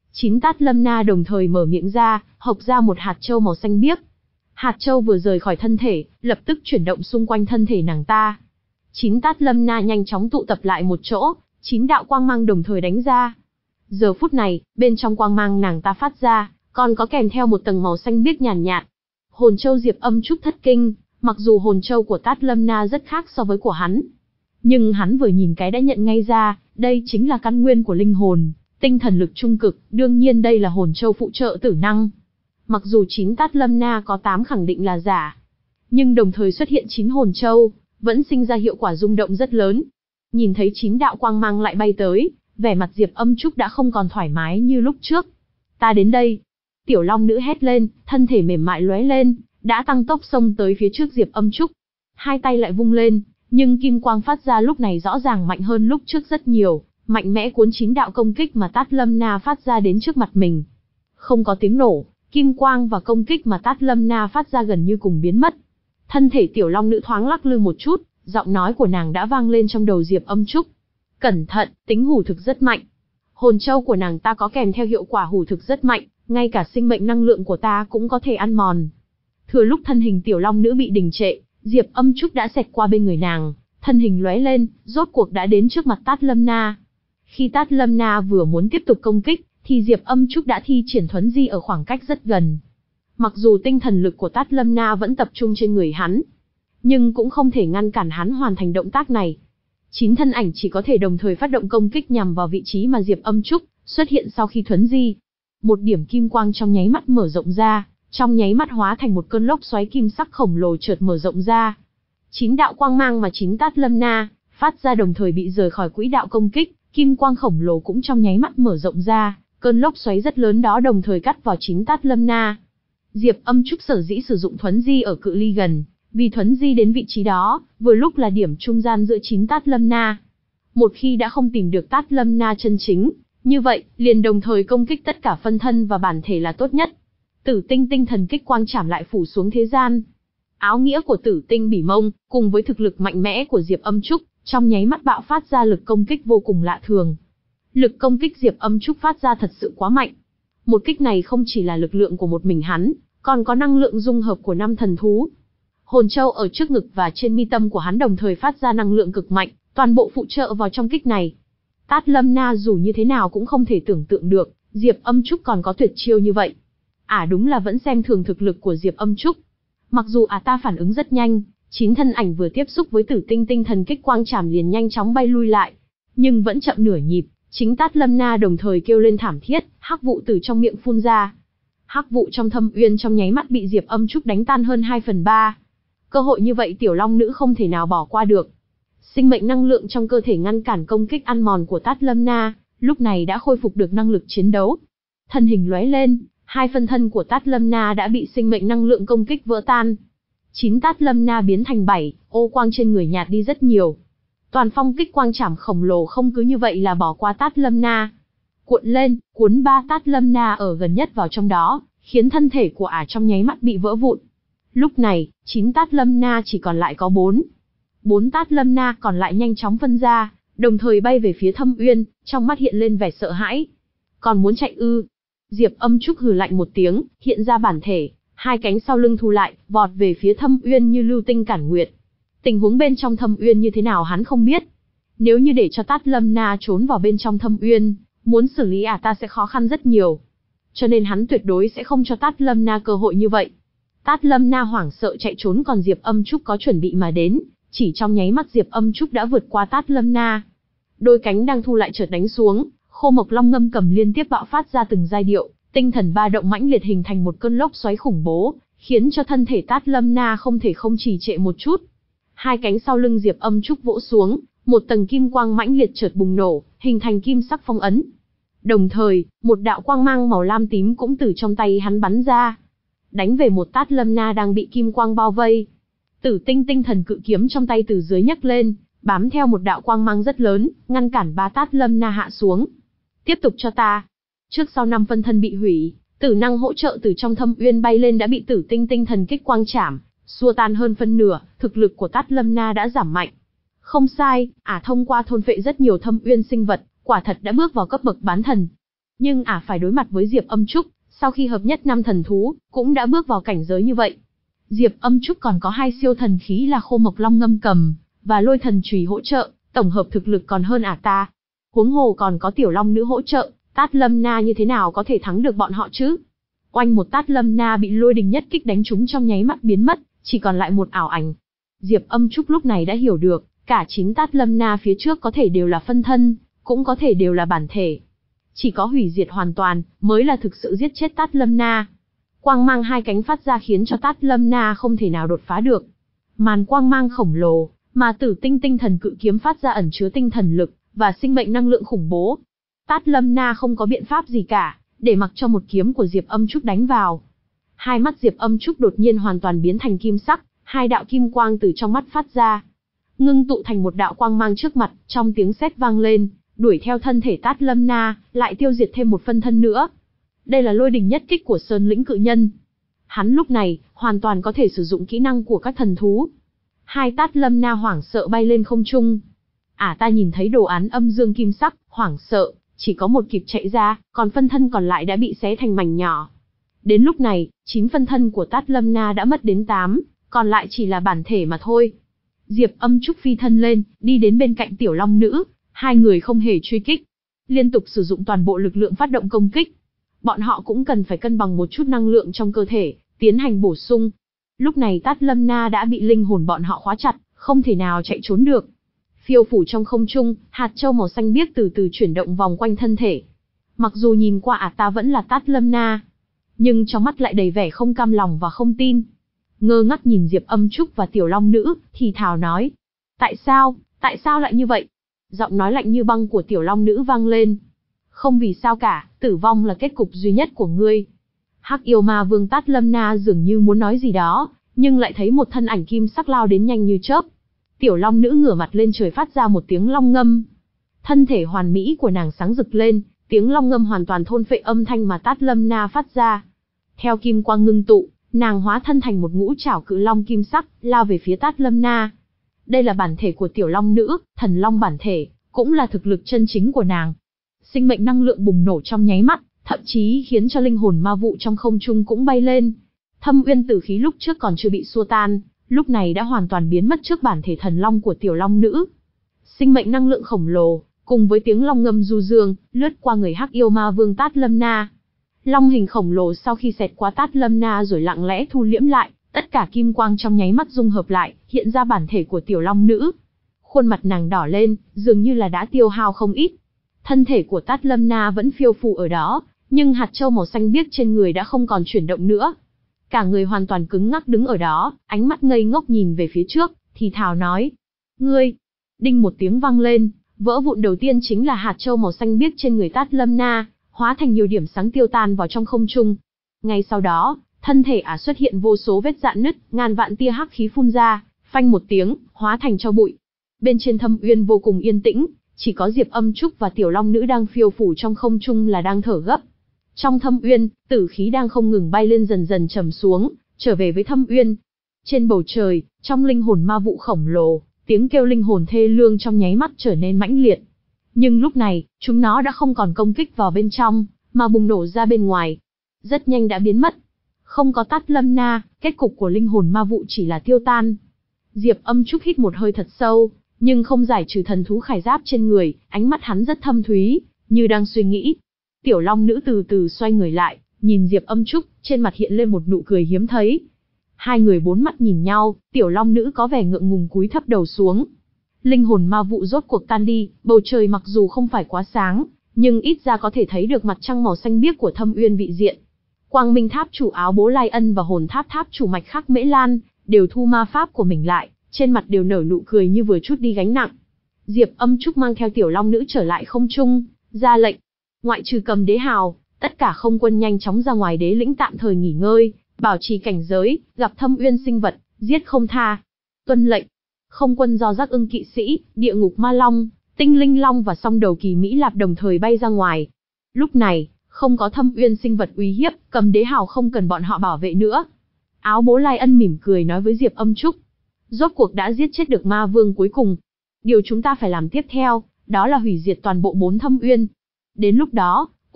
Chín Tát Lâm Na đồng thời mở miệng ra, hộc ra một hạt châu màu xanh biếc. Hạt châu vừa rời khỏi thân thể, lập tức chuyển động xung quanh thân thể nàng ta. Chín Tát Lâm Na nhanh chóng tụ tập lại một chỗ, chín đạo quang mang đồng thời đánh ra. Giờ phút này, bên trong quang mang nàng ta phát ra, còn có kèm theo một tầng màu xanh biếc nhàn nhạt, nhạt. Hồn châu Diệp Âm Trúc thất kinh, mặc dù hồn châu của Tát Lâm Na rất khác so với của hắn, nhưng hắn vừa nhìn cái đã nhận ngay ra, đây chính là căn nguyên của linh hồn, tinh thần lực trung cực, đương nhiên đây là hồn châu phụ trợ tử năng. Mặc dù chín Tát Lâm Na có tám khẳng định là giả, nhưng đồng thời xuất hiện chín hồn châu, vẫn sinh ra hiệu quả rung động rất lớn. Nhìn thấy chín đạo quang mang lại bay tới, vẻ mặt Diệp Âm Trúc đã không còn thoải mái như lúc trước. Ta đến đây. Tiểu Long Nữ hét lên, thân thể mềm mại lóe lên, đã tăng tốc xông tới phía trước Diệp Âm Trúc. Hai tay lại vung lên, nhưng kim quang phát ra lúc này rõ ràng mạnh hơn lúc trước rất nhiều, mạnh mẽ cuốn chín đạo công kích mà Tát Lâm Na phát ra đến trước mặt mình. Không có tiếng nổ, kim quang và công kích mà Tát Lâm Na phát ra gần như cùng biến mất. Thân thể Tiểu Long Nữ thoáng lắc lư một chút, giọng nói của nàng đã vang lên trong đầu Diệp Âm Trúc. Cẩn thận, tính hủ thực rất mạnh. Hồn châu của nàng ta có kèm theo hiệu quả hủ thực rất mạnh, ngay cả sinh mệnh năng lượng của ta cũng có thể ăn mòn. Thừa lúc thân hình Tiểu Long Nữ bị đình trệ, Diệp Âm Trúc đã xẹt qua bên người nàng, thân hình lóe lên, rốt cuộc đã đến trước mặt Tát Lâm Na. Khi Tát Lâm Na vừa muốn tiếp tục công kích, thì Diệp Âm Trúc đã thi triển thuấn di ở khoảng cách rất gần. Mặc dù tinh thần lực của Tát Lâm Na vẫn tập trung trên người hắn, nhưng cũng không thể ngăn cản hắn hoàn thành động tác này. Chín thân ảnh chỉ có thể đồng thời phát động công kích nhằm vào vị trí mà Diệp Âm Trúc xuất hiện sau khi thuấn di. Một điểm kim quang trong nháy mắt mở rộng ra, trong nháy mắt hóa thành một cơn lốc xoáy kim sắc khổng lồ chợt mở rộng ra. Chín đạo quang mang mà chín Tát Lâm Na phát ra đồng thời bị rời khỏi quỹ đạo công kích, kim quang khổng lồ cũng trong nháy mắt mở rộng ra, cơn lốc xoáy rất lớn đó đồng thời cắt vào chín Tát Lâm Na. Diệp Âm Trúc sở dĩ sử dụng thuấn di ở cự ly gần, vì thuấn di đến vị trí đó, vừa lúc là điểm trung gian giữa chín Tát Lâm Na. Một khi đã không tìm được Tát Lâm Na chân chính, như vậy, liền đồng thời công kích tất cả phân thân và bản thể là tốt nhất. Tử tinh tinh thần kích quang chảm lại phủ xuống thế gian. Áo nghĩa của tử tinh bỉ mông, cùng với thực lực mạnh mẽ của Diệp Âm Trúc, trong nháy mắt bạo phát ra lực công kích vô cùng lạ thường. Lực công kích Diệp Âm Trúc phát ra thật sự quá mạnh. Một kích này không chỉ là lực lượng của một mình hắn, còn có năng lượng dung hợp của năm thần thú. Hồn châu ở trước ngực và trên mi tâm của hắn đồng thời phát ra năng lượng cực mạnh, toàn bộ phụ trợ vào trong kích này. Tát Lâm Na dù như thế nào cũng không thể tưởng tượng được, Diệp Âm Trúc còn có tuyệt chiêu như vậy. À đúng là vẫn xem thường thực lực của Diệp Âm Trúc. Mặc dù à ta phản ứng rất nhanh, chín thân ảnh vừa tiếp xúc với tử tinh tinh thần kích quang chảm liền nhanh chóng bay lui lại, nhưng vẫn chậm nửa nhịp, chính Tát Lâm Na đồng thời kêu lên thảm thiết, hắc vụ từ trong miệng phun ra. Hắc vụ trong thâm uyên trong nháy mắt bị Diệp Âm Trúc đánh tan hơn hai phần ba. Cơ hội như vậy Tiểu Long Nữ không thể nào bỏ qua được. Sinh mệnh năng lượng trong cơ thể ngăn cản công kích ăn mòn của Tát Lâm Na, lúc này đã khôi phục được năng lực chiến đấu. Thân hình lóe lên, hai phân thân của Tát Lâm Na đã bị sinh mệnh năng lượng công kích vỡ tan. Chín Tát Lâm Na biến thành bảy, ô quang trên người nhạt đi rất nhiều. Toàn phong kích quang chảm khổng lồ không cứ như vậy là bỏ qua Tát Lâm Na. Cuộn lên, cuốn ba Tát Lâm Na ở gần nhất vào trong đó, khiến thân thể của ả trong nháy mắt bị vỡ vụn. Lúc này, chín Tát Lâm Na chỉ còn lại có bốn. Bốn Tát Lâm Na còn lại nhanh chóng phân ra, đồng thời bay về phía thâm uyên, trong mắt hiện lên vẻ sợ hãi. Còn muốn chạy ư? Diệp Âm Trúc hừ lạnh một tiếng, hiện ra bản thể, hai cánh sau lưng thu lại, vọt về phía thâm uyên như lưu tinh cản nguyệt. Tình huống bên trong thâm uyên như thế nào hắn không biết. Nếu như để cho Tát Lâm Na trốn vào bên trong thâm uyên, muốn xử lý ả ta sẽ khó khăn rất nhiều. Cho nên hắn tuyệt đối sẽ không cho Tát Lâm Na cơ hội như vậy. Tát Lâm Na hoảng sợ chạy trốn còn Diệp Âm Trúc có chuẩn bị mà đến, chỉ trong nháy mắt Diệp Âm Trúc đã vượt qua Tát Lâm Na. Đôi cánh đang thu lại chợt đánh xuống, Khô Mộc Long ngâm cầm liên tiếp bạo phát ra từng giai điệu, tinh thần ba động mãnh liệt hình thành một cơn lốc xoáy khủng bố, khiến cho thân thể Tát Lâm Na không thể không trì trệ một chút. Hai cánh sau lưng Diệp Âm Trúc vỗ xuống, một tầng kim quang mãnh liệt chợt bùng nổ, hình thành kim sắc phong ấn. Đồng thời, một đạo quang mang màu lam tím cũng từ trong tay hắn bắn ra, đánh về một Tát Lâm Na đang bị kim quang bao vây. Tử tinh tinh thần cự kiếm trong tay từ dưới nhấc lên, bám theo một đạo quang mang rất lớn, ngăn cản ba Tát Lâm Na hạ xuống. Tiếp tục cho ta. Trước sau năm phân thân bị hủy, tử năng hỗ trợ từ trong thâm uyên bay lên đã bị tử tinh tinh thần kích quang chảm, xua tan hơn phân nửa, thực lực của Tát Lâm Na đã giảm mạnh. Không sai, ả thông qua thôn phệ rất nhiều thâm uyên sinh vật, quả thật đã bước vào cấp bậc bán thần. Nhưng ả phải đối mặt với Diệp Âm Trúc, sau khi hợp nhất năm thần thú, cũng đã bước vào cảnh giới như vậy. Diệp Âm Trúc còn có hai siêu thần khí là Khô Mộc Long Ngâm Cầm và Lôi Thần Chùy hỗ trợ, tổng hợp thực lực còn hơn ả ta. Huống hồ còn có Tiểu Long Nữ hỗ trợ, Tát Lâm Na như thế nào có thể thắng được bọn họ chứ? Oanh, một Tát Lâm Na bị lôi đình nhất kích đánh trúng trong nháy mắt biến mất, chỉ còn lại một ảo ảnh. Diệp Âm Trúc lúc này đã hiểu được, cả chín Tát Lâm Na phía trước có thể đều là phân thân, cũng có thể đều là bản thể. Chỉ có hủy diệt hoàn toàn, mới là thực sự giết chết Tát Lâm Na. Quang mang hai cánh phát ra khiến cho Tát Lâm Na không thể nào đột phá được. Màn quang mang khổng lồ, mà Tử Tinh tinh thần cự kiếm phát ra ẩn chứa tinh thần lực, và sinh mệnh năng lượng khủng bố. Tát Lâm Na không có biện pháp gì cả, để mặc cho một kiếm của Diệp Âm Trúc đánh vào. Hai mắt Diệp Âm Trúc đột nhiên hoàn toàn biến thành kim sắc, hai đạo kim quang từ trong mắt phát ra. Ngưng tụ thành một đạo quang mang trước mặt, trong tiếng sét vang lên, đuổi theo thân thể Tát Lâm Na, lại tiêu diệt thêm một phân thân nữa. Đây là lôi đình nhất kích của Sơn Lĩnh Cự Nhân. Hắn lúc này, hoàn toàn có thể sử dụng kỹ năng của các thần thú. Hai Tát Lâm Na hoảng sợ bay lên không trung. Ả ta nhìn thấy đồ án âm dương kim sắc, hoảng sợ, chỉ có một kịp chạy ra, còn phân thân còn lại đã bị xé thành mảnh nhỏ. Đến lúc này, chín phân thân của Tát Lâm Na đã mất đến tám, còn lại chỉ là bản thể mà thôi. Diệp Âm Trúc phi thân lên, đi đến bên cạnh Tiểu Long Nữ, hai người không hề truy kích, liên tục sử dụng toàn bộ lực lượng phát động công kích. Bọn họ cũng cần phải cân bằng một chút năng lượng trong cơ thể, tiến hành bổ sung. Lúc này Tát Lâm Na đã bị linh hồn bọn họ khóa chặt, không thể nào chạy trốn được. Phiêu phủ trong không trung, hạt châu màu xanh biếc từ từ chuyển động vòng quanh thân thể. Mặc dù nhìn qua ả ta vẫn là Tát Lâm Na, nhưng trong mắt lại đầy vẻ không cam lòng và không tin. Ngơ ngác nhìn Diệp Âm Trúc và Tiểu Long Nữ, thì thào nói: Tại sao, tại sao lại như vậy? Giọng nói lạnh như băng của Tiểu Long Nữ vang lên. Không vì sao cả, tử vong là kết cục duy nhất của ngươi. Hắc yêu ma vương Tát Lâm Na dường như muốn nói gì đó, nhưng lại thấy một thân ảnh kim sắc lao đến nhanh như chớp. Tiểu Long Nữ ngửa mặt lên trời phát ra một tiếng long ngâm. Thân thể hoàn mỹ của nàng sáng rực lên, tiếng long ngâm hoàn toàn thôn phệ âm thanh mà Tát Lâm Na phát ra. Theo kim quang ngưng tụ, nàng hóa thân thành một ngũ trảo cự long kim sắc, lao về phía Tát Lâm Na. Đây là bản thể của Tiểu Long Nữ, thần long bản thể, cũng là thực lực chân chính của nàng. Sinh mệnh năng lượng bùng nổ trong nháy mắt, thậm chí khiến cho linh hồn ma vụ trong không trung cũng bay lên. Thâm uyên tử khí lúc trước còn chưa bị xua tan, lúc này đã hoàn toàn biến mất trước bản thể thần long của Tiểu Long Nữ. Sinh mệnh năng lượng khổng lồ, cùng với tiếng long ngâm du dương, lướt qua người hắc yêu ma vương Tát Lâm Na. Long hình khổng lồ sau khi xẹt qua Tát Lâm Na rồi lặng lẽ thu liễm lại, tất cả kim quang trong nháy mắt dung hợp lại, hiện ra bản thể của Tiểu Long Nữ. Khuôn mặt nàng đỏ lên, dường như là đã tiêu hao không ít. Thân thể của Tát Lâm Na vẫn phiêu phù ở đó, nhưng hạt châu màu xanh biếc trên người đã không còn chuyển động nữa. Cả người hoàn toàn cứng ngắc đứng ở đó, ánh mắt ngây ngốc nhìn về phía trước, thì thào nói: Ngươi! Đinh một tiếng vang lên, vỡ vụn đầu tiên chính là hạt châu màu xanh biếc trên người Tát Lâm Na, hóa thành nhiều điểm sáng tiêu tan vào trong không trung. Ngay sau đó, thân thể ả xuất hiện vô số vết rạn nứt, ngàn vạn tia hắc khí phun ra, phanh một tiếng, hóa thành tro bụi. Bên trên thâm uyên vô cùng yên tĩnh, chỉ có Diệp Âm Trúc và Tiểu Long Nữ đang phiêu phủ trong không trung là đang thở gấp. Trong thâm uyên, tử khí đang không ngừng bay lên dần dần trầm xuống, trở về với thâm uyên. Trên bầu trời, trong linh hồn ma vụ khổng lồ, tiếng kêu linh hồn thê lương trong nháy mắt trở nên mãnh liệt. Nhưng lúc này, chúng nó đã không còn công kích vào bên trong, mà bùng nổ ra bên ngoài. Rất nhanh đã biến mất. Không có Tát Lâm Na, kết cục của linh hồn ma vụ chỉ là tiêu tan. Diệp Âm Trúc hít một hơi thật sâu, nhưng không giải trừ thần thú khải giáp trên người, ánh mắt hắn rất thâm thúy, như đang suy nghĩ. Tiểu Long Nữ từ từ xoay người lại, nhìn Diệp Âm Trúc, trên mặt hiện lên một nụ cười hiếm thấy. Hai người bốn mắt nhìn nhau, Tiểu Long Nữ có vẻ ngượng ngùng cúi thấp đầu xuống. Linh hồn ma vụ rốt cuộc tan đi, bầu trời mặc dù không phải quá sáng, nhưng ít ra có thể thấy được mặt trăng màu xanh biếc của thâm uyên vị diện. Quang Minh Tháp chủ Áo Bố Lai Ân và Hồn Tháp Tháp chủ Mạch Khắc Mễ Lan đều thu ma pháp của mình lại, trên mặt đều nở nụ cười như vừa chút đi gánh nặng. Diệp Âm Trúc mang theo Tiểu Long Nữ trở lại không trung, ra lệnh, ngoại trừ Cầm Đế Hào, tất cả không quân nhanh chóng ra ngoài đế lĩnh tạm thời nghỉ ngơi, bảo trì cảnh giới, gặp thâm uyên sinh vật, giết không tha. Tuân lệnh. Không quân do Giác Ưng kỵ sĩ, Địa Ngục Ma Long, Tinh Linh Long và Song Đầu Kỳ Mỹ Lạp đồng thời bay ra ngoài. Lúc này, không có thâm uyên sinh vật uy hiếp, Cầm Đế Hào không cần bọn họ bảo vệ nữa. Áo Bố Lai Ân mỉm cười nói với Diệp Âm Trúc: Rốt cuộc đã giết chết được ma vương cuối cùng. Điều chúng ta phải làm tiếp theo, đó là hủy diệt toàn bộ bốn thâm uyên. Đến lúc đó,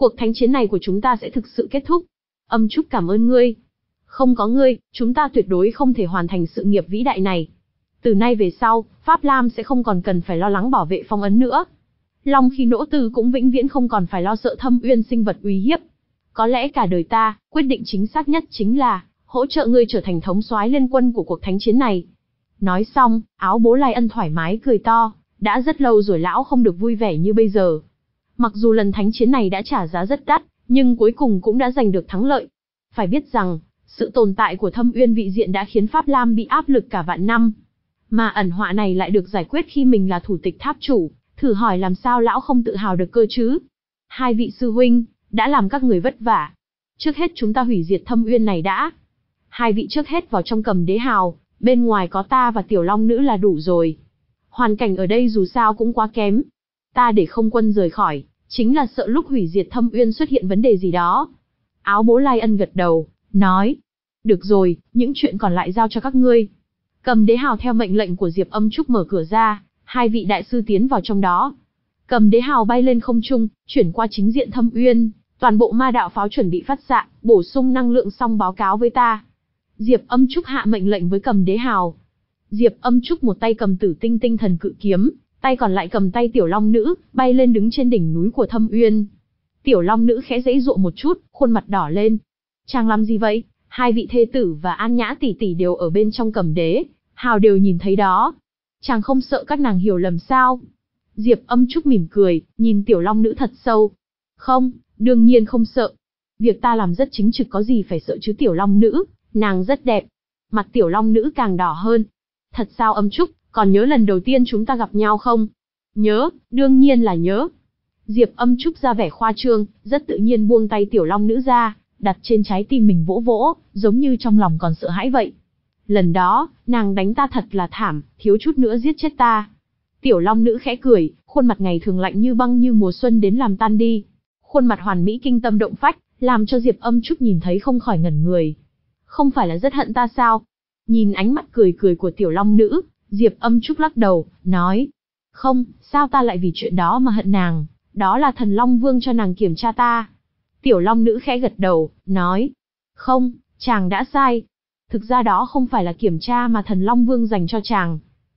cuộc thánh chiến này của chúng ta sẽ thực sự kết thúc. Âm Trúc cảm ơn ngươi. Không có ngươi, chúng ta tuyệt đối không thể hoàn thành sự nghiệp vĩ đại này. Từ nay về sau, Pháp Lam sẽ không còn cần phải lo lắng bảo vệ phong ấn nữa. Long Khí Nỗ Tư cũng vĩnh viễn không còn phải lo sợ Thâm Uyên sinh vật uy hiếp. Có lẽ cả đời ta, quyết định chính xác nhất chính là hỗ trợ ngươi trở thành thống soái liên quân của cuộc thánh chiến này. Nói xong, Áo Bố Lai Ân thoải mái cười to, đã rất lâu rồi lão không được vui vẻ như bây giờ. Mặc dù lần thánh chiến này đã trả giá rất đắt, nhưng cuối cùng cũng đã giành được thắng lợi. Phải biết rằng, sự tồn tại của Thâm Uyên vị diện đã khiến Pháp Lam bị áp lực cả vạn năm. Mà ẩn họa này lại được giải quyết khi mình là thủ tịch tháp chủ, thử hỏi làm sao lão không tự hào được cơ chứ? Hai vị sư huynh, đã làm các người vất vả. Trước hết chúng ta hủy diệt Thâm Uyên này đã. Hai vị trước hết vào trong Cầm Đế Hào, bên ngoài có ta và Tiểu Long Nữ là đủ rồi. Hoàn cảnh ở đây dù sao cũng quá kém. Ta để không quân rời khỏi, chính là sợ lúc hủy diệt Thâm Uyên xuất hiện vấn đề gì đó. Áo Bố Lai Ân gật đầu, nói. Được rồi, những chuyện còn lại giao cho các ngươi. Cầm Đế Hào theo mệnh lệnh của Diệp Âm Trúc mở cửa ra, hai vị đại sư tiến vào trong đó. Cầm Đế Hào bay lên không trung, chuyển qua chính diện Thâm Uyên, toàn bộ ma đạo pháo chuẩn bị phát xạ, bổ sung năng lượng xong báo cáo với ta. Diệp Âm Trúc hạ mệnh lệnh với Cầm Đế Hào. Diệp Âm Trúc một tay cầm Tử Tinh Tinh Thần Cự Kiếm, tay còn lại cầm tay Tiểu Long Nữ, bay lên đứng trên đỉnh núi của Thâm Uyên. Tiểu Long Nữ khẽ giãy giụa một chút, khuôn mặt đỏ lên. Chàng làm gì vậy? Hai vị thê tử và An Nhã tỷ tỷ đều ở bên trong Cầm Đế Hào đều nhìn thấy đó. Chàng không sợ các nàng hiểu lầm sao? Diệp Âm Trúc mỉm cười, nhìn Tiểu Long Nữ thật sâu. Không, đương nhiên không sợ. Việc ta làm rất chính trực, có gì phải sợ chứ Tiểu Long Nữ, nàng rất đẹp. Mặt Tiểu Long Nữ càng đỏ hơn. Thật sao Âm Trúc, còn nhớ lần đầu tiên chúng ta gặp nhau không? Nhớ, đương nhiên là nhớ. Diệp Âm Trúc ra vẻ khoa trương, rất tự nhiên buông tay Tiểu Long Nữ ra, đặt trên trái tim mình vỗ vỗ, giống như trong lòng còn sợ hãi vậy. Lần đó, nàng đánh ta thật là thảm, thiếu chút nữa giết chết ta. Tiểu Long Nữ khẽ cười, khuôn mặt ngày thường lạnh như băng như mùa xuân đến làm tan đi. Khuôn mặt hoàn mỹ kinh tâm động phách, làm cho Diệp Âm Trúc nhìn thấy không khỏi ngẩn người. Không phải là rất hận ta sao? Nhìn ánh mắt cười cười của Tiểu Long Nữ, Diệp Âm Trúc lắc đầu, nói. Không, sao ta lại vì chuyện đó mà hận nàng, đó là Thần Long Vương cho nàng kiểm tra ta. Tiểu Long Nữ khẽ gật đầu, nói. Không, chàng đã sai. Thực ra đó không phải là kiểm tra mà Thần Long Vương dành cho chàng.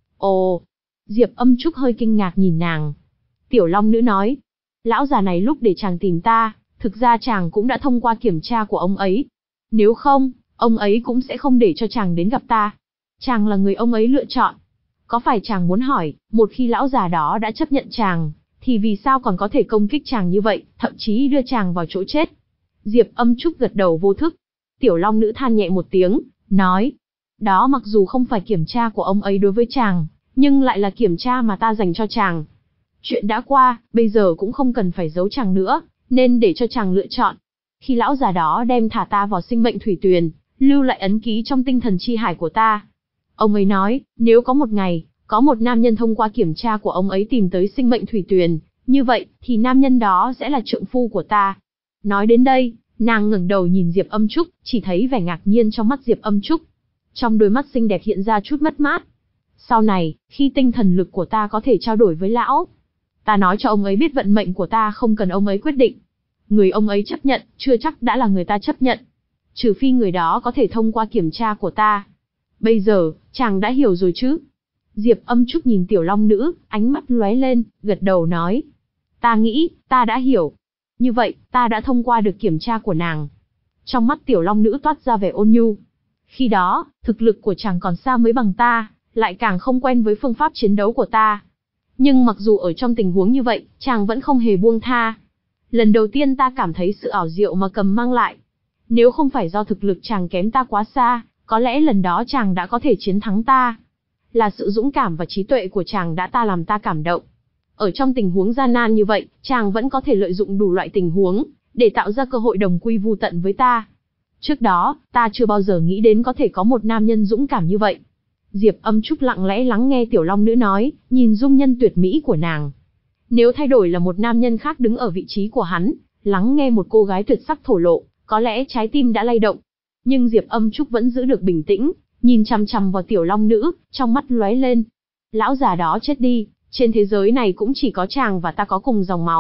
Ồ, Diệp Âm Trúc hơi kinh ngạc nhìn nàng. Tiểu Long Nữ nói. Lão già này lúc để chàng tìm ta, thực ra chàng cũng đã thông qua kiểm tra của ông ấy. Nếu không, ông ấy cũng sẽ không để cho chàng đến gặp ta. Chàng là người ông ấy lựa chọn. Có phải chàng muốn hỏi, một khi lão già đó đã chấp nhận chàng, thì vì sao còn có thể công kích chàng như vậy, thậm chí đưa chàng vào chỗ chết? Diệp Âm Trúc gật đầu vô thức. Tiểu Long Nữ than nhẹ một tiếng, nói. Đó mặc dù không phải kiểm tra của ông ấy đối với chàng, nhưng lại là kiểm tra mà ta dành cho chàng. Chuyện đã qua, bây giờ cũng không cần phải giấu chàng nữa, nên để cho chàng lựa chọn. Khi lão già đó đem thả ta vào sinh mệnh thủy tuyền, lưu lại ấn ký trong tinh thần chi hải của ta. Ông ấy nói, nếu có một ngày, có một nam nhân thông qua kiểm tra của ông ấy tìm tới sinh mệnh thủy tuyền, như vậy, thì nam nhân đó sẽ là trượng phu của ta. Nói đến đây, nàng ngẩng đầu nhìn Diệp Âm Trúc, chỉ thấy vẻ ngạc nhiên trong mắt Diệp Âm Trúc. Trong đôi mắt xinh đẹp hiện ra chút mất mát. Sau này, khi tinh thần lực của ta có thể trao đổi với lão, ta nói cho ông ấy biết vận mệnh của ta không cần ông ấy quyết định. Người ông ấy chấp nhận, chưa chắc đã là người ta chấp nhận. Trừ phi người đó có thể thông qua kiểm tra của ta. Bây giờ, chàng đã hiểu rồi chứ? Diệp Âm Trúc nhìn Tiểu Long Nữ, ánh mắt lóe lên, gật đầu nói. Ta nghĩ, ta đã hiểu. Như vậy, ta đã thông qua được kiểm tra của nàng. Trong mắt Tiểu Long Nữ toát ra vẻ ôn nhu. Khi đó, thực lực của chàng còn xa mới bằng ta, lại càng không quen với phương pháp chiến đấu của ta. Nhưng mặc dù ở trong tình huống như vậy, chàng vẫn không hề buông tha. Lần đầu tiên ta cảm thấy sự ảo diệu mà cầm mang lại. Nếu không phải do thực lực chàng kém ta quá xa, có lẽ lần đó chàng đã có thể chiến thắng ta. Là sự dũng cảm và trí tuệ của chàng đã ta làm ta cảm động. Ở trong tình huống gian nan như vậy, chàng vẫn có thể lợi dụng đủ loại tình huống, để tạo ra cơ hội đồng quy vu tận với ta. Trước đó, ta chưa bao giờ nghĩ đến có thể có một nam nhân dũng cảm như vậy. Diệp Âm Trúc lặng lẽ lắng nghe Tiểu Long Nữ nói, nhìn dung nhân tuyệt mỹ của nàng. Nếu thay đổi là một nam nhân khác đứng ở vị trí của hắn, lắng nghe một cô gái tuyệt sắc thổ lộ, có lẽ trái tim đã lay động. Nhưng Diệp Âm Trúc vẫn giữ được bình tĩnh, nhìn chằm chằm vào Tiểu Long Nữ, trong mắt lóe lên. Lão già đó chết đi, trên thế giới này cũng chỉ có chàng và ta có cùng dòng máu,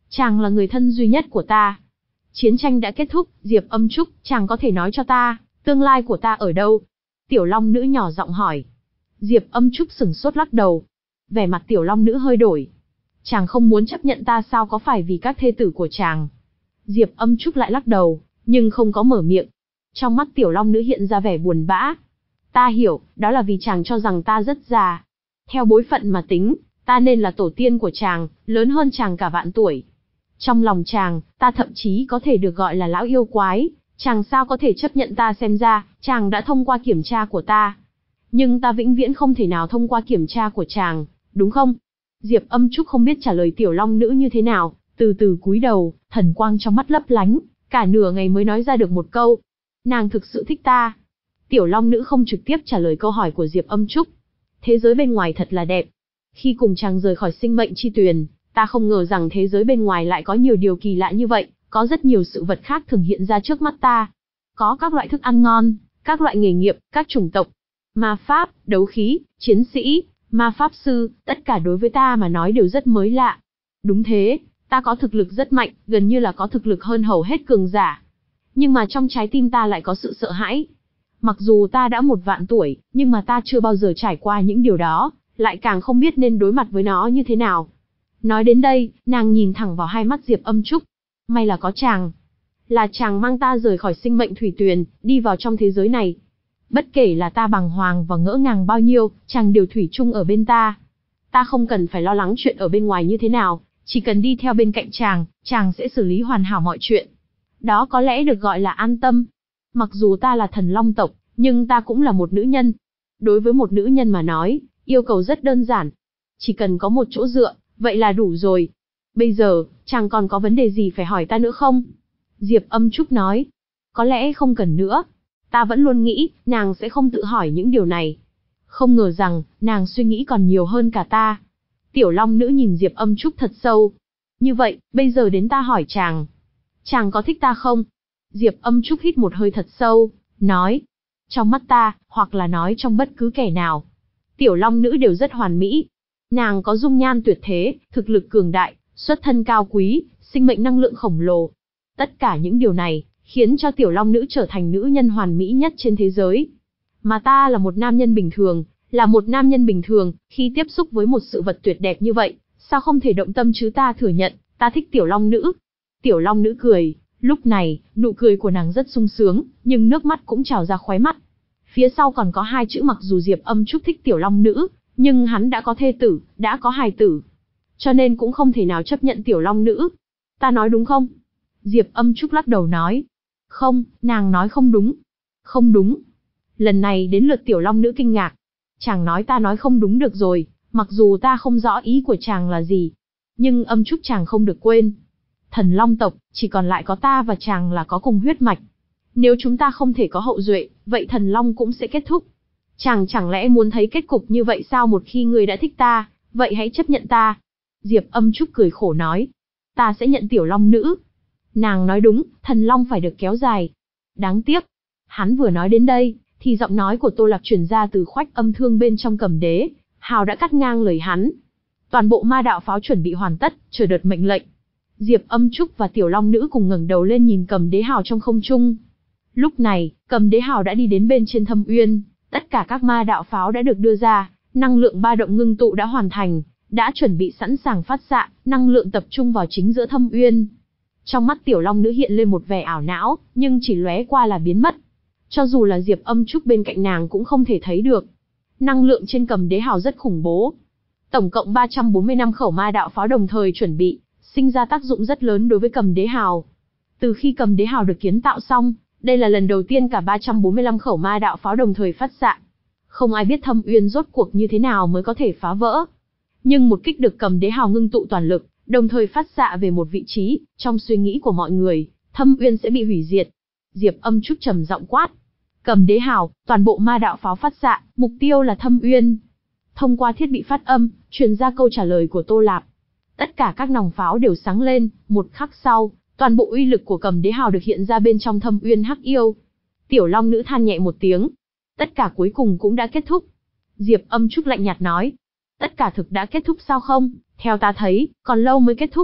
Chàng là người thân duy nhất của ta. Chiến tranh đã kết thúc, Diệp Âm Trúc, chàng có thể nói cho ta, tương lai của ta ở đâu? Tiểu Long Nữ nhỏ giọng hỏi. Diệp Âm Trúc sửng sốt lắc đầu. Vẻ mặt Tiểu Long Nữ hơi đổi. Chàng không muốn chấp nhận ta sao, có phải vì các thê tử của chàng? Diệp Âm Trúc lại lắc đầu, nhưng không có mở miệng. Trong mắt Tiểu Long Nữ hiện ra vẻ buồn bã. Ta hiểu, đó là vì chàng cho rằng ta rất già. Theo bối phận mà tính, ta nên là tổ tiên của chàng, lớn hơn chàng cả vạn tuổi. Trong lòng chàng, ta thậm chí có thể được gọi là lão yêu quái, chàng sao có thể chấp nhận ta, xem ra, chàng đã thông qua kiểm tra của ta. Nhưng ta vĩnh viễn không thể nào thông qua kiểm tra của chàng, đúng không? Diệp Âm Trúc không biết trả lời Tiểu Long Nữ như thế nào, từ từ cúi đầu, thần quang trong mắt lấp lánh, cả nửa ngày mới nói ra được một câu. Nàng thực sự thích ta. Tiểu Long Nữ không trực tiếp trả lời câu hỏi của Diệp Âm Trúc. Thế giới bên ngoài thật là đẹp. Khi cùng chàng rời khỏi sinh mệnh chi tuyền, ta không ngờ rằng thế giới bên ngoài lại có nhiều điều kỳ lạ như vậy, có rất nhiều sự vật khác thường hiện ra trước mắt ta. Có các loại thức ăn ngon, các loại nghề nghiệp, các chủng tộc, ma pháp, đấu khí, chiến sĩ, ma pháp sư, tất cả đối với ta mà nói đều rất mới lạ. Đúng thế, ta có thực lực rất mạnh, gần như là có thực lực hơn hầu hết cường giả. Nhưng mà trong trái tim ta lại có sự sợ hãi. Mặc dù ta đã một vạn tuổi, nhưng mà ta chưa bao giờ trải qua những điều đó, lại càng không biết nên đối mặt với nó như thế nào. Nói đến đây, nàng nhìn thẳng vào hai mắt Diệp Âm Trúc. May là có chàng. Là chàng mang ta rời khỏi sinh mệnh thủy tuyền, đi vào trong thế giới này. Bất kể là ta bàng hoàng và ngỡ ngàng bao nhiêu, chàng đều thủy chung ở bên ta. Ta không cần phải lo lắng chuyện ở bên ngoài như thế nào, chỉ cần đi theo bên cạnh chàng, chàng sẽ xử lý hoàn hảo mọi chuyện. Đó có lẽ được gọi là an tâm. Mặc dù ta là thần Long tộc, nhưng ta cũng là một nữ nhân. Đối với một nữ nhân mà nói, yêu cầu rất đơn giản. Chỉ cần có một chỗ dựa, vậy là đủ rồi. Bây giờ, chàng còn có vấn đề gì phải hỏi ta nữa không? Diệp Âm Trúc nói. Có lẽ không cần nữa. Ta vẫn luôn nghĩ, nàng sẽ không tự hỏi những điều này. Không ngờ rằng, nàng suy nghĩ còn nhiều hơn cả ta. Tiểu Long Nữ nhìn Diệp Âm Trúc thật sâu. Như vậy, bây giờ đến ta hỏi chàng. Chàng có thích ta không? Diệp Âm Trúc hít một hơi thật sâu, nói. Trong mắt ta, hoặc là nói trong bất cứ kẻ nào, Tiểu Long Nữ đều rất hoàn mỹ. Nàng có dung nhan tuyệt thế, thực lực cường đại, xuất thân cao quý, sinh mệnh năng lượng khổng lồ. Tất cả những điều này, khiến cho Tiểu Long Nữ trở thành nữ nhân hoàn mỹ nhất trên thế giới. Mà ta là một nam nhân bình thường, là một nam nhân bình thường, khi tiếp xúc với một sự vật tuyệt đẹp như vậy, sao không thể động tâm chứ? Ta thừa nhận, ta thích Tiểu Long Nữ. Tiểu Long Nữ cười, lúc này, nụ cười của nàng rất sung sướng, nhưng nước mắt cũng trào ra khóe mắt. Phía sau còn có hai chữ, mặc dù Diệp Âm Trúc thích Tiểu Long Nữ, nhưng hắn đã có thê tử, đã có hài tử. Cho nên cũng không thể nào chấp nhận Tiểu Long Nữ. Ta nói đúng không? Diệp Âm Trúc lắc đầu nói. Không, nàng nói không đúng. Không đúng. Lần này đến lượt Tiểu Long Nữ kinh ngạc. Chàng nói ta nói không đúng được rồi, mặc dù ta không rõ ý của chàng là gì. Nhưng Âm Trúc chàng không được quên. Thần Long tộc, chỉ còn lại có ta và chàng là có cùng huyết mạch. Nếu chúng ta không thể có hậu duệ, vậy Thần Long cũng sẽ kết thúc. Chàng chẳng lẽ muốn thấy kết cục như vậy sao? Một khi người đã thích ta, vậy hãy chấp nhận ta. Diệp Âm Trúc cười khổ nói. Ta sẽ nhận Tiểu Long Nữ. Nàng nói đúng, Thần Long phải được kéo dài. Đáng tiếc. Hắn vừa nói đến đây, thì giọng nói của Tô Lạc truyền ra từ khoách âm thương bên trong Cầm Đế Hào đã cắt ngang lời hắn. Toàn bộ ma đạo pháo chuẩn bị hoàn tất, chờ đợt mệnh lệnh. Diệp Âm Trúc và Tiểu Long Nữ cùng ngẩng đầu lên nhìn Cầm Đế Hào trong không trung. Lúc này, Cầm Đế Hào đã đi đến bên trên Thâm Uyên, tất cả các ma đạo pháo đã được đưa ra, năng lượng ba động ngưng tụ đã hoàn thành, đã chuẩn bị sẵn sàng phát xạ, năng lượng tập trung vào chính giữa Thâm Uyên. Trong mắt Tiểu Long Nữ hiện lên một vẻ ảo não, nhưng chỉ lóe qua là biến mất. Cho dù là Diệp Âm Trúc bên cạnh nàng cũng không thể thấy được. Năng lượng trên Cầm Đế Hào rất khủng bố. Tổng cộng ba trăm bốn mươi lăm khẩu ma đạo pháo đồng thời chuẩn bị, sinh ra tác dụng rất lớn đối với Cầm Đế Hào. Từ khi Cầm Đế Hào được kiến tạo xong, đây là lần đầu tiên cả ba trăm bốn mươi lăm khẩu ma đạo pháo đồng thời phát xạ. Không ai biết Thâm Uyên rốt cuộc như thế nào mới có thể phá vỡ. Nhưng một kích được Cầm Đế Hào ngưng tụ toàn lực, đồng thời phát xạ về một vị trí, trong suy nghĩ của mọi người, Thâm Uyên sẽ bị hủy diệt. Diệp Âm Trúc trầm giọng quát. Cầm Đế Hào, toàn bộ ma đạo pháo phát xạ, mục tiêu là Thâm Uyên. Thông qua thiết bị phát âm, truyền ra câu trả lời của Tô Lạp. Tất cả các nòng pháo đều sáng lên, một khắc sau, toàn bộ uy lực của Cầm Đế Hào được hiện ra bên trong Thâm Uyên hắc yêu. Tiểu Long Nữ than nhẹ một tiếng. Tất cả cuối cùng cũng đã kết thúc. Diệp Âm Trúc lạnh nhạt nói. Tất cả thực đã kết thúc sao không? Theo ta thấy, còn lâu mới kết thúc.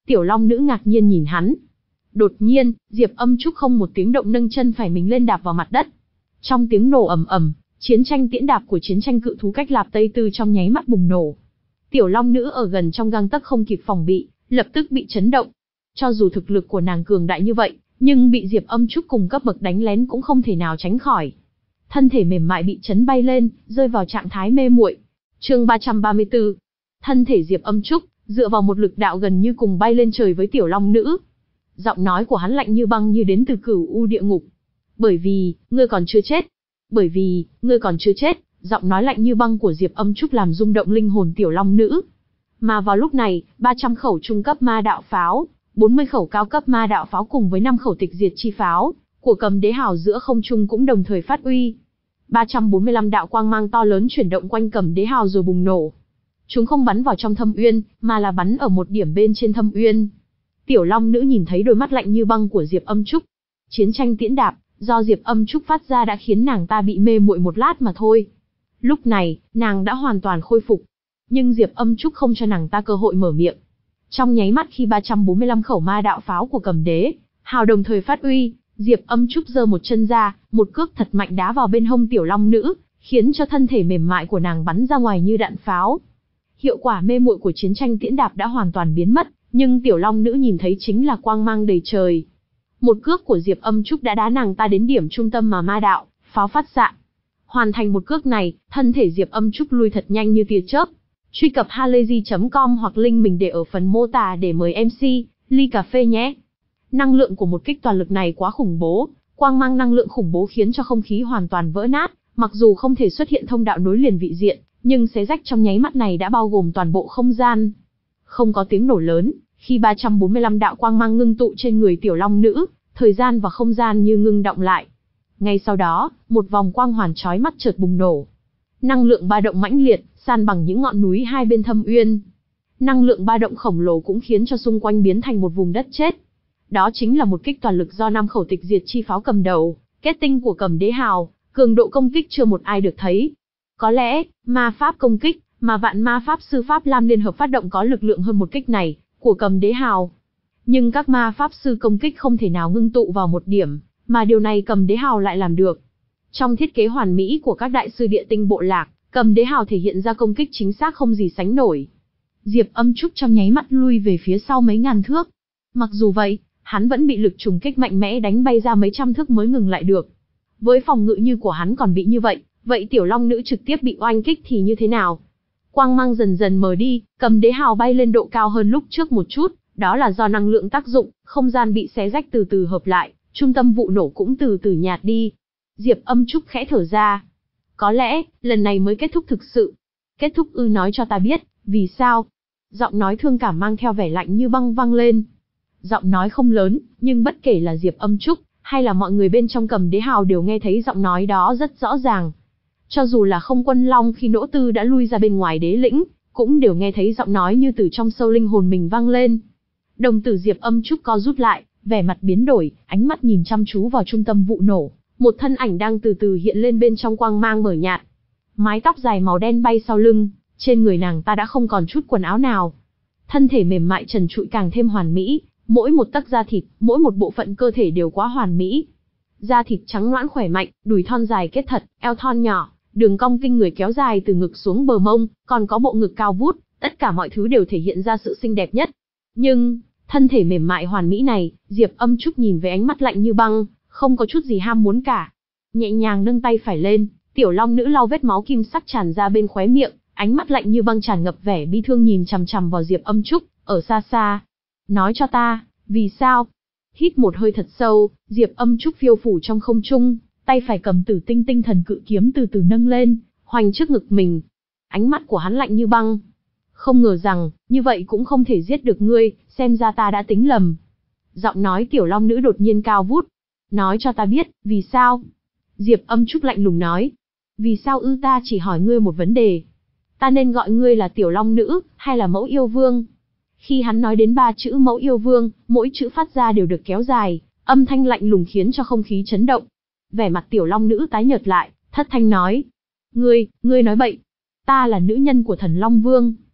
Tiểu Long Nữ ngạc nhiên nhìn hắn. Đột nhiên, Diệp Âm Trúc không một tiếng động nâng chân phải mình lên đạp vào mặt đất. Trong tiếng nổ ầm ầm, chiến tranh tiễn đạp của chiến tranh cự thú cách Lạp Tây Tư trong nháy mắt bùng nổ. Tiểu Long Nữ ở gần trong gang tấc không kịp phòng bị, lập tức bị chấn động. Cho dù thực lực của nàng cường đại như vậy, nhưng bị Diệp Âm Trúc cùng cấp bậc đánh lén cũng không thể nào tránh khỏi. Thân thể mềm mại bị chấn bay lên, rơi vào trạng thái mê muội. Chương ba trăm ba mươi tư. Thân thể Diệp Âm Trúc dựa vào một lực đạo gần như cùng bay lên trời với Tiểu Long Nữ. Giọng nói của hắn lạnh như băng như đến từ cửu u địa ngục. Bởi vì, ngươi còn chưa chết. Bởi vì, ngươi còn chưa chết. Giọng nói lạnh như băng của Diệp Âm Trúc làm rung động linh hồn Tiểu Long Nữ. Mà vào lúc này, ba trăm khẩu trung cấp ma đạo pháo, bốn mươi khẩu cao cấp ma đạo pháo cùng với năm khẩu tịch diệt chi pháo của Cầm Đế Hào giữa không trung cũng đồng thời phát uy. ba trăm bốn mươi lăm đạo quang mang to lớn chuyển động quanh Cầm Đế Hào rồi bùng nổ. Chúng không bắn vào trong thâm uyên, mà là bắn ở một điểm bên trên thâm uyên. Tiểu Long Nữ nhìn thấy đôi mắt lạnh như băng của Diệp Âm Trúc. Chiến tranh tiễn đạp do Diệp Âm Trúc phát ra đã khiến nàng ta bị mê muội một lát mà thôi. Lúc này, nàng đã hoàn toàn khôi phục. Nhưng Diệp Âm Trúc không cho nàng ta cơ hội mở miệng. Trong nháy mắt khi ba trăm bốn mươi lăm khẩu ma đạo pháo của Cầm Đế Hào đồng thời phát uy, Diệp Âm Trúc giơ một chân ra, một cước thật mạnh đá vào bên hông Tiểu Long Nữ, khiến cho thân thể mềm mại của nàng bắn ra ngoài như đạn pháo. Hiệu quả mê muội của chiến tranh tiễn đạp đã hoàn toàn biến mất, nhưng Tiểu Long Nữ nhìn thấy chính là quang mang đầy trời. Một cước của Diệp Âm Trúc đã đá nàng ta đến điểm trung tâm mà ma đạo pháo phát xạ. Hoàn thành một cước này, thân thể Diệp Âm Trúc lui thật nhanh như tia chớp. Truy cập halayzi chấm com hoặc link mình để ở phần mô tả để mời em xê ly cà phê nhé. Năng lượng của một kích toàn lực này quá khủng bố, quang mang năng lượng khủng bố khiến cho không khí hoàn toàn vỡ nát, mặc dù không thể xuất hiện thông đạo nối liền vị diện, nhưng xé rách trong nháy mắt này đã bao gồm toàn bộ không gian. Không có tiếng nổ lớn, khi ba trăm bốn mươi lăm đạo quang mang ngưng tụ trên người Tiểu Long Nữ, thời gian và không gian như ngưng động lại. Ngay sau đó, một vòng quang hoàn chói mắt chợt bùng nổ. Năng lượng ba động mãnh liệt, san bằng những ngọn núi hai bên thâm uyên. Năng lượng ba động khổng lồ cũng khiến cho xung quanh biến thành một vùng đất chết. Đó chính là một kích toàn lực do năm khẩu tịch diệt chi pháo cầm đầu, kết tinh của Cầm Đế Hào, cường độ công kích chưa một ai được thấy. Có lẽ, ma pháp công kích, mà vạn ma pháp sư Pháp Lam liên hợp phát động có lực lượng hơn một kích này, của Cầm Đế Hào. Nhưng các ma pháp sư công kích không thể nào ngưng tụ vào một điểm, mà điều này Cầm Đế Hào lại làm được. Trong thiết kế hoàn mỹ của các đại sư địa tinh bộ lạc, Cầm Đế Hào thể hiện ra công kích chính xác không gì sánh nổi. Diệp Âm Trúc trong nháy mắt lui về phía sau mấy ngàn thước. Mặc dù vậy, hắn vẫn bị lực trùng kích mạnh mẽ đánh bay ra mấy trăm thước mới ngừng lại được. Với phòng ngự như của hắn còn bị như vậy, vậy Tiểu Long Nữ trực tiếp bị oanh kích thì như thế nào? Quang mang dần dần mờ đi, Cầm Đế Hào bay lên độ cao hơn lúc trước một chút, đó là do năng lượng tác dụng, không gian bị xé rách từ từ hợp lại, trung tâm vụ nổ cũng từ từ nhạt đi. Diệp Âm Trúc khẽ thở ra. Có lẽ, lần này mới kết thúc thực sự. Kết thúc ư, nói cho ta biết, vì sao? Giọng nói thương cảm mang theo vẻ lạnh như băng vang lên. Giọng nói không lớn, nhưng bất kể là Diệp Âm Trúc, hay là mọi người bên trong Cầm Đế Hào đều nghe thấy giọng nói đó rất rõ ràng. Cho dù là Không Quân Long khi Nỗ Tư đã lui ra bên ngoài đế lĩnh, cũng đều nghe thấy giọng nói như từ trong sâu linh hồn mình vang lên. Đồng tử Diệp Âm Trúc co rút lại, vẻ mặt biến đổi, ánh mắt nhìn chăm chú vào trung tâm vụ nổ. Một thân ảnh đang từ từ hiện lên bên trong quang mang mờ nhạt. Mái tóc dài màu đen bay sau lưng, trên người nàng ta đã không còn chút quần áo nào. Thân thể mềm mại trần trụi càng thêm hoàn mỹ, mỗi một tấc da thịt, mỗi một bộ phận cơ thể đều quá hoàn mỹ. Da thịt trắng nõn khỏe mạnh, đùi thon dài kết thật, eo thon nhỏ, đường cong kinh người kéo dài từ ngực xuống bờ mông, còn có bộ ngực cao vút, tất cả mọi thứ đều thể hiện ra sự xinh đẹp nhất. Nhưng, thân thể mềm mại hoàn mỹ này, Diệp Âm Trúc nhìn với ánh mắt lạnh như băng, không có chút gì ham muốn cả. Nhẹ nhàng nâng tay phải lên, Tiểu Long Nữ lau vết máu kim sắc tràn ra bên khóe miệng, ánh mắt lạnh như băng tràn ngập vẻ bi thương nhìn chằm chằm vào Diệp Âm Trúc, ở xa xa. Nói cho ta, vì sao? Hít một hơi thật sâu, Diệp Âm Trúc phiêu phủ trong không trung, tay phải cầm Tử Tinh Tinh Thần Cự Kiếm từ từ nâng lên, hoành trước ngực mình. Ánh mắt của hắn lạnh như băng. Không ngờ rằng, như vậy cũng không thể giết được ngươi, xem ra ta đã tính lầm. Giọng nói Tiểu Long Nữ đột nhiên cao vút. Nói cho ta biết, vì sao? Diệp Âm Trúc lạnh lùng nói. Vì sao ư, ta chỉ hỏi ngươi một vấn đề. Ta nên gọi ngươi là Tiểu Long Nữ, hay là Mẫu Yêu Vương? Khi hắn nói đến ba chữ Mẫu Yêu Vương, mỗi chữ phát ra đều được kéo dài, âm thanh lạnh lùng khiến cho không khí chấn động. Vẻ mặt Tiểu Long Nữ tái nhợt lại, thất thanh nói. Ngươi, ngươi nói bậy. Ta là nữ nhân của Thần Long Vương.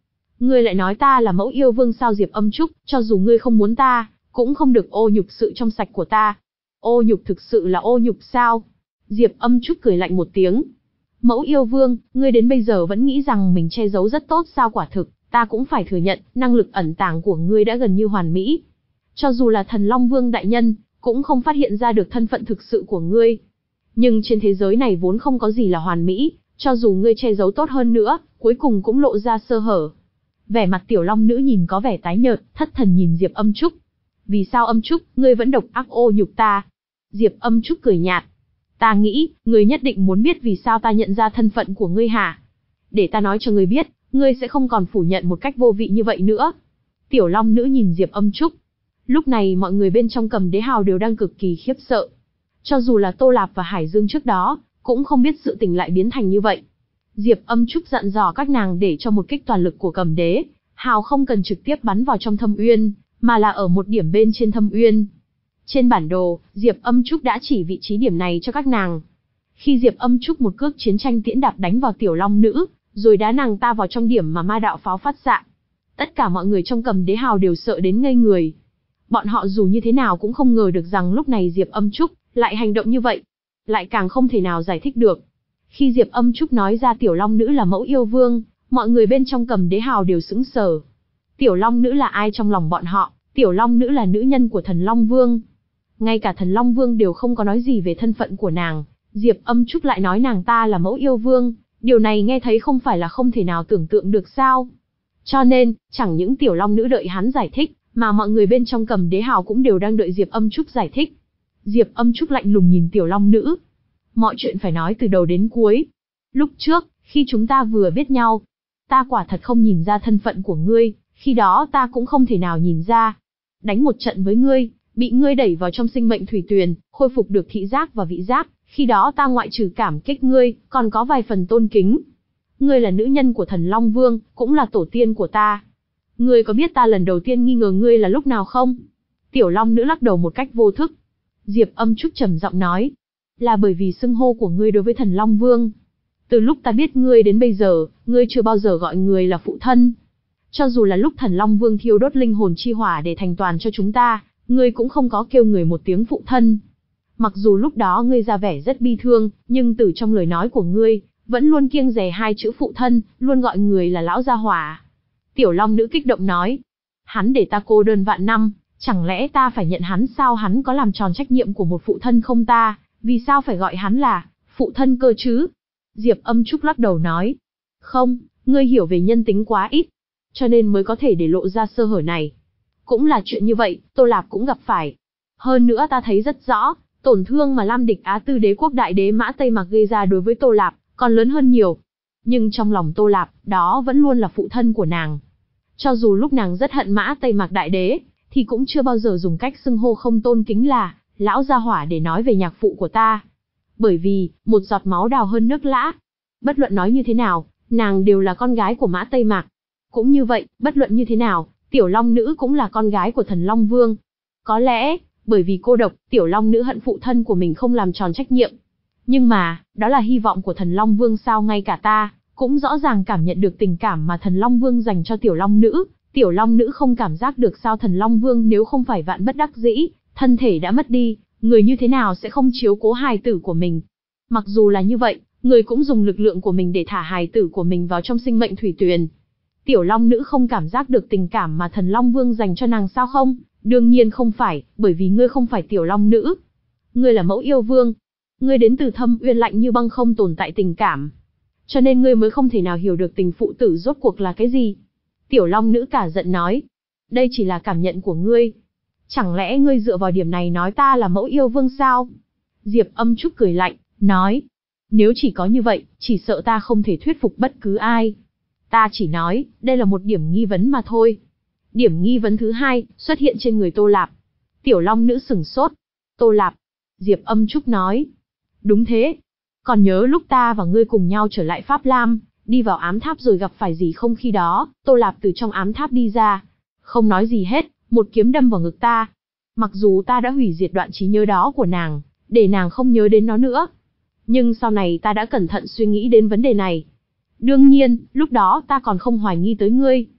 Ngươi lại nói ta là mẫu yêu vương sao Diệp Âm Trúc, cho dù ngươi không muốn ta, cũng không được ô nhục sự trong sạch của ta. Ô nhục thực sự là ô nhục sao? Diệp Âm Trúc cười lạnh một tiếng. Mẫu yêu vương, ngươi đến bây giờ vẫn nghĩ rằng mình che giấu rất tốt sao? Quả thực, ta cũng phải thừa nhận, năng lực ẩn tàng của ngươi đã gần như hoàn mỹ. Cho dù là thần Long Vương đại nhân, cũng không phát hiện ra được thân phận thực sự của ngươi. Nhưng trên thế giới này vốn không có gì là hoàn mỹ, cho dù ngươi che giấu tốt hơn nữa, cuối cùng cũng lộ ra sơ hở. Vẻ mặt Tiểu Long Nữ nhìn có vẻ tái nhợt, thất thần nhìn Diệp Âm Trúc. Vì sao Âm Trúc, ngươi vẫn độc ác ô nhục ta? Diệp Âm Trúc cười nhạt. Ta nghĩ, ngươi nhất định muốn biết vì sao ta nhận ra thân phận của ngươi hả? Để ta nói cho ngươi biết, ngươi sẽ không còn phủ nhận một cách vô vị như vậy nữa. Tiểu Long Nữ nhìn Diệp Âm Trúc. Lúc này mọi người bên trong Cầm Đế Hào đều đang cực kỳ khiếp sợ. Cho dù là Tô Lạp và Hải Dương trước đó, cũng không biết sự tình lại biến thành như vậy. Diệp Âm Trúc dặn dò các nàng để cho một kích toàn lực của Cầm Đế Hào không cần trực tiếp bắn vào trong thâm uyên, mà là ở một điểm bên trên thâm uyên. Trên bản đồ, Diệp Âm Trúc đã chỉ vị trí điểm này cho các nàng. Khi Diệp Âm Trúc một cước chiến tranh tiễn đạp đánh vào Tiểu Long Nữ, rồi đá nàng ta vào trong điểm mà ma đạo pháo phát xạ, tất cả mọi người trong Cầm Đế Hào đều sợ đến ngây người. Bọn họ dù như thế nào cũng không ngờ được rằng lúc này Diệp Âm Trúc lại hành động như vậy, lại càng không thể nào giải thích được. Khi Diệp Âm Trúc nói ra Tiểu Long Nữ là mẫu yêu vương, mọi người bên trong Cầm Đế Hào đều sững sờ. Tiểu Long Nữ là ai trong lòng bọn họ? Tiểu Long Nữ là nữ nhân của Thần Long Vương. Ngay cả Thần Long Vương đều không có nói gì về thân phận của nàng, Diệp Âm Trúc lại nói nàng ta là mẫu yêu vương, điều này nghe thấy không phải là không thể nào tưởng tượng được sao? Cho nên, chẳng những Tiểu Long Nữ đợi hắn giải thích, mà mọi người bên trong Cầm Đế Hào cũng đều đang đợi Diệp Âm Trúc giải thích. Diệp Âm Trúc lạnh lùng nhìn Tiểu Long Nữ. Mọi chuyện phải nói từ đầu đến cuối. Lúc trước, khi chúng ta vừa biết nhau, ta quả thật không nhìn ra thân phận của ngươi, khi đó ta cũng không thể nào nhìn ra. Đánh một trận với ngươi, bị ngươi đẩy vào trong sinh mệnh thủy tuyền, khôi phục được thị giác và vị giác, khi đó ta ngoại trừ cảm kích ngươi, còn có vài phần tôn kính. Ngươi là nữ nhân của Thần Long Vương, cũng là tổ tiên của ta. Ngươi có biết ta lần đầu tiên nghi ngờ ngươi là lúc nào không? Tiểu Long Nữ lắc đầu một cách vô thức. Diệp Âm Trúc trầm giọng nói, là bởi vì xưng hô của ngươi đối với Thần Long Vương. Từ lúc ta biết ngươi đến bây giờ, ngươi chưa bao giờ gọi người là phụ thân. Cho dù là lúc Thần Long Vương thiêu đốt linh hồn chi hỏa để thành toàn cho chúng ta, ngươi cũng không có kêu người một tiếng phụ thân. Mặc dù lúc đó ngươi ra vẻ rất bi thương, nhưng từ trong lời nói của ngươi, vẫn luôn kiêng dè hai chữ phụ thân, luôn gọi người là lão gia hỏa. Tiểu Long Nữ kích động nói, hắn để ta cô đơn vạn năm, chẳng lẽ ta phải nhận hắn sao? Hắn có làm tròn trách nhiệm của một phụ thân không ta? Vì sao phải gọi hắn là phụ thân cơ chứ? Diệp Âm Trúc lắc đầu nói, không, ngươi hiểu về nhân tính quá ít, cho nên mới có thể để lộ ra sơ hở này. Cũng là chuyện như vậy, Tô Lạp cũng gặp phải. Hơn nữa ta thấy rất rõ, tổn thương mà Lam Địch Á Tư Đế quốc đại đế Mã Tây Mạc gây ra đối với Tô Lạp, còn lớn hơn nhiều. Nhưng trong lòng Tô Lạp, đó vẫn luôn là phụ thân của nàng. Cho dù lúc nàng rất hận Mã Tây Mạc đại đế, thì cũng chưa bao giờ dùng cách xưng hô không tôn kính là lão gia hỏa để nói về nhạc phụ của ta. Bởi vì, một giọt máu đào hơn nước lã. Bất luận nói như thế nào, nàng đều là con gái của Mã Tây Mạc. Cũng như vậy, bất luận như thế nào, Tiểu Long Nữ cũng là con gái của Thần Long Vương. Có lẽ, bởi vì cô độc, Tiểu Long Nữ hận phụ thân của mình không làm tròn trách nhiệm. Nhưng mà, đó là hy vọng của Thần Long Vương sao? Ngay cả ta, cũng rõ ràng cảm nhận được tình cảm mà Thần Long Vương dành cho Tiểu Long Nữ. Tiểu Long Nữ không cảm giác được sao? Thần Long Vương nếu không phải vạn bất đắc dĩ, thân thể đã mất đi, người như thế nào sẽ không chiếu cố hài tử của mình? Mặc dù là như vậy, người cũng dùng lực lượng của mình để thả hài tử của mình vào trong sinh mệnh thủy tuyền. Tiểu Long Nữ không cảm giác được tình cảm mà Thần Long Vương dành cho nàng sao không? Đương nhiên không phải, bởi vì ngươi không phải Tiểu Long Nữ. Ngươi là mẫu yêu vương. Ngươi đến từ thâm uyên lạnh như băng, không tồn tại tình cảm. Cho nên ngươi mới không thể nào hiểu được tình phụ tử rốt cuộc là cái gì. Tiểu Long Nữ cả giận nói, đây chỉ là cảm nhận của ngươi. Chẳng lẽ ngươi dựa vào điểm này nói ta là mẫu yêu vương sao? Diệp Âm Trúc cười lạnh, nói, nếu chỉ có như vậy, chỉ sợ ta không thể thuyết phục bất cứ ai. Ta chỉ nói, đây là một điểm nghi vấn mà thôi. Điểm nghi vấn thứ hai, xuất hiện trên người Tô Lạp. Tiểu Long Nữ sửng sốt. Tô Lạp. Diệp Âm Trúc nói. Đúng thế. Còn nhớ lúc ta và ngươi cùng nhau trở lại Pháp Lam, đi vào ám tháp rồi gặp phải gì không? Khi đó, Tô Lạp từ trong ám tháp đi ra. Không nói gì hết, một kiếm đâm vào ngực ta. Mặc dù ta đã hủy diệt đoạn trí nhớ đó của nàng, để nàng không nhớ đến nó nữa. Nhưng sau này ta đã cẩn thận suy nghĩ đến vấn đề này. Đương nhiên, lúc đó ta còn không hoài nghi tới ngươi.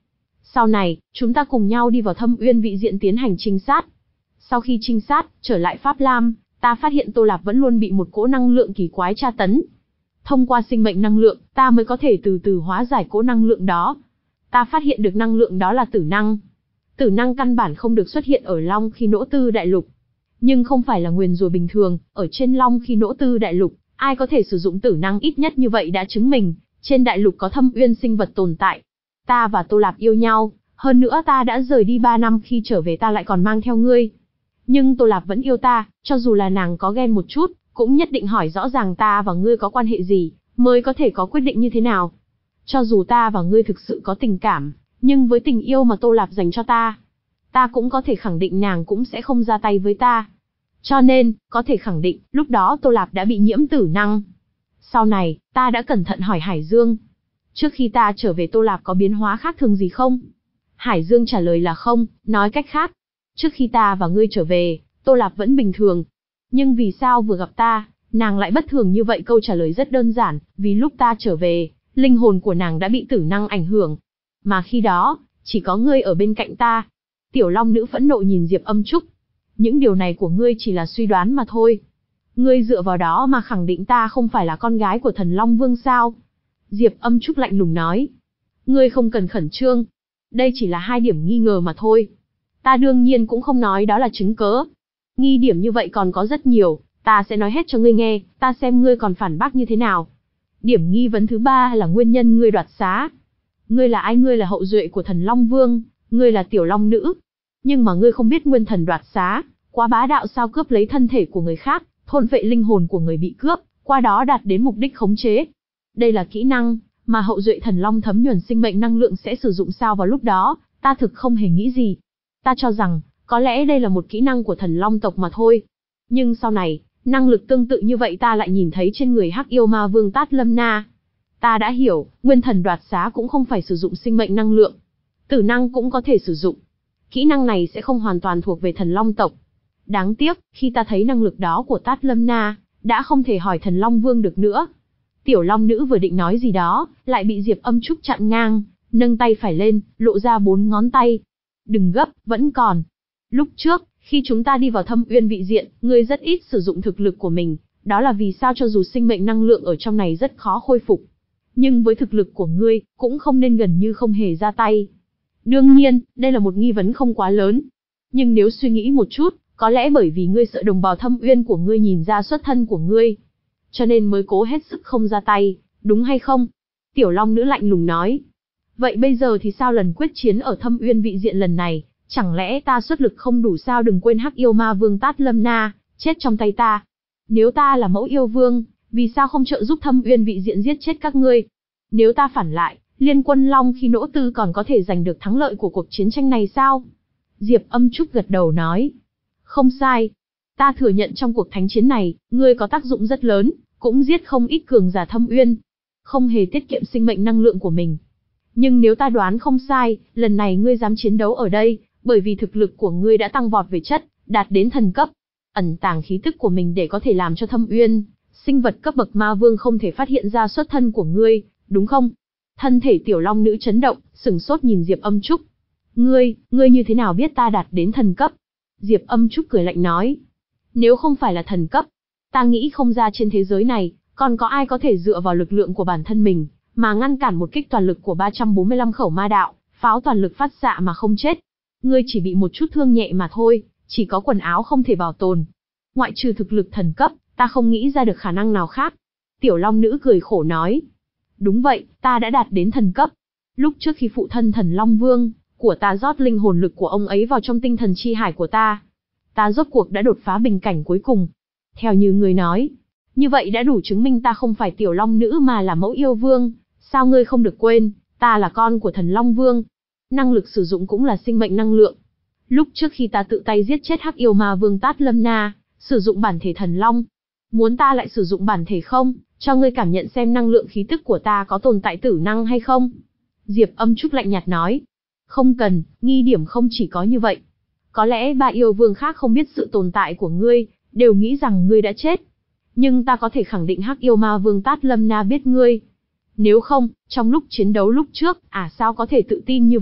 Sau này, chúng ta cùng nhau đi vào Thâm Uyên vị diện tiến hành trinh sát. Sau khi trinh sát, trở lại Pháp Lam, ta phát hiện Tô Lạp vẫn luôn bị một cỗ năng lượng kỳ quái tra tấn. Thông qua sinh mệnh năng lượng, ta mới có thể từ từ hóa giải cỗ năng lượng đó. Ta phát hiện được năng lượng đó là tử năng. Tử năng căn bản không được xuất hiện ở Long Khi Nỗ Tư Đại Lục. Nhưng không phải là nguyền rủa bình thường, ở trên Long Khi Nỗ Tư Đại Lục, ai có thể sử dụng tử năng ít nhất như vậy đã chứng minh, trên đại lục có thâm uyên sinh vật tồn tại. Ta và Tô Lạp yêu nhau, hơn nữa ta đã rời đi ba năm, khi trở về ta lại còn mang theo ngươi. Nhưng Tô Lạp vẫn yêu ta, cho dù là nàng có ghen một chút, cũng nhất định hỏi rõ ràng ta và ngươi có quan hệ gì, mới có thể có quyết định như thế nào. Cho dù ta và ngươi thực sự có tình cảm, nhưng với tình yêu mà Tô Lạp dành cho ta, ta cũng có thể khẳng định nàng cũng sẽ không ra tay với ta. Cho nên, có thể khẳng định, lúc đó Tô Lạp đã bị nhiễm tử năng. Sau này, ta đã cẩn thận hỏi Hải Dương. Trước khi ta trở về Tô Lạp có biến hóa khác thường gì không? Hải Dương trả lời là không, nói cách khác. Trước khi ta và ngươi trở về, Tô Lạp vẫn bình thường. Nhưng vì sao vừa gặp ta, nàng lại bất thường như vậy? Câu trả lời rất đơn giản, vì lúc ta trở về, linh hồn của nàng đã bị tử năng ảnh hưởng. Mà khi đó, chỉ có ngươi ở bên cạnh ta. Tiểu Long Nữ phẫn nộ nhìn Diệp Âm Trúc. Những điều này của ngươi chỉ là suy đoán mà thôi. Ngươi dựa vào đó mà khẳng định ta không phải là con gái của Thần Long Vương sao? Diệp Âm Trúc lạnh lùng nói. Ngươi không cần khẩn trương. Đây chỉ là hai điểm nghi ngờ mà thôi. Ta đương nhiên cũng không nói đó là chứng cớ. Nghi điểm như vậy còn có rất nhiều, ta sẽ nói hết cho ngươi nghe, ta xem ngươi còn phản bác như thế nào. Điểm nghi vấn thứ ba là nguyên nhân ngươi đoạt xá. Ngươi là ai? Ngươi là hậu duệ của Thần Long Vương, ngươi là Tiểu Long Nữ. Nhưng mà ngươi không biết nguyên thần đoạt xá, quá bá đạo sao? Cướp lấy thân thể của người khác, thôn phệ linh hồn của người bị cướp, qua đó đạt đến mục đích khống chế. Đây là kỹ năng mà hậu duệ Thần Long thấm nhuần sinh mệnh năng lượng sẽ sử dụng sao? Vào lúc đó, ta thực không hề nghĩ gì. Ta cho rằng, có lẽ đây là một kỹ năng của Thần Long tộc mà thôi. Nhưng sau này, năng lực tương tự như vậy ta lại nhìn thấy trên người Hắc Yêu Ma Vương Tát Lâm Na. Ta đã hiểu, nguyên thần đoạt xá cũng không phải sử dụng sinh mệnh năng lượng. Tử năng cũng có thể sử dụng. Kỹ năng này sẽ không hoàn toàn thuộc về Thần Long tộc. Đáng tiếc, khi ta thấy năng lực đó của Tát Lâm Na, đã không thể hỏi Thần Long Vương được nữa. Tiểu Long Nữ vừa định nói gì đó, lại bị Diệp Âm Trúc chặn ngang, nâng tay phải lên, lộ ra bốn ngón tay. Đừng gấp, vẫn còn. Lúc trước, khi chúng ta đi vào Thâm Uyên vị diện, ngươi rất ít sử dụng thực lực của mình, đó là vì sao? Cho dù sinh mệnh năng lượng ở trong này rất khó khôi phục, nhưng với thực lực của ngươi, cũng không nên gần như không hề ra tay. Đương nhiên, đây là một nghi vấn không quá lớn. Nhưng nếu suy nghĩ một chút, có lẽ bởi vì ngươi sợ đồng bào Thâm Uyên của ngươi nhìn ra xuất thân của ngươi, cho nên mới cố hết sức không ra tay, đúng hay không? Tiểu Long Nữ lạnh lùng nói. Vậy bây giờ thì sao? Lần quyết chiến ở Thâm Uyên vị diện lần này, chẳng lẽ ta xuất lực không đủ sao? Đừng quên Hắc Yêu Ma Vương Tát Lâm Na, chết trong tay ta. Nếu ta là mẫu yêu vương, vì sao không trợ giúp Thâm Uyên vị diện giết chết các ngươi? Nếu ta phản lại, Liên quân Long Khi Nỗ Tư còn có thể giành được thắng lợi của cuộc chiến tranh này sao? Diệp Âm Trúc gật đầu nói. Không sai. Ta thừa nhận trong cuộc thánh chiến này, ngươi có tác dụng rất lớn, cũng giết không ít cường giả Thâm Uyên. Không hề tiết kiệm sinh mệnh năng lượng của mình. Nhưng nếu ta đoán không sai, lần này ngươi dám chiến đấu ở đây, bởi vì thực lực của ngươi đã tăng vọt về chất, đạt đến thần cấp. Ẩn tàng khí tức của mình để có thể làm cho Thâm Uyên, sinh vật cấp bậc ma vương không thể phát hiện ra xuất thân của ngươi, đúng không? Thân thể Tiểu Long Nữ chấn động, sừng sốt nhìn Diệp Âm Trúc. Ngươi, ngươi như thế nào biết ta đạt đến thần cấp? Diệp Âm Trúc cười lạnh nói. Nếu không phải là thần cấp, ta nghĩ không ra trên thế giới này, còn có ai có thể dựa vào lực lượng của bản thân mình, mà ngăn cản một kích toàn lực của ba trăm bốn mươi lăm khẩu ma đạo, pháo toàn lực phát xạ mà không chết. Ngươi chỉ bị một chút thương nhẹ mà thôi, chỉ có quần áo không thể bảo tồn. Ngoại trừ thực lực thần cấp, ta không nghĩ ra được khả năng nào khác. Tiểu Long Nữ cười khổ nói. Đúng vậy, ta đã đạt đến thần cấp. Lúc trước khi phụ thân Thần Long Vương của ta rót linh hồn lực của ông ấy vào trong tinh thần chi hải của ta, ta rốt cuộc đã đột phá bình cảnh cuối cùng. Theo như người nói, như vậy đã đủ chứng minh ta không phải Tiểu Long Nữ mà là mẫu yêu vương. Sao ngươi không được quên, ta là con của Thần Long Vương. Năng lực sử dụng cũng là sinh mệnh năng lượng. Lúc trước khi ta tự tay giết chết Hắc Yêu Ma Vương Tát Lâm Na, sử dụng bản thể Thần Long, muốn ta lại sử dụng bản thể không, cho ngươi cảm nhận xem năng lượng khí tức của ta có tồn tại tử năng hay không? Diệp Âm Trúc lạnh nhạt nói. Không cần, nghi điểm không chỉ có như vậy. Có lẽ ba yêu vương khác không biết sự tồn tại của ngươi, đều nghĩ rằng ngươi đã chết. Nhưng ta có thể khẳng định Hắc Yêu Ma Vương Tát Lâm Na biết ngươi. Nếu không, trong lúc chiến đấu lúc trước, à sao có thể tự tin như vậy,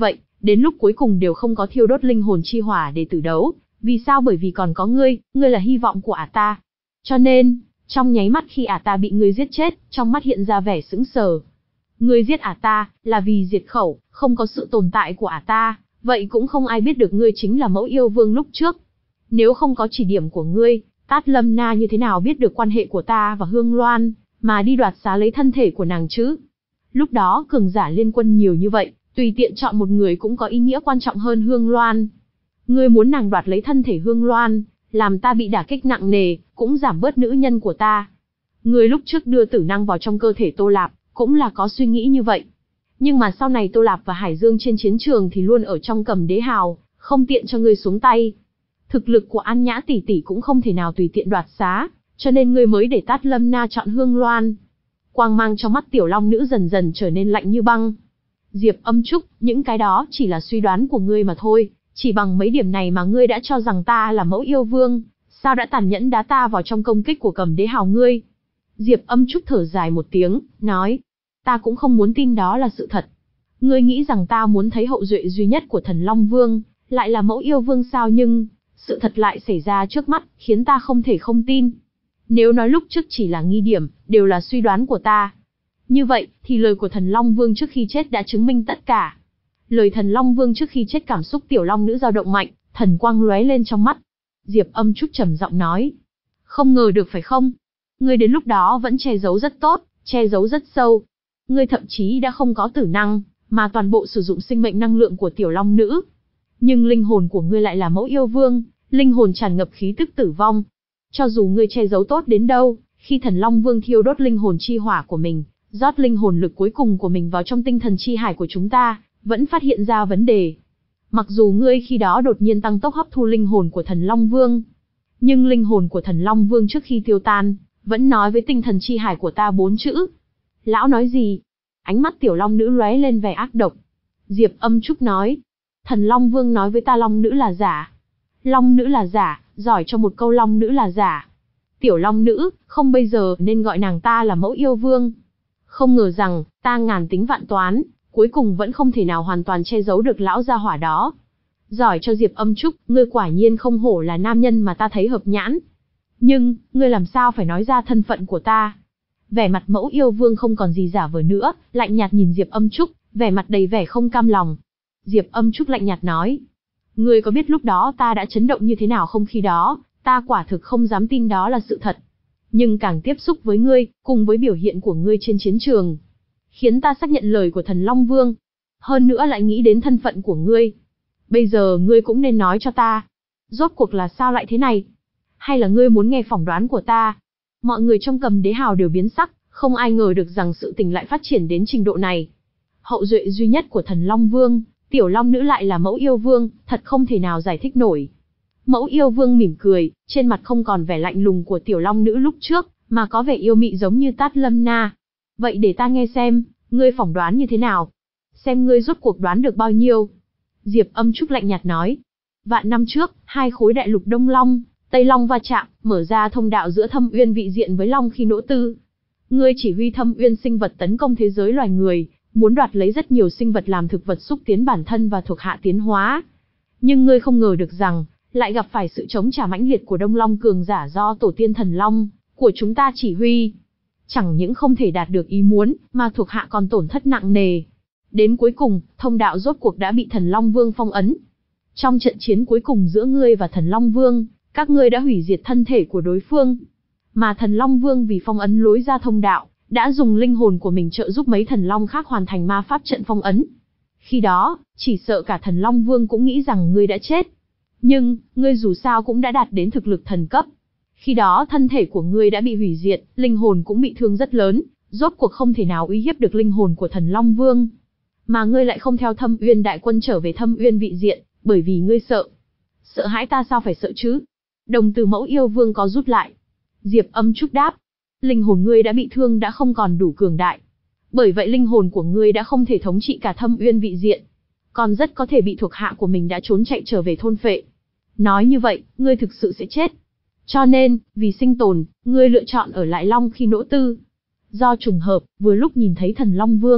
đến lúc cuối cùng đều không có thiêu đốt linh hồn chi hỏa để tử đấu. Vì sao? Bởi vì còn có ngươi, ngươi là hy vọng của ả ta. Cho nên, trong nháy mắt khi ả ta bị ngươi giết chết, trong mắt hiện ra vẻ sững sờ. Ngươi giết ả ta, là vì diệt khẩu, không có sự tồn tại của ả ta, vậy cũng không ai biết được ngươi chính là Mẫu Yêu Vương lúc trước. Nếu không có chỉ điểm của ngươi, Tát Lâm Na như thế nào biết được quan hệ của ta và Hương Loan, mà đi đoạt xá lấy thân thể của nàng chứ? Lúc đó cường giả liên quân nhiều như vậy, tùy tiện chọn một người cũng có ý nghĩa quan trọng hơn Hương Loan. Ngươi muốn nàng đoạt lấy thân thể Hương Loan, làm ta bị đả kích nặng nề, cũng giảm bớt nữ nhân của ta. Ngươi lúc trước đưa tử năng vào trong cơ thể Tô Lạp, cũng là có suy nghĩ như vậy. Nhưng mà sau này Tô Lạp và Hải Dương trên chiến trường thì luôn ở trong Cầm Đế Hào, không tiện cho ngươi xuống tay. Thực lực của An Nhã tỷ tỷ cũng không thể nào tùy tiện đoạt xá, cho nên ngươi mới để Tát Lâm Na chọn Hương Loan. Quang mang trong mắt tiểu long nữ dần dần trở nên lạnh như băng. Diệp Âm Trúc, những cái đó chỉ là suy đoán của ngươi mà thôi, chỉ bằng mấy điểm này mà ngươi đã cho rằng ta là Mẫu Yêu Vương, sao đã tàn nhẫn đá ta vào trong công kích của Cầm Đế Hào ngươi? Diệp Âm Trúc thở dài một tiếng, nói, ta cũng không muốn tin đó là sự thật. Ngươi nghĩ rằng ta muốn thấy hậu duệ duy nhất của Thần Long Vương, lại là Mẫu Yêu Vương sao? Nhưng, sự thật lại xảy ra trước mắt, khiến ta không thể không tin. Nếu nói lúc trước chỉ là nghi điểm, đều là suy đoán của ta, như vậy, thì lời của Thần Long Vương trước khi chết đã chứng minh tất cả. Lời Thần Long Vương trước khi chết cảm xúc tiểu long nữ dao động mạnh, thần quang lóe lên trong mắt. Diệp Âm Trúc trầm giọng nói, không ngờ được phải không? Ngươi đến lúc đó vẫn che giấu rất tốt, che giấu rất sâu. Ngươi thậm chí đã không có tử năng, mà toàn bộ sử dụng sinh mệnh năng lượng của tiểu long nữ. Nhưng linh hồn của ngươi lại là Mẫu Yêu Vương, linh hồn tràn ngập khí tức tử vong. Cho dù ngươi che giấu tốt đến đâu, khi Thần Long Vương thiêu đốt linh hồn chi hỏa của mình, rót linh hồn lực cuối cùng của mình vào trong tinh thần chi hải của chúng ta, vẫn phát hiện ra vấn đề. Mặc dù ngươi khi đó đột nhiên tăng tốc hấp thu linh hồn của Thần Long Vương, nhưng linh hồn của Thần Long Vương trước khi tiêu tan, vẫn nói với tinh thần chi hải của ta bốn chữ. Lão nói gì? Ánh mắt tiểu long nữ lóe lên vẻ ác độc. Diệp Âm Trúc nói, Thần Long Vương nói với ta long nữ là giả. Long nữ là giả, giỏi cho một câu long nữ là giả. Tiểu long nữ, không bây giờ nên gọi nàng ta là Mẫu Yêu Vương. Không ngờ rằng, ta ngàn tính vạn toán, cuối cùng vẫn không thể nào hoàn toàn che giấu được lão gia hỏa đó. Giỏi cho Diệp Âm Trúc, ngươi quả nhiên không hổ là nam nhân mà ta thấy hợp nhãn. Nhưng, ngươi làm sao phải nói ra thân phận của ta? Vẻ mặt Mẫu Yêu Vương không còn gì giả vờ nữa, lạnh nhạt nhìn Diệp Âm Trúc, vẻ mặt đầy vẻ không cam lòng. Diệp Âm Trúc lạnh nhạt nói, ngươi có biết lúc đó ta đã chấn động như thế nào không? Khi đó, ta quả thực không dám tin đó là sự thật. Nhưng càng tiếp xúc với ngươi, cùng với biểu hiện của ngươi trên chiến trường, khiến ta xác nhận lời của Thần Long Vương. Hơn nữa lại nghĩ đến thân phận của ngươi. Bây giờ ngươi cũng nên nói cho ta, rốt cuộc là sao lại thế này? Hay là ngươi muốn nghe phỏng đoán của ta? Mọi người trong Cầm Đế Hào đều biến sắc, không ai ngờ được rằng sự tình lại phát triển đến trình độ này. Hậu duệ duy nhất của Thần Long Vương, tiểu long nữ lại là Mẫu Yêu Vương, thật không thể nào giải thích nổi. Mẫu Yêu Vương mỉm cười, trên mặt không còn vẻ lạnh lùng của tiểu long nữ lúc trước, mà có vẻ yêu mị giống như Tát Lâm Na. Vậy để ta nghe xem, ngươi phỏng đoán như thế nào? Xem ngươi rốt cuộc đoán được bao nhiêu? Diệp Âm Trúc lạnh nhạt nói. Vạn năm trước, hai khối đại lục Đông Long, Tây Long va chạm, mở ra thông đạo giữa Thâm Uyên vị diện với Long Khi Nỗ Tư. Ngươi chỉ huy Thâm Uyên sinh vật tấn công thế giới loài người, muốn đoạt lấy rất nhiều sinh vật làm thực vật xúc tiến bản thân và thuộc hạ tiến hóa. Nhưng ngươi không ngờ được rằng, lại gặp phải sự chống trả mãnh liệt của Đông Long cường giả do tổ tiên Thần Long của chúng ta chỉ huy. Chẳng những không thể đạt được ý muốn, mà thuộc hạ còn tổn thất nặng nề. Đến cuối cùng, thông đạo rốt cuộc đã bị Thần Long Vương phong ấn. Trong trận chiến cuối cùng giữa ngươi và Thần Long Vương, các ngươi đã hủy diệt thân thể của đối phương. Mà Thần Long Vương vì phong ấn lối ra thông đạo, đã dùng linh hồn của mình trợ giúp mấy thần long khác hoàn thành ma pháp trận phong ấn. Khi đó, chỉ sợ cả Thần Long Vương cũng nghĩ rằng ngươi đã chết. Nhưng, ngươi dù sao cũng đã đạt đến thực lực thần cấp. Khi đó thân thể của ngươi đã bị hủy diệt, linh hồn cũng bị thương rất lớn, rốt cuộc không thể nào uy hiếp được linh hồn của Thần Long Vương. Mà ngươi lại không theo Thâm Uyên đại quân trở về Thâm Uyên vị diện, bởi vì ngươi sợ. Sợ hãi ta sao phải sợ chứ? Đồng tử Mẫu Yêu Vương có rút lại. Diệp Âm Trúc đáp. Linh hồn ngươi đã bị thương đã không còn đủ cường đại. Bởi vậy linh hồn của ngươi đã không thể thống trị cả Thâm Uyên vị diện. Còn rất có thể bị thuộc hạ của mình đã trốn chạy trở về thôn phệ. Nói như vậy, ngươi thực sự sẽ chết. Cho nên, vì sinh tồn, ngươi lựa chọn ở lại Long Khi Nỗ Tư. Do trùng hợp, vừa lúc nhìn thấy Thần Long Vương,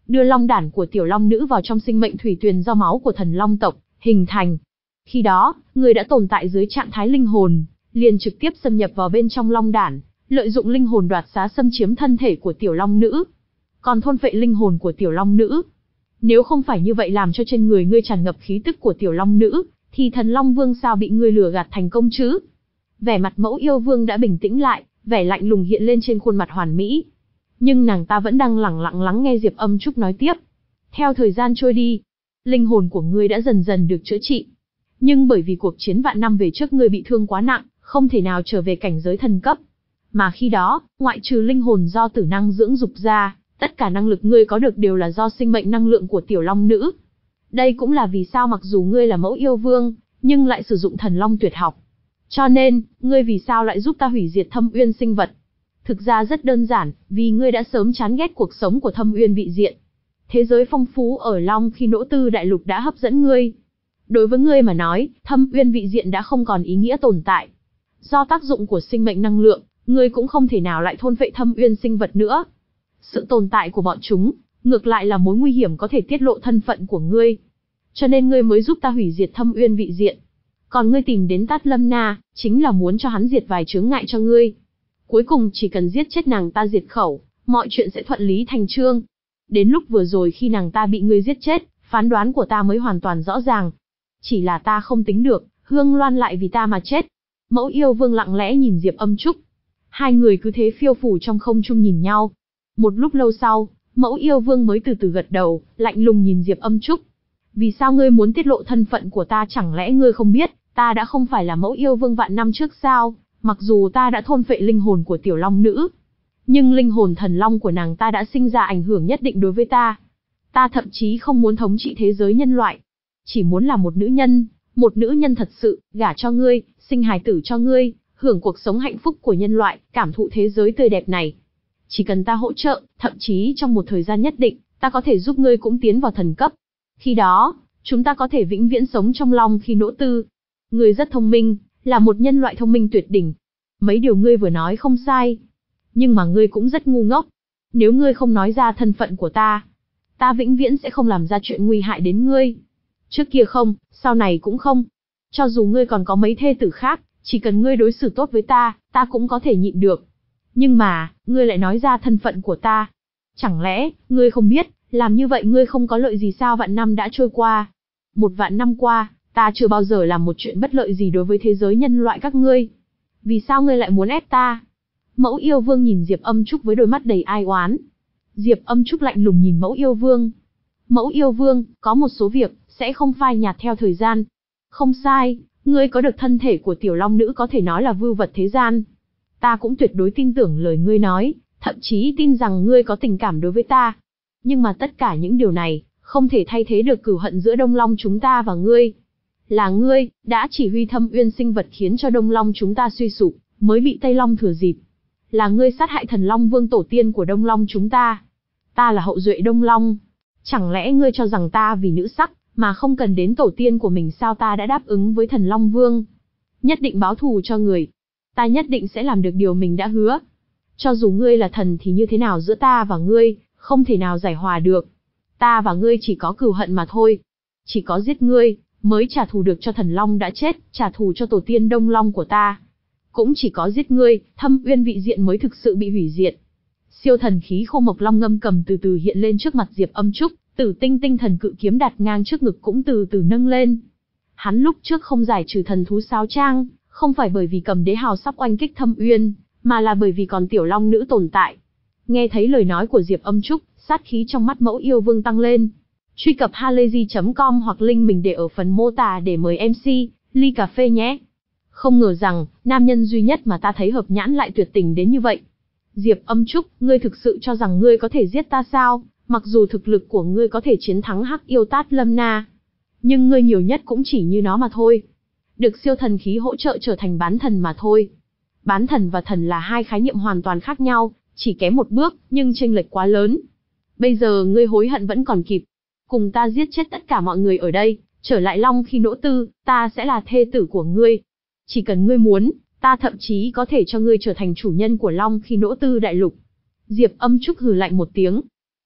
đưa long đản của tiểu long nữ vào trong sinh mệnh thủy tuyền do máu của thần long tộc hình thành. Khi đó, ngươi đã tồn tại dưới trạng thái linh hồn, liền trực tiếp xâm nhập vào bên trong long đản, lợi dụng linh hồn đoạt xá xâm chiếm thân thể của tiểu long nữ, còn thôn phệ linh hồn của tiểu long nữ. Nếu không phải như vậy làm cho trên người ngươi tràn ngập khí tức của tiểu long nữ, thì thần long vương sao bị ngươi lừa gạt thành công chứ? Vẻ mặt Mẫu Yêu Vương đã bình tĩnh lại, vẻ lạnh lùng hiện lên trên khuôn mặt hoàn mỹ. Nhưng nàng ta vẫn đang lẳng lặng lắng nghe Diệp Âm Trúc nói tiếp. Theo thời gian trôi đi, linh hồn của ngươi đã dần dần được chữa trị. Nhưng bởi vì cuộc chiến vạn năm về trước ngươi bị thương quá nặng, không thể nào trở về cảnh giới thần cấp. Mà khi đó, ngoại trừ linh hồn do tử năng dưỡng dục ra, tất cả năng lực ngươi có được đều là do sinh mệnh năng lượng của tiểu long nữ. Đây cũng là vì sao mặc dù ngươi là Mẫu Yêu Vương, nhưng lại sử dụng thần long tuyệt học. Cho nên, ngươi vì sao lại giúp ta hủy diệt Thâm Uyên sinh vật? Thực ra rất đơn giản, vì ngươi đã sớm chán ghét cuộc sống của Thâm Uyên vị diện. Thế giới phong phú ở Long Khi Nỗ Tư đại lục đã hấp dẫn ngươi. Đối với ngươi mà nói, Thâm Uyên vị diện đã không còn ý nghĩa tồn tại. Do tác dụng của sinh mệnh năng lượng, ngươi cũng không thể nào lại thôn phệ Thâm Uyên sinh vật nữa. Sự tồn tại của bọn chúng, ngược lại là mối nguy hiểm có thể tiết lộ thân phận của ngươi. Cho nên ngươi mới giúp ta hủy diệt Thâm Uyên vị diện. Còn ngươi tìm đến Tát Lâm Na, chính là muốn cho hắn diệt vài chướng ngại cho ngươi. Cuối cùng chỉ cần giết chết nàng ta diệt khẩu, mọi chuyện sẽ thuận lý thành chương. Đến lúc vừa rồi khi nàng ta bị ngươi giết chết, phán đoán của ta mới hoàn toàn rõ ràng. Chỉ là ta không tính được, Hương Loan lại vì ta mà chết. Mẫu Yêu Vương lặng lẽ nhìn Diệp Âm Trúc. Hai người cứ thế phiêu phù trong không trung nhìn nhau. Một lúc lâu sau, Mẫu Yêu Vương mới từ từ gật đầu, lạnh lùng nhìn Diệp Âm Trúc. Vì sao ngươi muốn tiết lộ thân phận của ta, chẳng lẽ ngươi không biết, ta đã không phải là Mẫu Yêu Vương vạn năm trước sao? Mặc dù ta đã thôn phệ linh hồn của tiểu long nữ, nhưng linh hồn thần long của nàng ta đã sinh ra ảnh hưởng nhất định đối với ta. Ta thậm chí không muốn thống trị thế giới nhân loại. Chỉ muốn là một nữ nhân, một nữ nhân thật sự, gả cho ngươi, sinh hài tử cho ngươi, hưởng cuộc sống hạnh phúc của nhân loại, cảm thụ thế giới tươi đẹp này. Chỉ cần ta hỗ trợ, thậm chí trong một thời gian nhất định, ta có thể giúp ngươi cũng tiến vào thần cấp. Khi đó, chúng ta có thể vĩnh viễn sống trong Long Khi Nỗ Tư. Ngươi rất thông minh, là một nhân loại thông minh tuyệt đỉnh. Mấy điều ngươi vừa nói không sai. Nhưng mà ngươi cũng rất ngu ngốc. Nếu ngươi không nói ra thân phận của ta, ta vĩnh viễn sẽ không làm ra chuyện nguy hại đến ngươi. Trước kia không, sau này cũng không. Cho dù ngươi còn có mấy thê tử khác, chỉ cần ngươi đối xử tốt với ta, ta cũng có thể nhịn được. Nhưng mà, ngươi lại nói ra thân phận của ta. Chẳng lẽ, ngươi không biết, làm như vậy ngươi không có lợi gì sao? Vạn năm đã trôi qua. Một vạn năm qua, ta chưa bao giờ làm một chuyện bất lợi gì đối với thế giới nhân loại các ngươi. Vì sao ngươi lại muốn ép ta? Mẫu Yêu Vương nhìn Diệp Âm Trúc với đôi mắt đầy ai oán. Diệp Âm Trúc lạnh lùng nhìn Mẫu Yêu Vương. Mẫu Yêu Vương, có một số việc, sẽ không phai nhạt theo thời gian. Không sai, ngươi có được thân thể của tiểu long nữ có thể nói là vưu vật thế gian. Ta cũng tuyệt đối tin tưởng lời ngươi nói, thậm chí tin rằng ngươi có tình cảm đối với ta. Nhưng mà tất cả những điều này, không thể thay thế được cửu hận giữa Đông Long chúng ta và ngươi. Là ngươi, đã chỉ huy Thâm Uyên sinh vật khiến cho Đông Long chúng ta suy sụp, mới bị Tây Long thừa dịp. Là ngươi sát hại thần Long Vương tổ tiên của Đông Long chúng ta. Ta là hậu duệ Đông Long. Chẳng lẽ ngươi cho rằng ta vì nữ sắc, mà không cần đến tổ tiên của mình sao? Ta đã đáp ứng với thần Long Vương. Nhất định báo thù cho người. Ta nhất định sẽ làm được điều mình đã hứa. Cho dù ngươi là thần thì như thế nào giữa ta và ngươi, không thể nào giải hòa được. Ta và ngươi chỉ có cừu hận mà thôi. Chỉ có giết ngươi, mới trả thù được cho thần Long đã chết, trả thù cho tổ tiên Đông Long của ta. Cũng chỉ có giết ngươi, Thâm Uyên vị diện mới thực sự bị hủy diệt. Siêu thần khí Khô Mộc Long ngâm cầm từ từ hiện lên trước mặt Diệp Âm Trúc, Tử Tinh tinh thần cự kiếm đặt ngang trước ngực cũng từ từ nâng lên. Hắn lúc trước không giải trừ thần thú Sáo Trang, không phải bởi vì Cầm Đế Hào sắp oanh kích Thâm Uyên, mà là bởi vì còn tiểu long nữ tồn tại. Nghe thấy lời nói của Diệp Âm Trúc, sát khí trong mắt Mẫu Yêu Vương tăng lên. Truy cập halayzi chấm com hoặc link mình để ở phần mô tả để mời em xê, ly cà phê nhé. Không ngờ rằng, nam nhân duy nhất mà ta thấy hợp nhãn lại tuyệt tình đến như vậy. Diệp Âm Trúc, ngươi thực sự cho rằng ngươi có thể giết ta sao? Mặc dù thực lực của ngươi có thể chiến thắng Hắc Yêu Tát Lâm Na, nhưng ngươi nhiều nhất cũng chỉ như nó mà thôi. Được siêu thần khí hỗ trợ trở thành bán thần mà thôi. Bán thần và thần là hai khái niệm hoàn toàn khác nhau, chỉ kém một bước, nhưng chênh lệch quá lớn. Bây giờ ngươi hối hận vẫn còn kịp. Cùng ta giết chết tất cả mọi người ở đây, trở lại Long Khi Nỗ Tư, ta sẽ là thê tử của ngươi. Chỉ cần ngươi muốn, ta thậm chí có thể cho ngươi trở thành chủ nhân của Long Khi Nỗ Tư đại lục. Diệp Âm Trúc hừ lạnh một tiếng.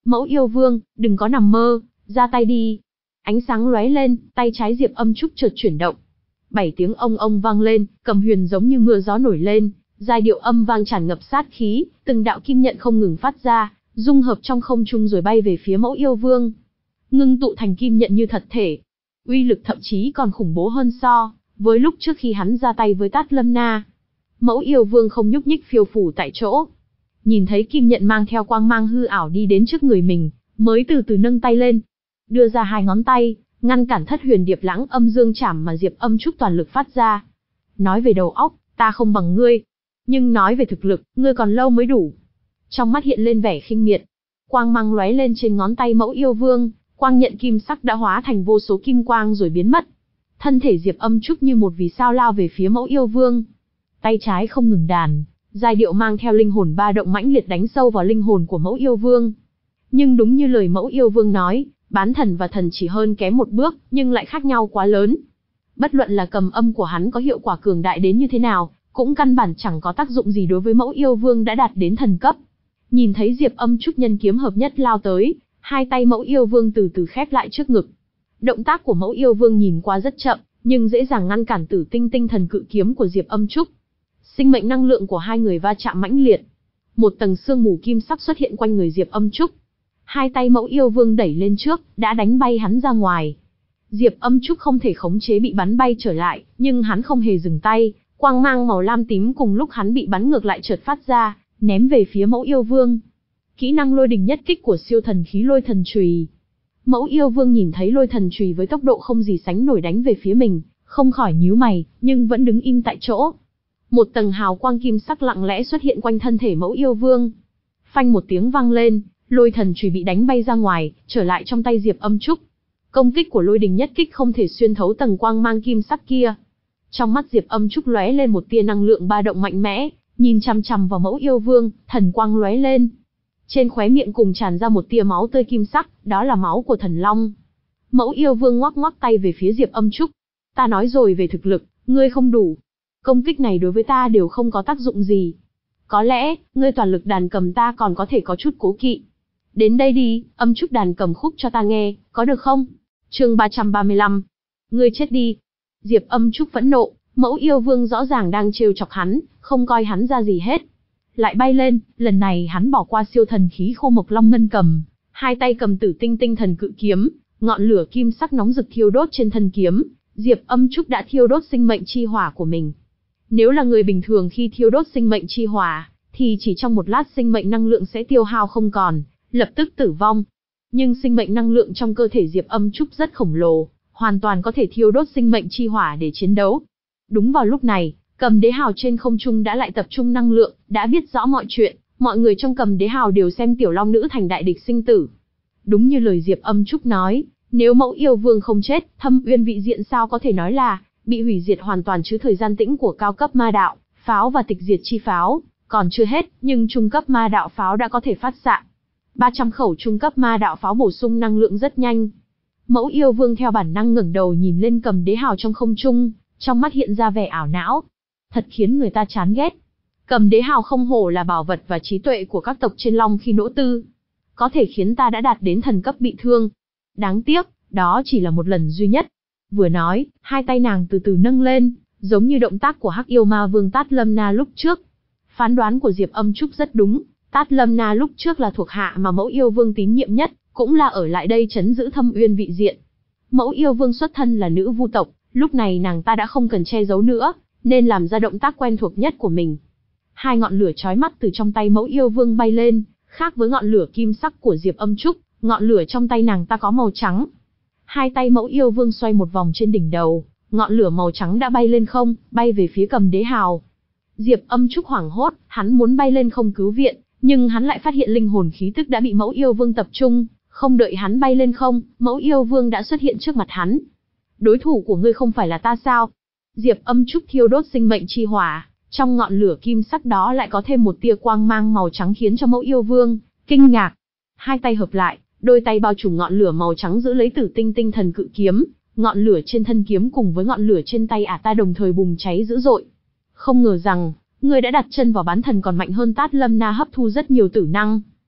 Mẫu yêu vương, đừng có nằm mơ, ra tay đi. Ánh sáng lóe lên, tay trái Diệp Âm Trúc chợt chuyển động. Bảy tiếng ông ông vang lên, cầm huyền giống như mưa gió nổi lên, giai điệu âm vang tràn ngập sát khí, từng đạo kim nhận không ngừng phát ra, dung hợp trong không trung rồi bay về phía mẫu yêu vương. Ngưng tụ thành kim nhận như thật thể. Uy lực thậm chí còn khủng bố hơn so với lúc trước khi hắn ra tay với Tát Lâm Na. Mẫu yêu vương không nhúc nhích phiêu phù tại chỗ. Nhìn thấy kim nhận mang theo quang mang hư ảo đi đến trước người mình, mới từ từ nâng tay lên, đưa ra hai ngón tay, ngăn cản Thất Huyền Điệp Lãng Âm Dương Trảm mà Diệp Âm Trúc toàn lực phát ra. Nói về đầu óc, ta không bằng ngươi, nhưng nói về thực lực, ngươi còn lâu mới đủ. Trong mắt hiện lên vẻ khinh miệt, quang mang lóe lên trên ngón tay mẫu yêu vương, quang nhận kim sắc đã hóa thành vô số kim quang rồi biến mất. Thân thể Diệp Âm Trúc như một vì sao lao về phía mẫu yêu vương. Tay trái không ngừng đàn, giai điệu mang theo linh hồn ba động mãnh liệt đánh sâu vào linh hồn của mẫu yêu vương. Nhưng đúng như lời mẫu yêu vương nói, bán thần và thần chỉ hơn kém một bước, nhưng lại khác nhau quá lớn. Bất luận là cầm âm của hắn có hiệu quả cường đại đến như thế nào, cũng căn bản chẳng có tác dụng gì đối với mẫu yêu vương đã đạt đến thần cấp. Nhìn thấy Diệp Âm Trúc nhân kiếm hợp nhất lao tới, hai tay mẫu yêu vương từ từ khép lại trước ngực. Động tác của mẫu yêu vương nhìn qua rất chậm, nhưng dễ dàng ngăn cản Tử Tinh Tinh Thần Cự Kiếm của Diệp Âm Trúc. Sinh mệnh năng lượng của hai người va chạm mãnh liệt. Một tầng sương mù kim sắc xuất hiện quanh người Diệp Âm Trúc. Hai tay mẫu yêu vương đẩy lên trước, đã đánh bay hắn ra ngoài. Diệp Âm Trúc không thể khống chế bị bắn bay trở lại, nhưng hắn không hề dừng tay, quang mang màu lam tím cùng lúc hắn bị bắn ngược lại chợt phát ra, ném về phía mẫu yêu vương. Kỹ năng lôi đình nhất kích của siêu thần khí lôi thần chùy. Mẫu yêu vương nhìn thấy lôi thần chùy với tốc độ không gì sánh nổi đánh về phía mình, không khỏi nhíu mày, nhưng vẫn đứng im tại chỗ. Một tầng hào quang kim sắc lặng lẽ xuất hiện quanh thân thể mẫu yêu vương. Phanh một tiếng vang lên, lôi thần chùy bị đánh bay ra ngoài, trở lại trong tay Diệp Âm Trúc. Công kích của lôi đình nhất kích không thể xuyên thấu tầng quang mang kim sắc kia. Trong mắt Diệp Âm Trúc lóe lên một tia năng lượng ba động mạnh mẽ, nhìn chằm chằm vào mẫu yêu vương, thần quang lóe lên. Trên khóe miệng cùng tràn ra một tia máu tươi kim sắc, đó là máu của thần long. Mẫu yêu vương ngoắc ngoắc tay về phía Diệp Âm Trúc. Ta nói rồi về thực lực, ngươi không đủ. Công kích này đối với ta đều không có tác dụng gì. Có lẽ, ngươi toàn lực đàn cầm ta còn có thể có chút cố kỵ. Đến đây đi, Âm Trúc đàn cầm khúc cho ta nghe, có được không? Chương ba trăm ba mươi lăm. Ngươi chết đi. Diệp Âm Trúc phẫn nộ, mẫu yêu vương rõ ràng đang trêu chọc hắn, không coi hắn ra gì hết. Lại bay lên, lần này hắn bỏ qua siêu thần khí khô mộc long ngân cầm, hai tay cầm Tử Tinh Tinh Thần Cự Kiếm, ngọn lửa kim sắc nóng rực thiêu đốt trên thân kiếm, Diệp Âm Trúc đã thiêu đốt sinh mệnh chi hỏa của mình. Nếu là người bình thường khi thiêu đốt sinh mệnh chi hỏa, thì chỉ trong một lát sinh mệnh năng lượng sẽ tiêu hao không còn, lập tức tử vong. Nhưng sinh mệnh năng lượng trong cơ thể Diệp Âm Trúc rất khổng lồ, hoàn toàn có thể thiêu đốt sinh mệnh chi hỏa để chiến đấu. Đúng vào lúc này, Cầm Đế Hào trên không trung đã lại tập trung năng lượng, đã biết rõ mọi chuyện, mọi người trong Cầm Đế Hào đều xem Tiểu Long Nữ thành đại địch sinh tử. Đúng như lời Diệp Âm Trúc nói, nếu mẫu yêu vương không chết, Thâm Uyên vị diện sao có thể nói là bị hủy diệt hoàn toàn chứ. Thời gian tĩnh của cao cấp ma đạo pháo và tịch diệt chi pháo còn chưa hết, nhưng trung cấp ma đạo pháo đã có thể phát xạ. ba trăm khẩu trung cấp ma đạo pháo bổ sung năng lượng rất nhanh. Mẫu yêu vương theo bản năng ngẩng đầu nhìn lên Cầm Đế Hào trong không trung, trong mắt hiện ra vẻ ảo não. Thật khiến người ta chán ghét. Cầm Đế Hào không hổ là bảo vật và trí tuệ của các tộc trên Long khi nỗ tư. Có thể khiến ta đã đạt đến thần cấp bị thương. Đáng tiếc, đó chỉ là một lần duy nhất. Vừa nói, hai tay nàng từ từ nâng lên, giống như động tác của Hắc Yêu Ma Vương Tát Lâm Na lúc trước. Phán đoán của Diệp Âm Trúc rất đúng, Tát Lâm Na lúc trước là thuộc hạ mà mẫu yêu vương tín nhiệm nhất, cũng là ở lại đây trấn giữ Thâm Uyên vị diện. Mẫu yêu vương xuất thân là nữ vu tộc, lúc này nàng ta đã không cần che giấu nữa, nên làm ra động tác quen thuộc nhất của mình. Hai ngọn lửa chói mắt từ trong tay mẫu yêu vương bay lên, khác với ngọn lửa kim sắc của Diệp Âm Trúc, ngọn lửa trong tay nàng ta có màu trắng. Hai tay mẫu yêu vương xoay một vòng trên đỉnh đầu, ngọn lửa màu trắng đã bay lên không, bay về phía Cầm Đế Hào. Diệp Âm Trúc hoảng hốt, hắn muốn bay lên không cứu viện, nhưng hắn lại phát hiện linh hồn khí tức đã bị mẫu yêu vương tập trung, không đợi hắn bay lên không, mẫu yêu vương đã xuất hiện trước mặt hắn. Đối thủ của ngươi không phải là ta sao? Diệp Âm Trúc thiêu đốt sinh mệnh chi hỏa, trong ngọn lửa kim sắc đó lại có thêm một tia quang mang màu trắng khiến cho mẫu yêu vương kinh ngạc. Hai tay hợp lại, đôi tay bao trùm ngọn lửa màu trắng giữ lấy Tử Tinh Tinh Thần Cự Kiếm, ngọn lửa trên thân kiếm cùng với ngọn lửa trên tay ả ta đồng thời bùng cháy dữ dội. Không ngờ rằng, ngươi đã đặt chân vào bán thần còn mạnh hơn Tát Lâm Na hấp thu rất nhiều tử năng.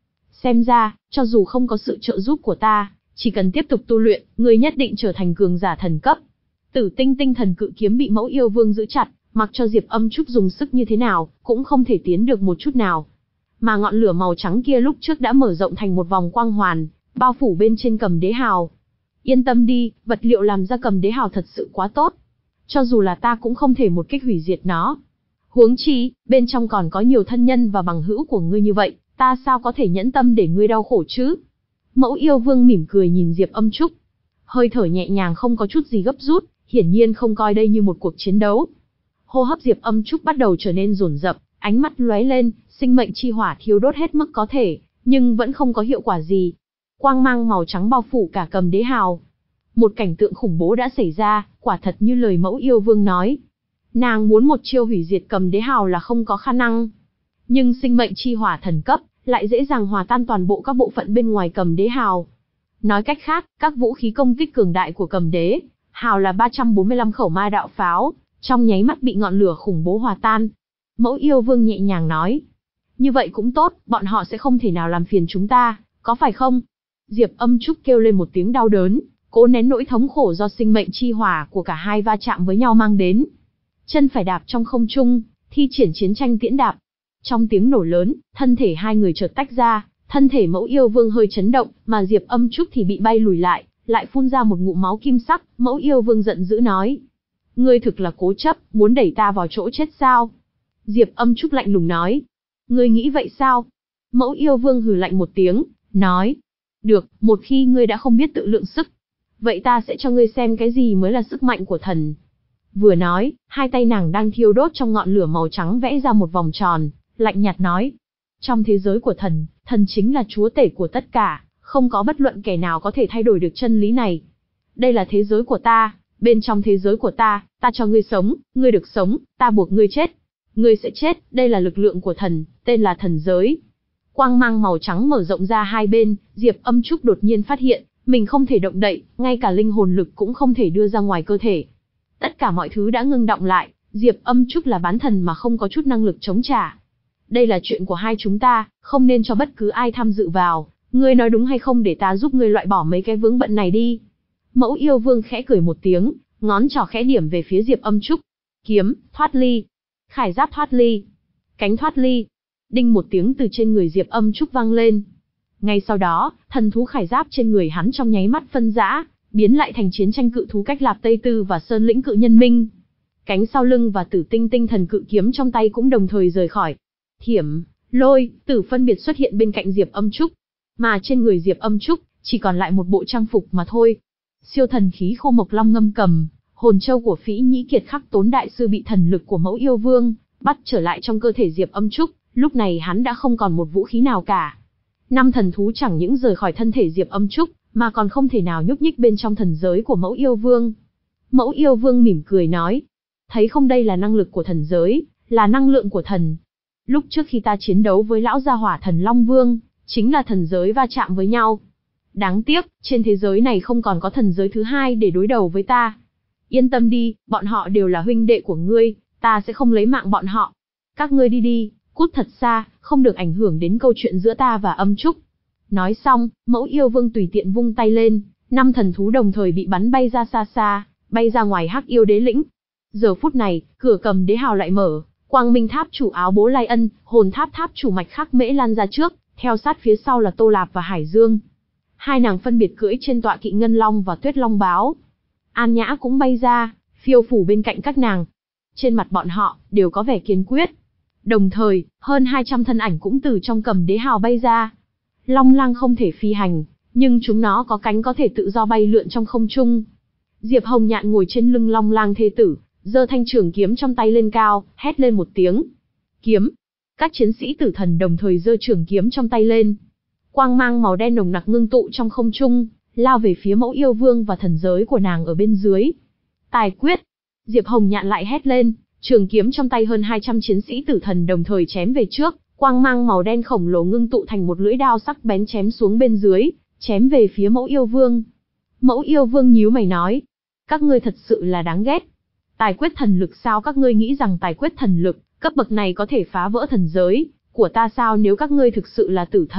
Xem ra, cho dù không có sự trợ giúp của ta, chỉ cần tiếp tục tu luyện, ngươi nhất định trở thành cường giả thần cấp. Tử tinh tinh thần cự kiếm bị Mẫu Yêu Vương giữ chặt, mặc cho Diệp Âm Trúc dùng sức như thế nào, cũng không thể tiến được một chút nào. Mà ngọn lửa màu trắng kia lúc trước đã mở rộng thành một vòng quang hoàn, bao phủ bên trên Cầm Đế Hào. Yên tâm đi, vật liệu làm ra Cầm Đế Hào thật sự quá tốt. Cho dù là ta cũng không thể một kích hủy diệt nó. Huống chi, bên trong còn có nhiều thân nhân và bằng hữu của ngươi như vậy, ta sao có thể nhẫn tâm để ngươi đau khổ chứ? Mẫu Yêu Vương mỉm cười nhìn Diệp Âm Trúc. Hơi thở nhẹ nhàng không có chút gì gấp rút, hiển nhiên không coi đây như một cuộc chiến đấu. Hô hấp Diệp Âm Trúc bắt đầu trở nên dồn dập, ánh mắt lóe lên, sinh mệnh chi hỏa thiêu đốt hết mức có thể, nhưng vẫn không có hiệu quả gì. Quang mang màu trắng bao phủ cả Cầm Đế Hào. Một cảnh tượng khủng bố đã xảy ra, quả thật như lời Mẫu Yêu Vương nói. Nàng muốn một chiêu hủy diệt Cầm Đế Hào là không có khả năng. Nhưng sinh mệnh chi hỏa thần cấp lại dễ dàng hòa tan toàn bộ các bộ phận bên ngoài Cầm Đế Hào. Nói cách khác, các vũ khí công kích cường đại của Cầm Đế Hào là ba trăm bốn mươi lăm khẩu ma đạo pháo, trong nháy mắt bị ngọn lửa khủng bố hòa tan. Mẫu Yêu Vương nhẹ nhàng nói. Như vậy cũng tốt, bọn họ sẽ không thể nào làm phiền chúng ta, có phải không? Diệp Âm Trúc kêu lên một tiếng đau đớn, cố nén nỗi thống khổ do sinh mệnh chi hỏa của cả hai va chạm với nhau mang đến. Chân phải đạp trong không trung, thi triển chiến tranh tiễn đạp. Trong tiếng nổ lớn, thân thể hai người chợt tách ra, thân thể Mẫu Yêu Vương hơi chấn động, mà Diệp Âm Trúc thì bị bay lùi lại, lại phun ra một ngụm máu kim sắc. Mẫu Yêu Vương giận dữ nói: Ngươi thực là cố chấp, muốn đẩy ta vào chỗ chết sao? Diệp Âm Trúc lạnh lùng nói: Ngươi nghĩ vậy sao? Mẫu Yêu Vương hừ lạnh một tiếng, nói: Được, một khi ngươi đã không biết tự lượng sức, vậy ta sẽ cho ngươi xem cái gì mới là sức mạnh của thần. Vừa nói, hai tay nàng đang thiêu đốt trong ngọn lửa màu trắng vẽ ra một vòng tròn, lạnh nhạt nói: Trong thế giới của thần, thần chính là chúa tể của tất cả, không có bất luận kẻ nào có thể thay đổi được chân lý này. Đây là thế giới của ta, bên trong thế giới của ta, ta cho ngươi sống, ngươi được sống, ta buộc ngươi chết. Ngươi sẽ chết, đây là lực lượng của thần, tên là thần giới. Quang mang màu trắng mở rộng ra hai bên, Diệp Âm Trúc đột nhiên phát hiện, mình không thể động đậy, ngay cả linh hồn lực cũng không thể đưa ra ngoài cơ thể. Tất cả mọi thứ đã ngưng đọng lại, Diệp Âm Trúc là bán thần mà không có chút năng lực chống trả. Đây là chuyện của hai chúng ta, không nên cho bất cứ ai tham dự vào, ngươi nói đúng hay không để ta giúp ngươi loại bỏ mấy cái vướng bận này đi. Mẫu Yêu Vương khẽ cười một tiếng, ngón trỏ khẽ điểm về phía Diệp Âm Trúc. Kiếm, thoát ly. Khải giáp thoát ly. Cánh thoát ly. Đinh một tiếng từ trên người Diệp Âm Trúc vang lên. Ngay sau đó, thần thú khải giáp trên người hắn trong nháy mắt phân rã, biến lại thành chiến tranh cự thú cách Lạp Tây Tư và Sơn Lĩnh Cự Nhân Minh. Cánh sau lưng và tử tinh tinh thần cự kiếm trong tay cũng đồng thời rời khỏi. Thiểm, Lôi, Tử phân biệt xuất hiện bên cạnh Diệp Âm Trúc. Mà trên người Diệp Âm Trúc, chỉ còn lại một bộ trang phục mà thôi. Siêu thần khí khô mộc long ngâm cầm, hồn châu của Phỉ Nhĩ Kiệt Khắc Tốn đại sư bị thần lực của Mẫu Yêu Vương bắt trở lại trong cơ thể Diệp Âm Trúc, lúc này hắn đã không còn một vũ khí nào cả. Năm thần thú chẳng những rời khỏi thân thể Diệp Âm Trúc, mà còn không thể nào nhúc nhích bên trong thần giới của Mẫu Yêu Vương. Mẫu Yêu Vương mỉm cười nói: Thấy không, đây là năng lực của thần giới, là năng lượng của thần. Lúc trước khi ta chiến đấu với lão gia hỏa thần Long Vương, chính là thần giới va chạm với nhau. Đáng tiếc, trên thế giới này không còn có thần giới thứ hai để đối đầu với ta. Yên tâm đi, bọn họ đều là huynh đệ của ngươi, ta sẽ không lấy mạng bọn họ. Các ngươi đi đi, cút thật xa, không được ảnh hưởng đến câu chuyện giữa ta và Âm Trúc. Nói xong, Mẫu Yêu Vương tùy tiện vung tay lên, năm thần thú đồng thời bị bắn bay ra xa xa, bay ra ngoài Hắc Yêu Đế lĩnh. Giờ phút này, cửa Cầm Đế Hào lại mở, Quang Minh Tháp chủ Áo Bố Lai Ân, Hồn Tháp Tháp chủ Mạch Khắc Mễ lan ra trước, theo sát phía sau là Tô Lạp và Hải Dương. Hai nàng phân biệt cưỡi trên tọa kỵ Ngân Long và Tuyết Long Báo. An Nhã cũng bay ra, phiêu phủ bên cạnh các nàng. Trên mặt bọn họ, đều có vẻ kiên quyết. Đồng thời, hơn hai trăm thân ảnh cũng từ trong Cầm Đế Hào bay ra. Long lang không thể phi hành, nhưng chúng nó có cánh có thể tự do bay lượn trong không trung. Diệp Hồng Nhạn ngồi trên lưng Long lang thê tử, giơ thanh trường kiếm trong tay lên cao, hét lên một tiếng. Kiếm! Các chiến sĩ tử thần đồng thời giơ trường kiếm trong tay lên. Quang mang màu đen nồng nặc ngưng tụ trong không trung, lao về phía Mẫu Yêu Vương và thần giới của nàng ở bên dưới. Tài quyết! Diệp Hồng Nhạn lại hét lên, trường kiếm trong tay hơn hai trăm chiến sĩ tử thần đồng thời chém về trước, quang mang màu đen khổng lồ ngưng tụ thành một lưỡi đao sắc bén chém xuống bên dưới, chém về phía Mẫu Yêu Vương. Mẫu Yêu Vương nhíu mày nói: Các ngươi thật sự là đáng ghét. Tài quyết thần lực sao? Các ngươi nghĩ rằng tài quyết thần lực cấp bậc này có thể phá vỡ thần giới của ta sao? Nếu các ngươi thực sự là tử thần,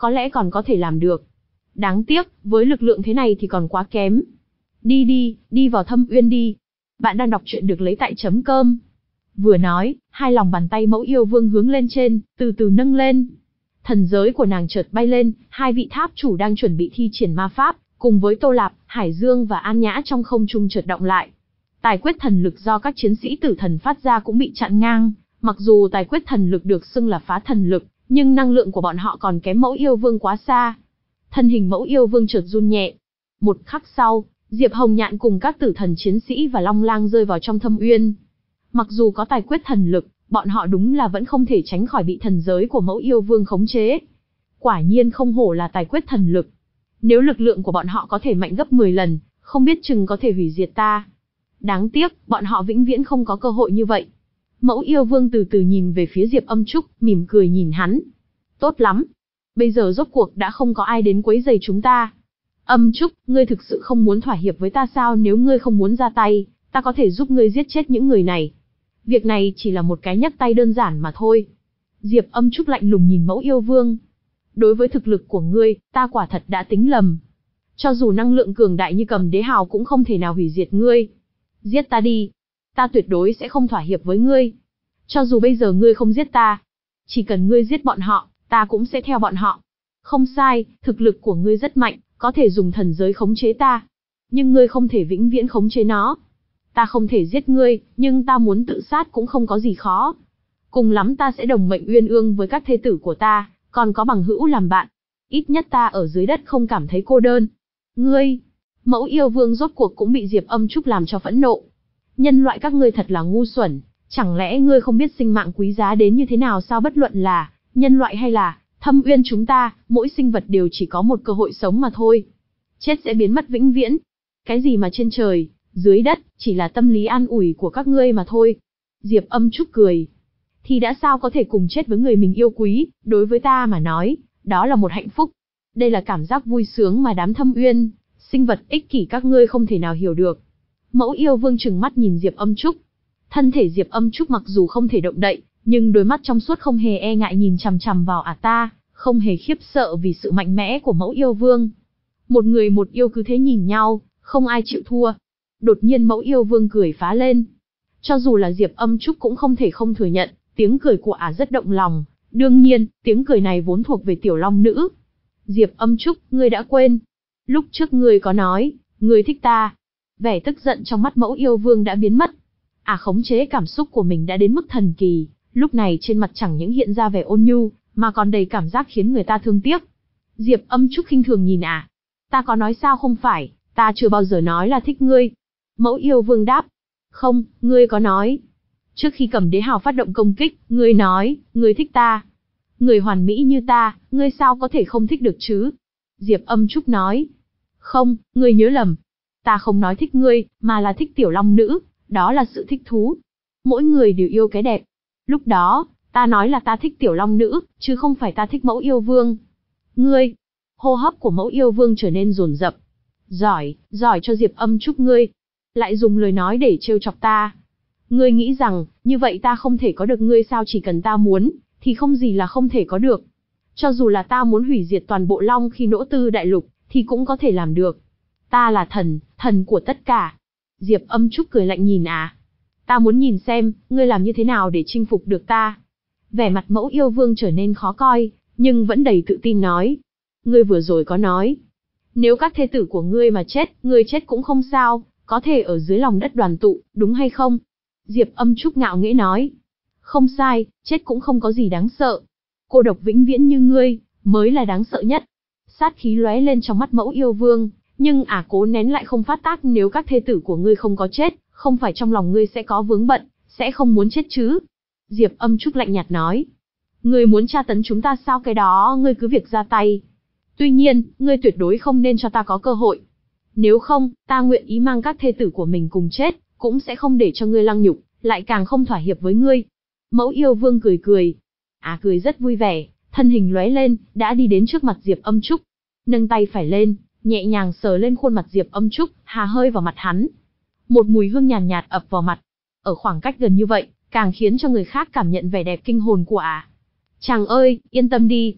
có lẽ còn có thể làm được. Đáng tiếc, với lực lượng thế này thì còn quá kém. Đi đi, đi vào thâm uyên đi. Bạn đang đọc truyện được lấy tại chấm cơm. Vừa nói, hai lòng bàn tay Mẫu Yêu Vương hướng lên trên, từ từ nâng lên. Thần giới của nàng chợt bay lên, hai vị tháp chủ đang chuẩn bị thi triển ma pháp, cùng với Tô Lạp, Hải Dương và An Nhã trong không trung chợt động lại. Tài quyết thần lực do các chiến sĩ tử thần phát ra cũng bị chặn ngang, mặc dù tài quyết thần lực được xưng là phá thần lực, nhưng năng lượng của bọn họ còn kém Mẫu Yêu Vương quá xa. Thân hình Mẫu Yêu Vương chợt run nhẹ. Một khắc sau, Diệp Hồng Nhạn cùng các tử thần chiến sĩ và Long Lang rơi vào trong thâm uyên. Mặc dù có tài quyết thần lực, bọn họ đúng là vẫn không thể tránh khỏi bị thần giới của Mẫu Yêu Vương khống chế. Quả nhiên không hổ là tài quyết thần lực. Nếu lực lượng của bọn họ có thể mạnh gấp mười lần, không biết chừng có thể hủy diệt ta. Đáng tiếc, bọn họ vĩnh viễn không có cơ hội như vậy. Mẫu Yêu Vương từ từ nhìn về phía Diệp Âm Trúc, mỉm cười nhìn hắn. Tốt lắm. Bây giờ rốt cuộc đã không có ai đến quấy rầy chúng ta. Âm Trúc, ngươi thực sự không muốn thỏa hiệp với ta sao? Nếu ngươi không muốn ra tay, ta có thể giúp ngươi giết chết những người này. Việc này chỉ là một cái nhấc tay đơn giản mà thôi. Diệp Âm Trúc lạnh lùng nhìn Mẫu Yêu Vương. Đối với thực lực của ngươi, ta quả thật đã tính lầm. Cho dù năng lượng cường đại như Cầm Đế Hào cũng không thể nào hủy diệt ngươi. Giết ta đi. Ta tuyệt đối sẽ không thỏa hiệp với ngươi. Cho dù bây giờ ngươi không giết ta, chỉ cần ngươi giết bọn họ, ta cũng sẽ theo bọn họ. Không sai, thực lực của ngươi rất mạnh, có thể dùng thần giới khống chế ta. Nhưng ngươi không thể vĩnh viễn khống chế nó. Ta không thể giết ngươi, nhưng ta muốn tự sát cũng không có gì khó. Cùng lắm ta sẽ đồng mệnh uyên ương với các thê tử của ta, còn có bằng hữu làm bạn. Ít nhất ta ở dưới đất không cảm thấy cô đơn. Ngươi, Mẫu Yêu Vương rốt cuộc cũng bị Diệp Âm Trúc làm cho phẫn nộ. Nhân loại các ngươi thật là ngu xuẩn, chẳng lẽ ngươi không biết sinh mạng quý giá đến như thế nào sao? Bất luận là nhân loại hay là thâm uyên chúng ta, mỗi sinh vật đều chỉ có một cơ hội sống mà thôi. Chết sẽ biến mất vĩnh viễn. Cái gì mà trên trời, dưới đất, chỉ là tâm lý an ủi của các ngươi mà thôi. Diệp Âm Trúc cười. Thì đã sao có thể cùng chết với người mình yêu quý, đối với ta mà nói, đó là một hạnh phúc. Đây là cảm giác vui sướng mà đám thâm uyên, sinh vật ích kỷ các ngươi không thể nào hiểu được. Mẫu Yêu Vương trừng mắt nhìn Diệp Âm Trúc. Thân thể Diệp Âm Trúc mặc dù không thể động đậy, nhưng đôi mắt trong suốt không hề e ngại nhìn chằm chằm vào ả ta, không hề khiếp sợ vì sự mạnh mẽ của Mẫu Yêu Vương. Một người một yêu cứ thế nhìn nhau, không ai chịu thua. Đột nhiên Mẫu Yêu Vương cười phá lên. Cho dù là Diệp Âm Trúc cũng không thể không thừa nhận, tiếng cười của ả rất động lòng. Đương nhiên, tiếng cười này vốn thuộc về tiểu long nữ. Diệp Âm Trúc, ngươi đã quên. Lúc trước ngươi có nói, ngươi thích ta. Vẻ tức giận trong mắt Mẫu Yêu Vương đã biến mất. Ả khống chế cảm xúc của mình đã đến mức thần kỳ, lúc này trên mặt chẳng những hiện ra vẻ ôn nhu, mà còn đầy cảm giác khiến người ta thương tiếc. Diệp Âm Trúc khinh thường nhìn ả. Ta có nói sao không phải, ta chưa bao giờ nói là thích ngươi. Mẫu Yêu Vương đáp. Không, ngươi có nói. Trước khi Cầm Đế Hào phát động công kích, ngươi nói, ngươi thích ta. Người hoàn mỹ như ta, ngươi sao có thể không thích được chứ? Diệp Âm Trúc nói. Không, ngươi nhớ lầm. Ta không nói thích ngươi, mà là thích tiểu long nữ, đó là sự thích thú. Mỗi người đều yêu cái đẹp. Lúc đó, ta nói là ta thích tiểu long nữ, chứ không phải ta thích Mẫu Yêu Vương. Ngươi, hô hấp của Mẫu Yêu Vương trở nên dồn dập. Giỏi, giỏi cho Diệp Âm Trúc ngươi. Lại dùng lời nói để trêu chọc ta. Ngươi nghĩ rằng, như vậy ta không thể có được ngươi sao? Chỉ cần ta muốn, thì không gì là không thể có được. Cho dù là ta muốn hủy diệt toàn bộ Long Khi Nỗ Tư Đại Lục, thì cũng có thể làm được. Ta là thần, thần của tất cả. Diệp Âm Trúc cười lạnh nhìn à. Ta muốn nhìn xem, ngươi làm như thế nào để chinh phục được ta. Vẻ mặt Mẫu Yêu Vương trở nên khó coi, nhưng vẫn đầy tự tin nói. Ngươi vừa rồi có nói, nếu các thê tử của ngươi mà chết, ngươi chết cũng không sao, có thể ở dưới lòng đất đoàn tụ, đúng hay không? Diệp Âm Trúc ngạo nghễ nói. Không sai, chết cũng không có gì đáng sợ. Cô độc vĩnh viễn như ngươi, mới là đáng sợ nhất. Sát khí lóe lên trong mắt Mẫu Yêu Vương, nhưng ả cố nén lại không phát tác. Nếu các thê tử của ngươi không có chết, không phải trong lòng ngươi sẽ có vướng bận, sẽ không muốn chết chứ? Diệp Âm Trúc lạnh nhạt nói. Ngươi muốn tra tấn chúng ta sao? Cái đó ngươi cứ việc ra tay. Tuy nhiên, ngươi tuyệt đối không nên cho ta có cơ hội. Nếu không, ta nguyện ý mang các thê tử của mình cùng chết, cũng sẽ không để cho ngươi lăng nhục, lại càng không thỏa hiệp với ngươi. Mẫu Yêu Vương cười cười. À cười rất vui vẻ, thân hình lóe lên, đã đi đến trước mặt Diệp Âm Trúc. Nâng tay phải lên, nhẹ nhàng sờ lên khuôn mặt Diệp Âm Trúc, hà hơi vào mặt hắn. Một mùi hương nhàn nhạt, nhạt ập vào mặt. Ở khoảng cách gần như vậy, càng khiến cho người khác cảm nhận vẻ đẹp kinh hồn của ả. Chàng ơi, yên tâm đi.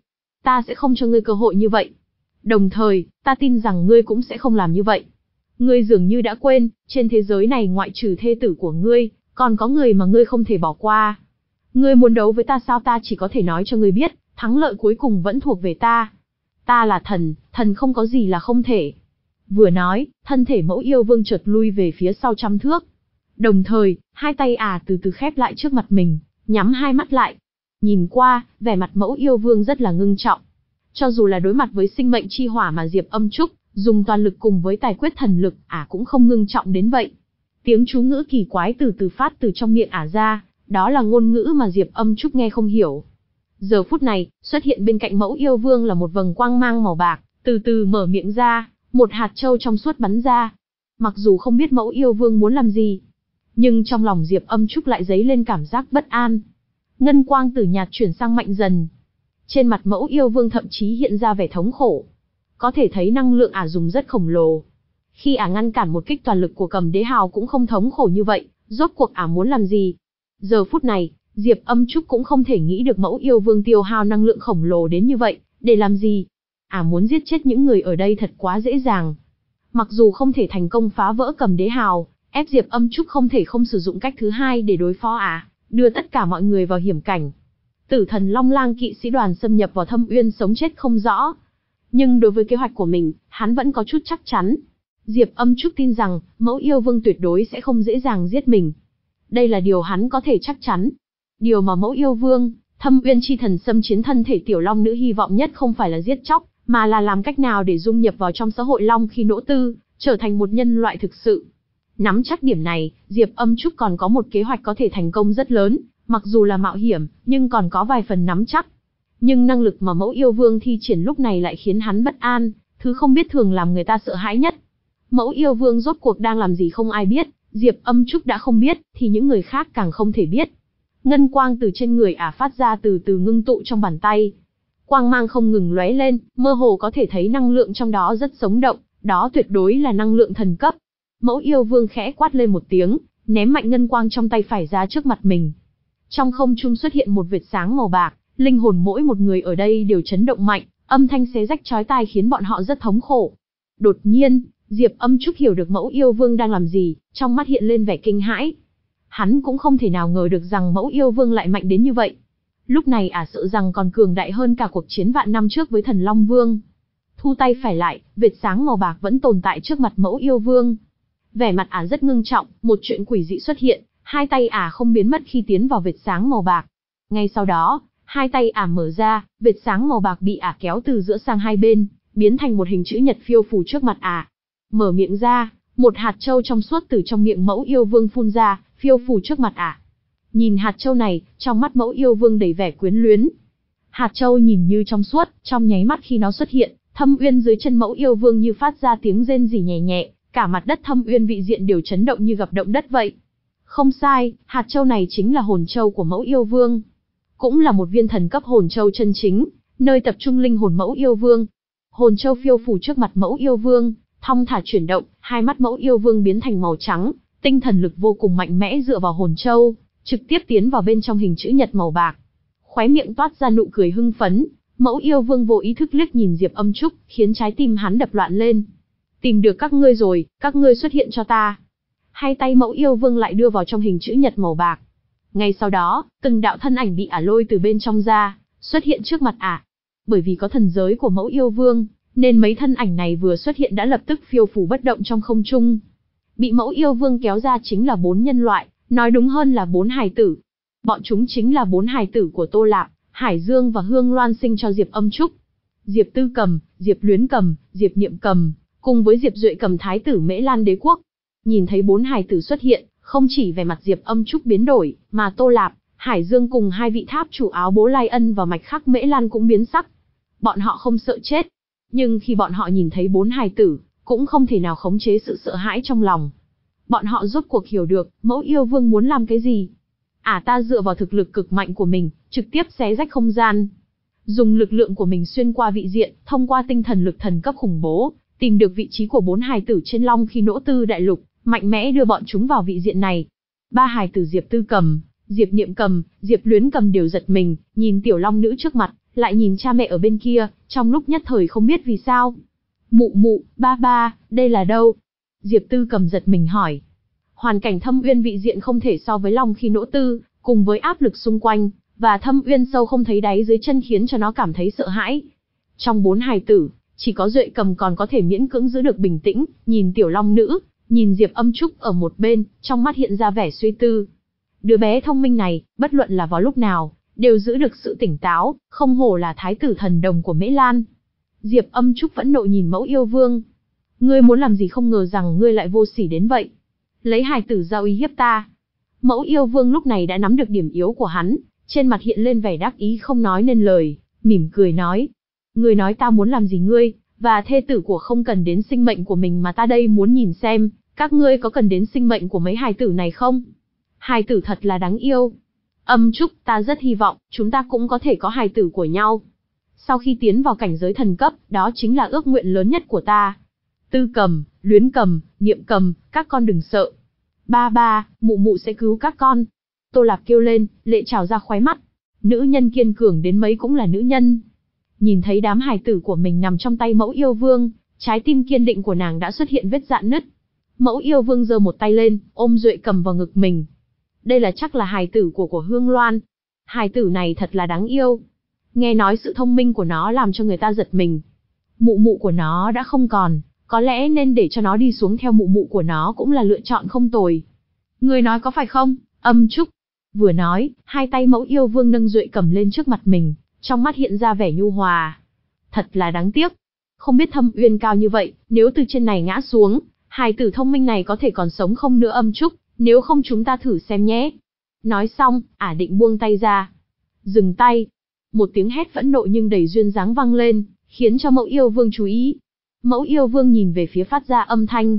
Ta sẽ không cho ngươi cơ hội như vậy. Đồng thời, ta tin rằng ngươi cũng sẽ không làm như vậy. Ngươi dường như đã quên, trên thế giới này ngoại trừ thê tử của ngươi, còn có người mà ngươi không thể bỏ qua. Ngươi muốn đấu với ta sao? Ta chỉ có thể nói cho ngươi biết, thắng lợi cuối cùng vẫn thuộc về ta. Ta là thần, thần không có gì là không thể. Vừa nói, thân thể Mẫu Yêu Vương chợt lui về phía sau trăm thước. Đồng thời, hai tay ả từ từ khép lại trước mặt mình, nhắm hai mắt lại. Nhìn qua, vẻ mặt Mẫu Yêu Vương rất là ngưng trọng. Cho dù là đối mặt với sinh mệnh chi hỏa mà Diệp Âm Trúc dùng toàn lực cùng với tài quyết thần lực, ả cũng không ngưng trọng đến vậy. Tiếng chú ngữ kỳ quái từ từ phát từ trong miệng ả ra, đó là ngôn ngữ mà Diệp Âm Trúc nghe không hiểu. Giờ phút này, xuất hiện bên cạnh Mẫu Yêu Vương là một vầng quang mang màu bạc, từ từ mở miệng ra, một hạt châu trong suốt bắn ra. Mặc dù không biết Mẫu Yêu Vương muốn làm gì, nhưng trong lòng Diệp Âm Trúc lại dấy lên cảm giác bất an. Ngân quang từ nhạt chuyển sang mạnh dần. Trên mặt Mẫu Yêu Vương thậm chí hiện ra vẻ thống khổ. Có thể thấy năng lượng ả dùng rất khổng lồ. Khi ả ngăn cản một kích toàn lực của Cầm Đế Hào cũng không thống khổ như vậy, rốt cuộc ả muốn làm gì? Giờ phút này, Diệp Âm Trúc cũng không thể nghĩ được Mẫu Yêu Vương tiêu hao năng lượng khổng lồ đến như vậy, để làm gì? Ả muốn giết chết những người ở đây thật quá dễ dàng. Mặc dù không thể thành công phá vỡ Cầm Đế Hào, ép Diệp Âm Trúc không thể không sử dụng cách thứ hai để đối phó ả, đưa tất cả mọi người vào hiểm cảnh. Tử Thần Long Lang kỵ sĩ đoàn xâm nhập vào Thâm Uyên sống chết không rõ. Nhưng đối với kế hoạch của mình, hắn vẫn có chút chắc chắn. Diệp Âm Trúc tin rằng, Mẫu Yêu Vương tuyệt đối sẽ không dễ dàng giết mình. Đây là điều hắn có thể chắc chắn. Điều mà Mẫu Yêu Vương, Thâm Uyên chi thần xâm chiến thân thể tiểu long nữ hy vọng nhất không phải là giết chóc, mà là làm cách nào để dung nhập vào trong xã hội long khi nỗ tư, trở thành một nhân loại thực sự. Nắm chắc điểm này, Diệp Âm Trúc còn có một kế hoạch có thể thành công rất lớn, mặc dù là mạo hiểm, nhưng còn có vài phần nắm chắc. Nhưng năng lực mà Mẫu Yêu Vương thi triển lúc này lại khiến hắn bất an, thứ không biết thường làm người ta sợ hãi nhất. Mẫu Yêu Vương rốt cuộc đang làm gì không ai biết, Diệp Âm Trúc đã không biết, thì những người khác càng không thể biết. Ngân quang từ trên người ả phát ra từ từ ngưng tụ trong bàn tay. Quang mang không ngừng lóe lên, mơ hồ có thể thấy năng lượng trong đó rất sống động, đó tuyệt đối là năng lượng thần cấp. Mẫu Yêu Vương khẽ quát lên một tiếng, ném mạnh ngân quang trong tay phải ra trước mặt mình. Trong không trung xuất hiện một vệt sáng màu bạc, linh hồn mỗi một người ở đây đều chấn động mạnh, âm thanh xé rách chói tai khiến bọn họ rất thống khổ. Đột nhiên, Diệp Âm Trúc hiểu được Mẫu Yêu Vương đang làm gì, trong mắt hiện lên vẻ kinh hãi. Hắn cũng không thể nào ngờ được rằng Mẫu Yêu Vương lại mạnh đến như vậy. Lúc này ả sợ rằng còn cường đại hơn cả cuộc chiến vạn năm trước với Thần Long Vương. Thu tay phải lại, vệt sáng màu bạc vẫn tồn tại trước mặt Mẫu Yêu Vương. Vẻ mặt ả rất ngưng trọng, một chuyện quỷ dị xuất hiện, hai tay ả không biến mất khi tiến vào vệt sáng màu bạc. Ngay sau đó, hai tay ả mở ra, vệt sáng màu bạc bị ả kéo từ giữa sang hai bên, biến thành một hình chữ nhật phiêu phù trước mặt ả. Mở miệng ra, một hạt châu trong suốt từ trong miệng Mẫu Yêu Vương phun ra, phiêu phù trước mặt ả. Nhìn hạt châu này, trong mắt Mẫu Yêu Vương đầy vẻ quyến luyến. Hạt châu nhìn như trong suốt, trong nháy mắt khi nó xuất hiện, Thâm Uyên dưới chân Mẫu Yêu Vương như phát ra tiếng rên rỉ nhẹ nhẹ, cả mặt đất Thâm Uyên vị diện đều chấn động như gặp động đất vậy. Không sai, hạt châu này chính là hồn châu của Mẫu Yêu Vương. Cũng là một viên thần cấp hồn châu chân chính, nơi tập trung linh hồn Mẫu Yêu Vương. Hồn châu phiêu phù trước mặt Mẫu Yêu Vương, thong thả chuyển động, hai mắt Mẫu Yêu Vương biến thành màu trắng, tinh thần lực vô cùng mạnh mẽ dựa vào hồn châu, trực tiếp tiến vào bên trong hình chữ nhật màu bạc. Khóe miệng toát ra nụ cười hưng phấn, Mẫu Yêu Vương vô ý thức liếc nhìn Diệp Âm Trúc, khiến trái tim hắn đập loạn lên. Tìm được các ngươi rồi, các ngươi xuất hiện cho ta. Hai tay Mẫu Yêu Vương lại đưa vào trong hình chữ nhật màu bạc. Ngay sau đó, từng đạo thân ảnh bị ả lôi từ bên trong ra, xuất hiện trước mặt ả. Bởi vì có thần giới của Mẫu Yêu Vương, nên mấy thân ảnh này vừa xuất hiện đã lập tức phiêu phù bất động trong không trung. Bị Mẫu Yêu Vương kéo ra chính là bốn nhân loại, nói đúng hơn là bốn hài tử. Bọn chúng chính là bốn hài tử của Tô Lạp, Hải Dương và Hương Loan sinh cho Diệp Âm Trúc. Diệp Tư Cầm, Diệp Luyến Cầm, Diệp Niệm Cầm, cùng với Diệp Duệ Cầm thái tử Mễ Lan Đế quốc. Nhìn thấy bốn hài tử xuất hiện, không chỉ vẻ mặt Diệp Âm Trúc biến đổi, mà Tô Lạp, Hải Dương cùng hai vị tháp chủ áo bố Lai Ân và Mạch Khắc Mễ Lan cũng biến sắc. Bọn họ không sợ chết, nhưng khi bọn họ nhìn thấy bốn hài tử, cũng không thể nào khống chế sự sợ hãi trong lòng. Bọn họ rốt cuộc hiểu được, Mẫu Yêu Vương muốn làm cái gì. Ả ta dựa vào thực lực cực mạnh của mình, trực tiếp xé rách không gian. Dùng lực lượng của mình xuyên qua vị diện, thông qua tinh thần lực thần cấp khủng bố, tìm được vị trí của bốn hài tử trên Long Khi Nỗ Tư đại lục, mạnh mẽ đưa bọn chúng vào vị diện này. Ba hài tử Diệp Tư Cầm, Diệp Niệm Cầm, Diệp Luyến Cầm đều giật mình, nhìn tiểu long nữ trước mặt, lại nhìn cha mẹ ở bên kia, trong lúc nhất thời không biết vì sao. Mụ mụ, ba ba, đây là đâu? Diệp Tư Cầm giật mình hỏi. Hoàn cảnh Thâm Uyên vị diện không thể so với Long Khi Nỗ Tư, cùng với áp lực xung quanh, và Thâm Uyên sâu không thấy đáy dưới chân khiến cho nó cảm thấy sợ hãi. Trong bốn hài tử, chỉ có Duệ Cầm còn có thể miễn cưỡng giữ được bình tĩnh, nhìn Tiểu Long Nữ, nhìn Diệp Âm Trúc ở một bên, trong mắt hiện ra vẻ suy tư. Đứa bé thông minh này, bất luận là vào lúc nào, đều giữ được sự tỉnh táo, không hổ là thái tử thần đồng của Mễ Lan. Diệp Âm Trúc phẫn nộ nhìn Mẫu Yêu Vương. Ngươi muốn làm gì, không ngờ rằng ngươi lại vô sỉ đến vậy. Lấy hài tử ra uy hiếp ta. Mẫu Yêu Vương lúc này đã nắm được điểm yếu của hắn, trên mặt hiện lên vẻ đắc ý không nói nên lời, mỉm cười nói. Ngươi nói ta muốn làm gì ngươi, và thê tử của không cần đến sinh mệnh của mình mà ta đây muốn nhìn xem, các ngươi có cần đến sinh mệnh của mấy hài tử này không? Hài tử thật là đáng yêu. Âm Trúc, ta rất hy vọng, chúng ta cũng có thể có hài tử của nhau. Sau khi tiến vào cảnh giới thần cấp, đó chính là ước nguyện lớn nhất của ta. Tư Cầm, Luyến Cầm, Niệm Cầm, các con đừng sợ. Ba ba, mụ mụ sẽ cứu các con. Tô Lạp kêu lên, lệ trào ra khóe mắt. Nữ nhân kiên cường đến mấy cũng là nữ nhân. Nhìn thấy đám hài tử của mình nằm trong tay Mẫu Yêu Vương, trái tim kiên định của nàng đã xuất hiện vết rạn nứt. Mẫu Yêu Vương giơ một tay lên, ôm Duệ Cầm vào ngực mình. Đây là chắc là hài tử của của Hương Loan. Hài tử này thật là đáng yêu. Nghe nói sự thông minh của nó làm cho người ta giật mình. Mụ mụ của nó đã không còn, có lẽ nên để cho nó đi xuống theo mụ mụ của nó cũng là lựa chọn không tồi. Người nói có phải không, Âm Trúc? Vừa nói, hai tay Mẫu Yêu Vương nâng Duệ Cầm lên trước mặt mình, trong mắt hiện ra vẻ nhu hòa. Thật là đáng tiếc. Không biết Thâm Uyên cao như vậy, nếu từ trên này ngã xuống, hài tử thông minh này có thể còn sống không nữa Âm Trúc, nếu không chúng ta thử xem nhé. Nói xong, ả định buông tay ra. Dừng tay. Một tiếng hét phẫn nộ nhưng đầy duyên dáng vang lên, khiến cho Mẫu Yêu Vương chú ý. Mẫu Yêu Vương nhìn về phía phát ra âm thanh.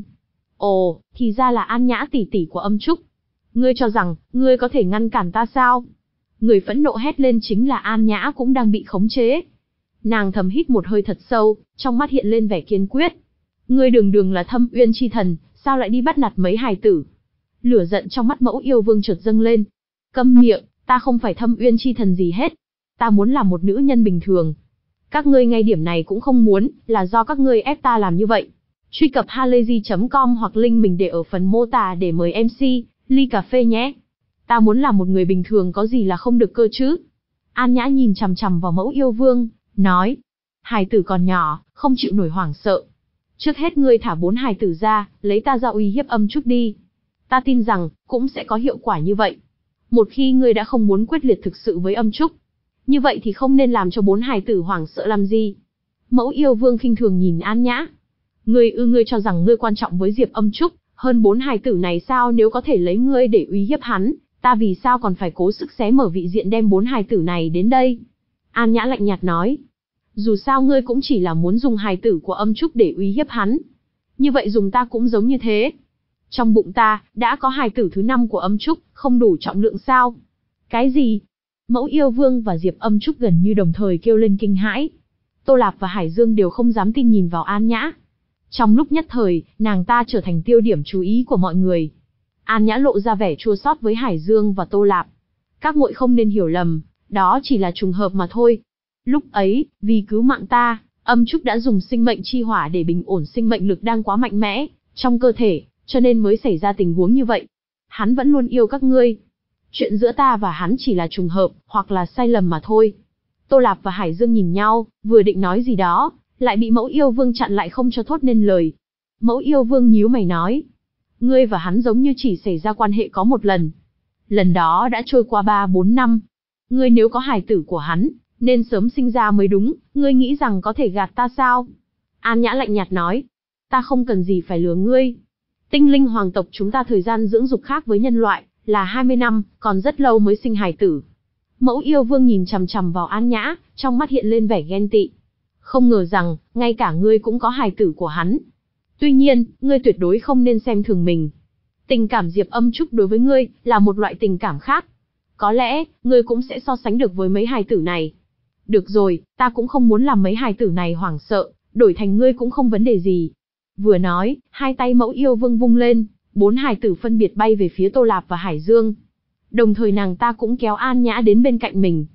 Ồ, thì ra là An Nhã tỷ tỷ của Âm Trúc. Ngươi cho rằng, ngươi có thể ngăn cản ta sao? Người phẫn nộ hét lên chính là An Nhã cũng đang bị khống chế. Nàng thầm hít một hơi thật sâu, trong mắt hiện lên vẻ kiên quyết. Ngươi đường đường là Thâm Uyên chi thần, sao lại đi bắt nạt mấy hài tử? Lửa giận trong mắt Mẫu Yêu Vương chợt dâng lên. Câm miệng, ta không phải Thâm Uyên chi thần gì hết. Ta muốn làm một nữ nhân bình thường. Các ngươi ngay điểm này cũng không muốn, là do các ngươi ép ta làm như vậy. Truy cập halayzi chấm com hoặc link mình để ở phần mô tả để mời em xê, ly cà phê nhé. Ta muốn làm một người bình thường có gì là không được cơ chứ? An Nhã nhìn chằm chằm vào Mẫu Yêu Vương, nói. Hài tử còn nhỏ, không chịu nổi hoảng sợ. Trước hết ngươi thả bốn hài tử ra, lấy ta ra uy hiếp Âm Trúc đi. Ta tin rằng, cũng sẽ có hiệu quả như vậy. Một khi ngươi đã không muốn quyết liệt thực sự với Âm Trúc, như vậy thì không nên làm cho bốn hài tử hoảng sợ làm gì. Mẫu Yêu Vương khinh thường nhìn An Nhã. Ngươi ư ngươi cho rằng ngươi quan trọng với Diệp Âm Trúc, hơn bốn hài tử này sao? Nếu có thể lấy ngươi để uy hiếp hắn, ta vì sao còn phải cố sức xé mở vị diện đem bốn hài tử này đến đây? An Nhã lạnh nhạt nói. Dù sao ngươi cũng chỉ là muốn dùng hài tử của Âm Trúc để uy hiếp hắn. Như vậy dùng ta cũng giống như thế. Trong bụng ta, đã có hài tử thứ năm của Âm Trúc, không đủ trọng lượng sao? Cái gì? Mẫu Yêu Vương và Diệp Âm Trúc gần như đồng thời kêu lên kinh hãi. Tô Lạp và Hải Dương đều không dám tin nhìn vào An Nhã. Trong lúc nhất thời, nàng ta trở thành tiêu điểm chú ý của mọi người. An Nhã lộ ra vẻ chua xót với Hải Dương và Tô Lạp. Các muội không nên hiểu lầm, đó chỉ là trùng hợp mà thôi. Lúc ấy, vì cứu mạng ta, Âm Trúc đã dùng sinh mệnh chi hỏa để bình ổn sinh mệnh lực đang quá mạnh mẽ trong cơ thể, cho nên mới xảy ra tình huống như vậy. Hắn vẫn luôn yêu các ngươi. Chuyện giữa ta và hắn chỉ là trùng hợp, hoặc là sai lầm mà thôi. Tô Lạp và Hải Dương nhìn nhau, vừa định nói gì đó, lại bị Mẫu Yêu Vương chặn lại không cho thốt nên lời. Mẫu Yêu Vương nhíu mày nói. Ngươi và hắn giống như chỉ xảy ra quan hệ có một lần. Lần đó đã trôi qua ba bốn năm. Ngươi nếu có hài tử của hắn, nên sớm sinh ra mới đúng, ngươi nghĩ rằng có thể gạt ta sao? An Nhã lạnh nhạt nói. Ta không cần gì phải lừa ngươi. Tinh linh hoàng tộc chúng ta thời gian dưỡng dục khác với nhân loại, là hai mươi năm, còn rất lâu mới sinh hài tử. Mẫu Yêu Vương nhìn chằm chằm vào An Nhã, trong mắt hiện lên vẻ ghen tị. Không ngờ rằng, ngay cả ngươi cũng có hài tử của hắn. Tuy nhiên, ngươi tuyệt đối không nên xem thường mình. Tình cảm Diệp Âm Trúc đối với ngươi, là một loại tình cảm khác. Có lẽ, ngươi cũng sẽ so sánh được với mấy hài tử này. Được rồi, ta cũng không muốn làm mấy hài tử này hoảng sợ, đổi thành ngươi cũng không vấn đề gì. Vừa nói, hai tay Mẫu Yêu Vương vung lên, bốn hài tử phân biệt bay về phía Tô Lạp và Hải Dương. Đồng thời nàng ta cũng kéo An Nhã đến bên cạnh mình.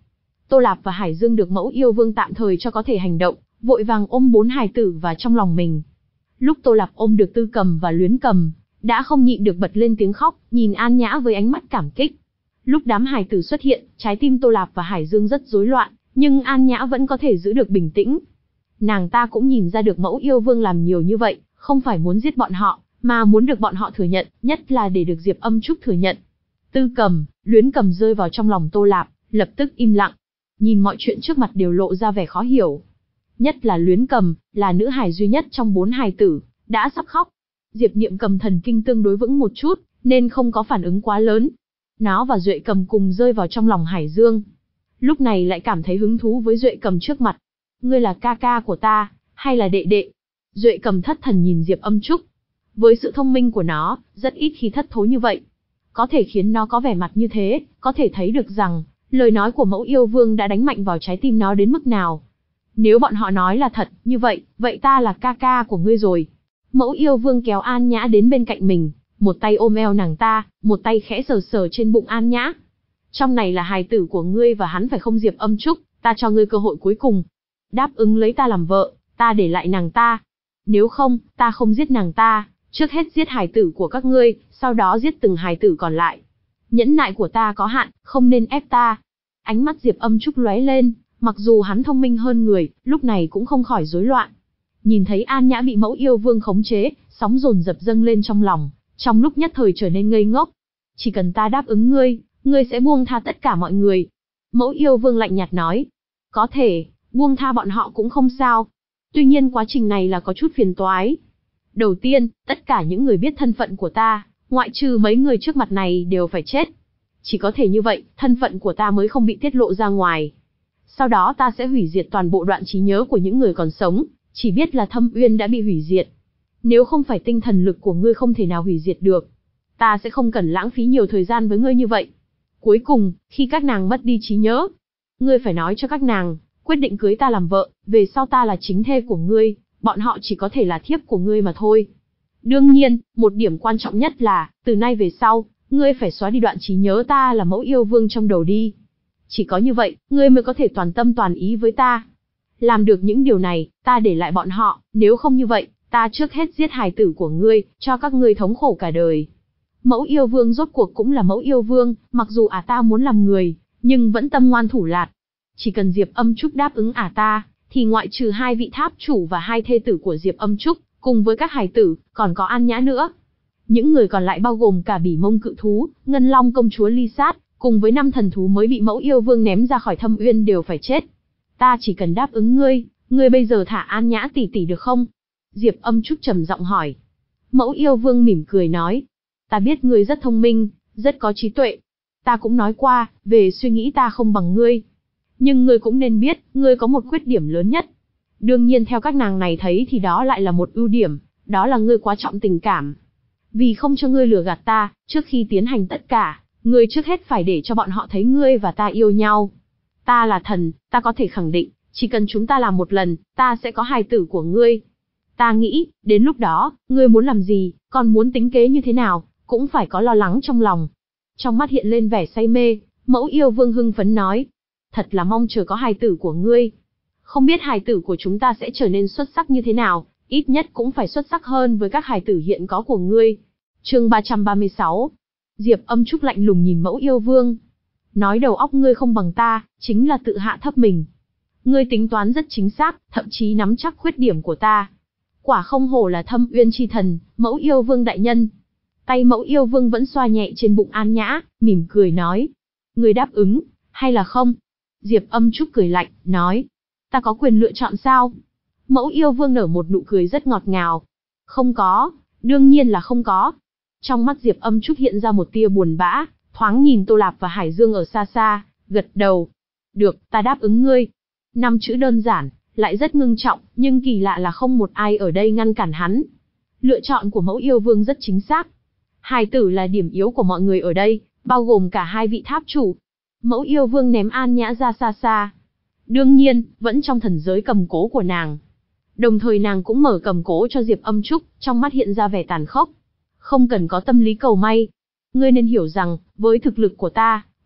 Tô Lạp và Hải Dương được Mẫu Yêu Vương tạm thời cho có thể hành động, vội vàng ôm bốn hài tử vào trong lòng mình. Lúc Tô Lạp ôm được Tư Cầm và Luyến Cầm, đã không nhịn được bật lên tiếng khóc, nhìn An Nhã với ánh mắt cảm kích. Lúc đám hài tử xuất hiện, trái tim Tô Lạp và Hải Dương rất rối loạn, nhưng An Nhã vẫn có thể giữ được bình tĩnh. Nàng ta cũng nhìn ra được Mẫu Yêu Vương làm nhiều như vậy, không phải muốn giết bọn họ, mà muốn được bọn họ thừa nhận, nhất là để được Diệp Âm Trúc thừa nhận. Tư Cầm, Luyến Cầm rơi vào trong lòng Tô Lạp, lập tức im lặng. Nhìn mọi chuyện trước mặt đều lộ ra vẻ khó hiểu. Nhất là Luyến Cầm, là nữ hài duy nhất trong bốn hài tử, đã sắp khóc. Diệp Niệm Cầm thần kinh tương đối vững một chút, nên không có phản ứng quá lớn. Nó và Duệ Cầm cùng rơi vào trong lòng Hải Dương. Lúc này lại cảm thấy hứng thú với Duệ Cầm trước mặt. Ngươi là ca ca của ta, hay là đệ đệ? Duệ Cầm thất thần nhìn Diệp Âm Trúc. Với sự thông minh của nó, rất ít khi thất thố như vậy. Có thể khiến nó có vẻ mặt như thế, có thể thấy được rằng, lời nói của Mẫu Yêu Vương đã đánh mạnh vào trái tim nó đến mức nào. Nếu bọn họ nói là thật, như vậy, vậy ta là ca ca của ngươi rồi. Mẫu Yêu Vương kéo An Nhã đến bên cạnh mình, một tay ôm eo nàng ta, một tay khẽ sờ sờ trên bụng An Nhã. Trong này là hài tử của ngươi và hắn phải không Diệp Âm Trúc, ta cho ngươi cơ hội cuối cùng. Đáp ứng lấy ta làm vợ, ta để lại nàng ta. Nếu không, ta không giết nàng ta, trước hết giết hài tử của các ngươi, sau đó giết từng hài tử còn lại. Nhẫn nại của ta có hạn, không nên ép ta. Ánh mắt Diệp Âm Trúc lóe lên, mặc dù hắn thông minh hơn người, lúc này cũng không khỏi rối loạn. Nhìn thấy An Nhã bị Mẫu Yêu Vương khống chế, sóng dồn dập dâng lên trong lòng, trong lúc nhất thời trở nên ngây ngốc. Chỉ cần ta đáp ứng ngươi, ngươi sẽ buông tha tất cả mọi người. Mẫu Yêu Vương lạnh nhạt nói. Có thể, buông tha bọn họ cũng không sao. Tuy nhiên quá trình này là có chút phiền toái. Đầu tiên, tất cả những người biết thân phận của ta, ngoại trừ mấy người trước mặt này đều phải chết. Chỉ có thể như vậy, thân phận của ta mới không bị tiết lộ ra ngoài. Sau đó ta sẽ hủy diệt toàn bộ đoạn trí nhớ của những người còn sống, chỉ biết là Thâm Uyên đã bị hủy diệt. Nếu không phải tinh thần lực của ngươi không thể nào hủy diệt được, ta sẽ không cần lãng phí nhiều thời gian với ngươi như vậy. Cuối cùng, khi các nàng mất đi trí nhớ, ngươi phải nói cho các nàng, quyết định cưới ta làm vợ, về sau ta là chính thê của ngươi, bọn họ chỉ có thể là thiếp của ngươi mà thôi. Đương nhiên, một điểm quan trọng nhất là, từ nay về sau, ngươi phải xóa đi đoạn trí nhớ ta là Mẫu Yêu Vương trong đầu đi. Chỉ có như vậy, ngươi mới có thể toàn tâm toàn ý với ta. Làm được những điều này, ta để lại bọn họ, nếu không như vậy, ta trước hết giết hài tử của ngươi, cho các ngươi thống khổ cả đời. Mẫu Yêu Vương rốt cuộc cũng là Mẫu Yêu Vương, mặc dù ả ta muốn làm người, nhưng vẫn tâm ngoan thủ lạt. Chỉ cần Diệp Âm Trúc đáp ứng ả ta, thì ngoại trừ hai vị tháp chủ và hai thê tử của Diệp Âm Trúc, cùng với các hài tử, còn có An Nhã nữa. Những người còn lại bao gồm cả Bỉ Mông cự thú, Ngân Long công chúa Ly Sát, cùng với năm thần thú mới bị Mẫu Yêu Vương ném ra khỏi Thâm Uyên đều phải chết. Ta chỉ cần đáp ứng ngươi, ngươi bây giờ thả An Nhã tỷ tỷ được không? Diệp Âm Trúc trầm giọng hỏi. Mẫu Yêu Vương mỉm cười nói. Ta biết ngươi rất thông minh, rất có trí tuệ. Ta cũng nói qua, về suy nghĩ ta không bằng ngươi. Nhưng ngươi cũng nên biết, ngươi có một khuyết điểm lớn nhất. Đương nhiên theo các nàng này thấy thì đó lại là một ưu điểm, đó là ngươi quá trọng tình cảm. Vì không cho ngươi lừa gạt ta, trước khi tiến hành tất cả, ngươi trước hết phải để cho bọn họ thấy ngươi và ta yêu nhau. Ta là thần, ta có thể khẳng định, chỉ cần chúng ta làm một lần, ta sẽ có hài tử của ngươi. Ta nghĩ, đến lúc đó, ngươi muốn làm gì, còn muốn tính kế như thế nào, cũng phải có lo lắng trong lòng. Trong mắt hiện lên vẻ say mê, Mẫu Yêu Vương hưng phấn nói. Thật là mong chờ có hài tử của ngươi. Không biết hài tử của chúng ta sẽ trở nên xuất sắc như thế nào, ít nhất cũng phải xuất sắc hơn với các hài tử hiện có của ngươi. Chương ba trăm ba mươi sáu. Diệp Âm Trúc lạnh lùng nhìn Mẫu Yêu Vương. Nói đầu óc ngươi không bằng ta, chính là tự hạ thấp mình. Ngươi tính toán rất chính xác, thậm chí nắm chắc khuyết điểm của ta. Quả không hổ là Thâm Uyên chi thần, Mẫu Yêu Vương đại nhân. Tay Mẫu Yêu Vương vẫn xoa nhẹ trên bụng An Nhã, mỉm cười nói. Ngươi đáp ứng, hay là không? Diệp Âm Trúc cười lạnh, nói. Ta có quyền lựa chọn sao? Mẫu Yêu Vương nở một nụ cười rất ngọt ngào. Không có, đương nhiên là không có. Trong mắt Diệp Âm Trúc hiện ra một tia buồn bã, thoáng nhìn Tô Lạp và Hải Dương ở xa xa, gật đầu. Được, ta đáp ứng ngươi. Năm chữ đơn giản, lại rất ngưng trọng, nhưng kỳ lạ là không một ai ở đây ngăn cản hắn. Lựa chọn của Mẫu Yêu Vương rất chính xác. Hài tử là điểm yếu của mọi người ở đây, bao gồm cả hai vị tháp chủ. Mẫu Yêu Vương ném An Nhã ra xa xa. Đương nhiên, vẫn trong thần giới cầm cố của nàng. Đồng thời nàng cũng mở cầm cố cho Diệp Âm Trúc, trong mắt hiện ra vẻ tàn khốc. Không cần có tâm lý cầu may. Ngươi nên hiểu rằng, với thực lực của ta,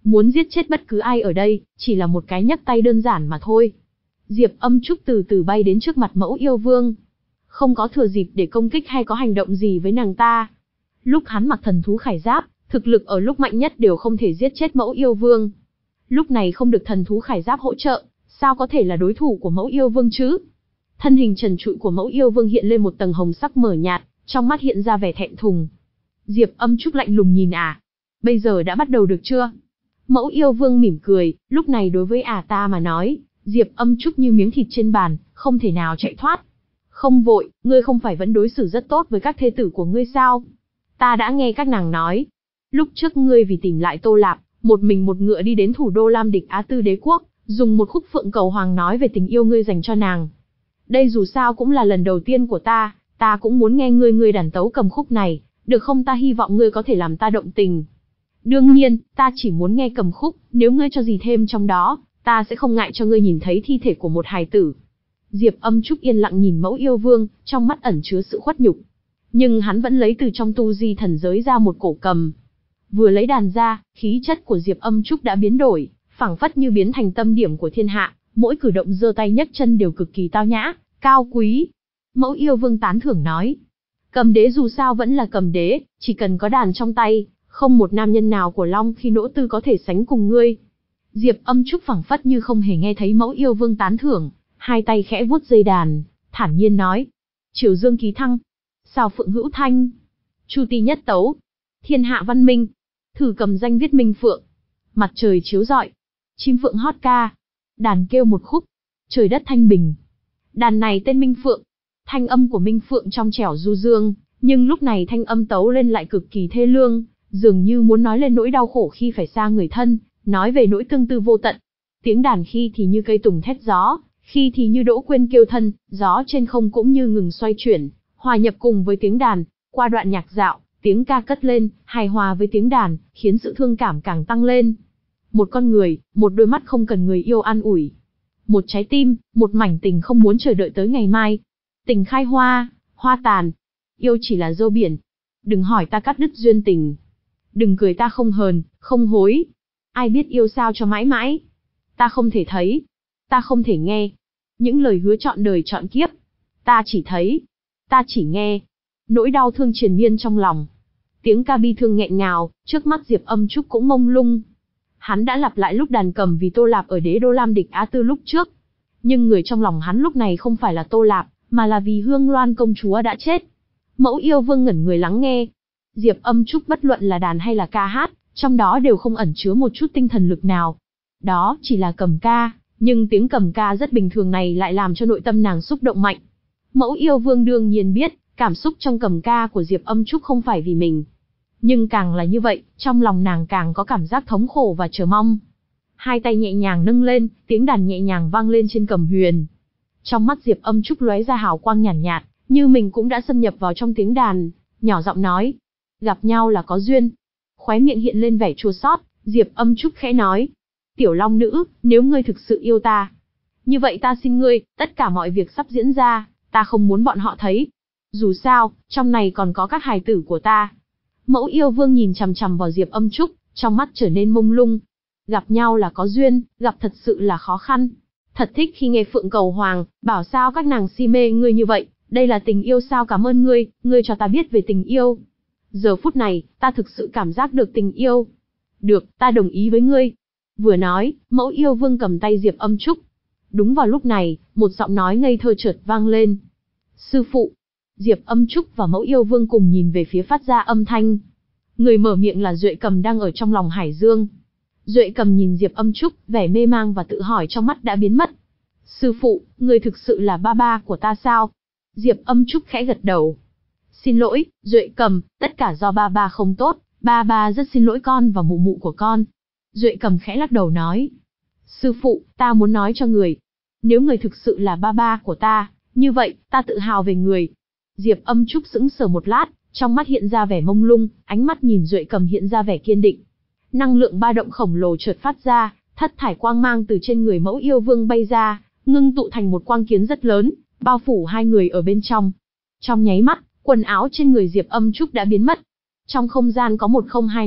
muốn giết chết bất cứ ai ở đây, chỉ là một cái nhấc tay đơn giản mà thôi. Diệp Âm Trúc từ từ bay đến trước mặt Mẫu Yêu Vương. Không có thừa dịp để công kích hay có hành động gì với nàng ta. Lúc hắn mặc thần thú khải giáp, thực lực ở lúc mạnh nhất đều không thể giết chết Mẫu Yêu Vương. Lúc này không được thần thú khải giáp hỗ trợ, sao có thể là đối thủ của Mẫu Yêu Vương chứ? Thân hình trần trụi của Mẫu Yêu Vương hiện lên một tầng hồng sắc mờ nhạt, trong mắt hiện ra vẻ thẹn thùng. Diệp Âm Trúc lạnh lùng nhìn ả. Bây giờ đã bắt đầu được chưa? Mẫu Yêu Vương mỉm cười, lúc này đối với ả ta mà nói, Diệp Âm Trúc như miếng thịt trên bàn, không thể nào chạy thoát. Không vội, ngươi không phải vẫn đối xử rất tốt với các thê tử của ngươi sao? Ta đã nghe các nàng nói. Lúc trước ngươi vì tìm lại Tô Lạp, một mình một ngựa đi đến thủ đô Lam Địch Á Tư Đế Quốc, dùng một khúc phượng cầu hoàng nói về tình yêu ngươi dành cho nàng. Đây dù sao cũng là lần đầu tiên của ta, ta cũng muốn nghe ngươi ngươi đàn tấu cầm khúc này, được không? Ta hy vọng ngươi có thể làm ta động tình. Đương nhiên, ta chỉ muốn nghe cầm khúc, nếu ngươi cho gì thêm trong đó, ta sẽ không ngại cho ngươi nhìn thấy thi thể của một hài tử. Diệp Âm Trúc yên lặng nhìn Mẫu Yêu Vương, trong mắt ẩn chứa sự khuất nhục. Nhưng hắn vẫn lấy từ trong tu di thần giới ra một cổ cầm. Vừa lấy đàn ra, khí chất của Diệp Âm Trúc đã biến đổi, phảng phất như biến thành tâm điểm của thiên hạ, mỗi cử động giơ tay nhấc chân đều cực kỳ tao nhã, cao quý. Mẫu Yêu Vương tán thưởng nói, cầm đế dù sao vẫn là cầm đế, chỉ cần có đàn trong tay, không một nam nhân nào của Long Khi Nỗ Tư có thể sánh cùng ngươi. Diệp Âm Trúc phảng phất như không hề nghe thấy Mẫu Yêu Vương tán thưởng, hai tay khẽ vuốt dây đàn, thản nhiên nói, Triều Dương Ký Thăng, Sao Phượng Hữu Thanh, Chu Ti Nhất Tấu, Thiên Hạ Văn Minh, Thử cầm danh viết Minh Phượng, Mặt trời chiếu rọi, Chim Phượng hót ca, đàn kêu một khúc, trời đất thanh bình. Đàn này tên Minh Phượng, thanh âm của Minh Phượng trong trẻo du dương, nhưng lúc này thanh âm tấu lên lại cực kỳ thê lương, dường như muốn nói lên nỗi đau khổ khi phải xa người thân, nói về nỗi tương tư vô tận. Tiếng đàn khi thì như cây tùng thét gió, khi thì như đỗ quyên kêu thân, gió trên không cũng như ngừng xoay chuyển, hòa nhập cùng với tiếng đàn. Qua đoạn nhạc dạo, tiếng ca cất lên, hài hòa với tiếng đàn, khiến sự thương cảm càng tăng lên. Một con người, một đôi mắt không cần người yêu an ủi. Một trái tim, một mảnh tình không muốn chờ đợi tới ngày mai. Tình khai hoa, hoa tàn. Yêu chỉ là dâu biển. Đừng hỏi ta cắt đứt duyên tình. Đừng cười ta không hờn, không hối. Ai biết yêu sao cho mãi mãi. Ta không thể thấy. Ta không thể nghe. Những lời hứa trọn đời trọn kiếp. Ta chỉ thấy. Ta chỉ nghe. Nỗi đau thương triền miên trong lòng. Tiếng ca bi thương nghẹn ngào, trước mắt Diệp Âm Trúc cũng mông lung. Hắn đã lặp lại lúc đàn cầm vì Tô Lạp ở đế đô Lam Địch Á Tư lúc trước. Nhưng người trong lòng hắn lúc này không phải là Tô Lạp, mà là vì Hương Loan công chúa đã chết. Mẫu Yêu Vương ngẩn người lắng nghe. Diệp Âm Trúc bất luận là đàn hay là ca hát, trong đó đều không ẩn chứa một chút tinh thần lực nào. Đó chỉ là cầm ca, nhưng tiếng cầm ca rất bình thường này lại làm cho nội tâm nàng xúc động mạnh. Mẫu Yêu Vương đương nhiên biết, cảm xúc trong cầm ca của Diệp Âm Trúc không phải vì mình. Nhưng càng là như vậy, trong lòng nàng càng có cảm giác thống khổ và chờ mong. Hai tay nhẹ nhàng nâng lên, tiếng đàn nhẹ nhàng vang lên trên cầm huyền. Trong mắt Diệp Âm Trúc lóe ra hào quang nhàn nhạt, nhạt, như mình cũng đã xâm nhập vào trong tiếng đàn, nhỏ giọng nói, gặp nhau là có duyên. Khóe miệng hiện lên vẻ chua xót, Diệp Âm Trúc khẽ nói, Tiểu Long Nữ, nếu ngươi thực sự yêu ta, như vậy ta xin ngươi, tất cả mọi việc sắp diễn ra, ta không muốn bọn họ thấy. Dù sao, trong này còn có các hài tử của ta. Mẫu Yêu Vương nhìn chằm chằm vào Diệp Âm Trúc, trong mắt trở nên mông lung. Gặp nhau là có duyên, gặp thật sự là khó khăn. Thật thích khi nghe Phượng cầu hoàng, bảo sao các nàng si mê ngươi như vậy, đây là tình yêu sao? Cảm ơn ngươi, ngươi cho ta biết về tình yêu. Giờ phút này, ta thực sự cảm giác được tình yêu. Được, ta đồng ý với ngươi. Vừa nói, Mẫu Yêu Vương cầm tay Diệp Âm Trúc. Đúng vào lúc này, một giọng nói ngây thơ chợt vang lên. Sư phụ. Diệp Âm Trúc và Mẫu Yêu Vương cùng nhìn về phía phát ra âm thanh. Người mở miệng là Duệ Cầm đang ở trong lòng Hải Dương. Duệ Cầm nhìn Diệp Âm Trúc, vẻ mê mang và tự hỏi trong mắt đã biến mất. Sư phụ, người thực sự là ba ba của ta sao? Diệp Âm Trúc khẽ gật đầu. Xin lỗi, Duệ Cầm, tất cả do ba ba không tốt, ba ba rất xin lỗi con và mụ mụ của con. Duệ Cầm khẽ lắc đầu nói. Sư phụ, ta muốn nói cho người. Nếu người thực sự là ba ba của ta, như vậy, ta tự hào về người. Diệp Âm Trúc sững sờ một lát, trong mắt hiện ra vẻ mông lung, ánh mắt nhìn Duệ Cầm hiện ra vẻ kiên định. Năng lượng ba động khổng lồ chợt phát ra, thất thải quang mang từ trên người Mẫu Yêu Vương bay ra, ngưng tụ thành một quang kiến rất lớn, bao phủ hai người ở bên trong. Trong nháy mắt, quần áo trên người Diệp Âm Trúc đã biến mất. Trong không gian có một không hai này,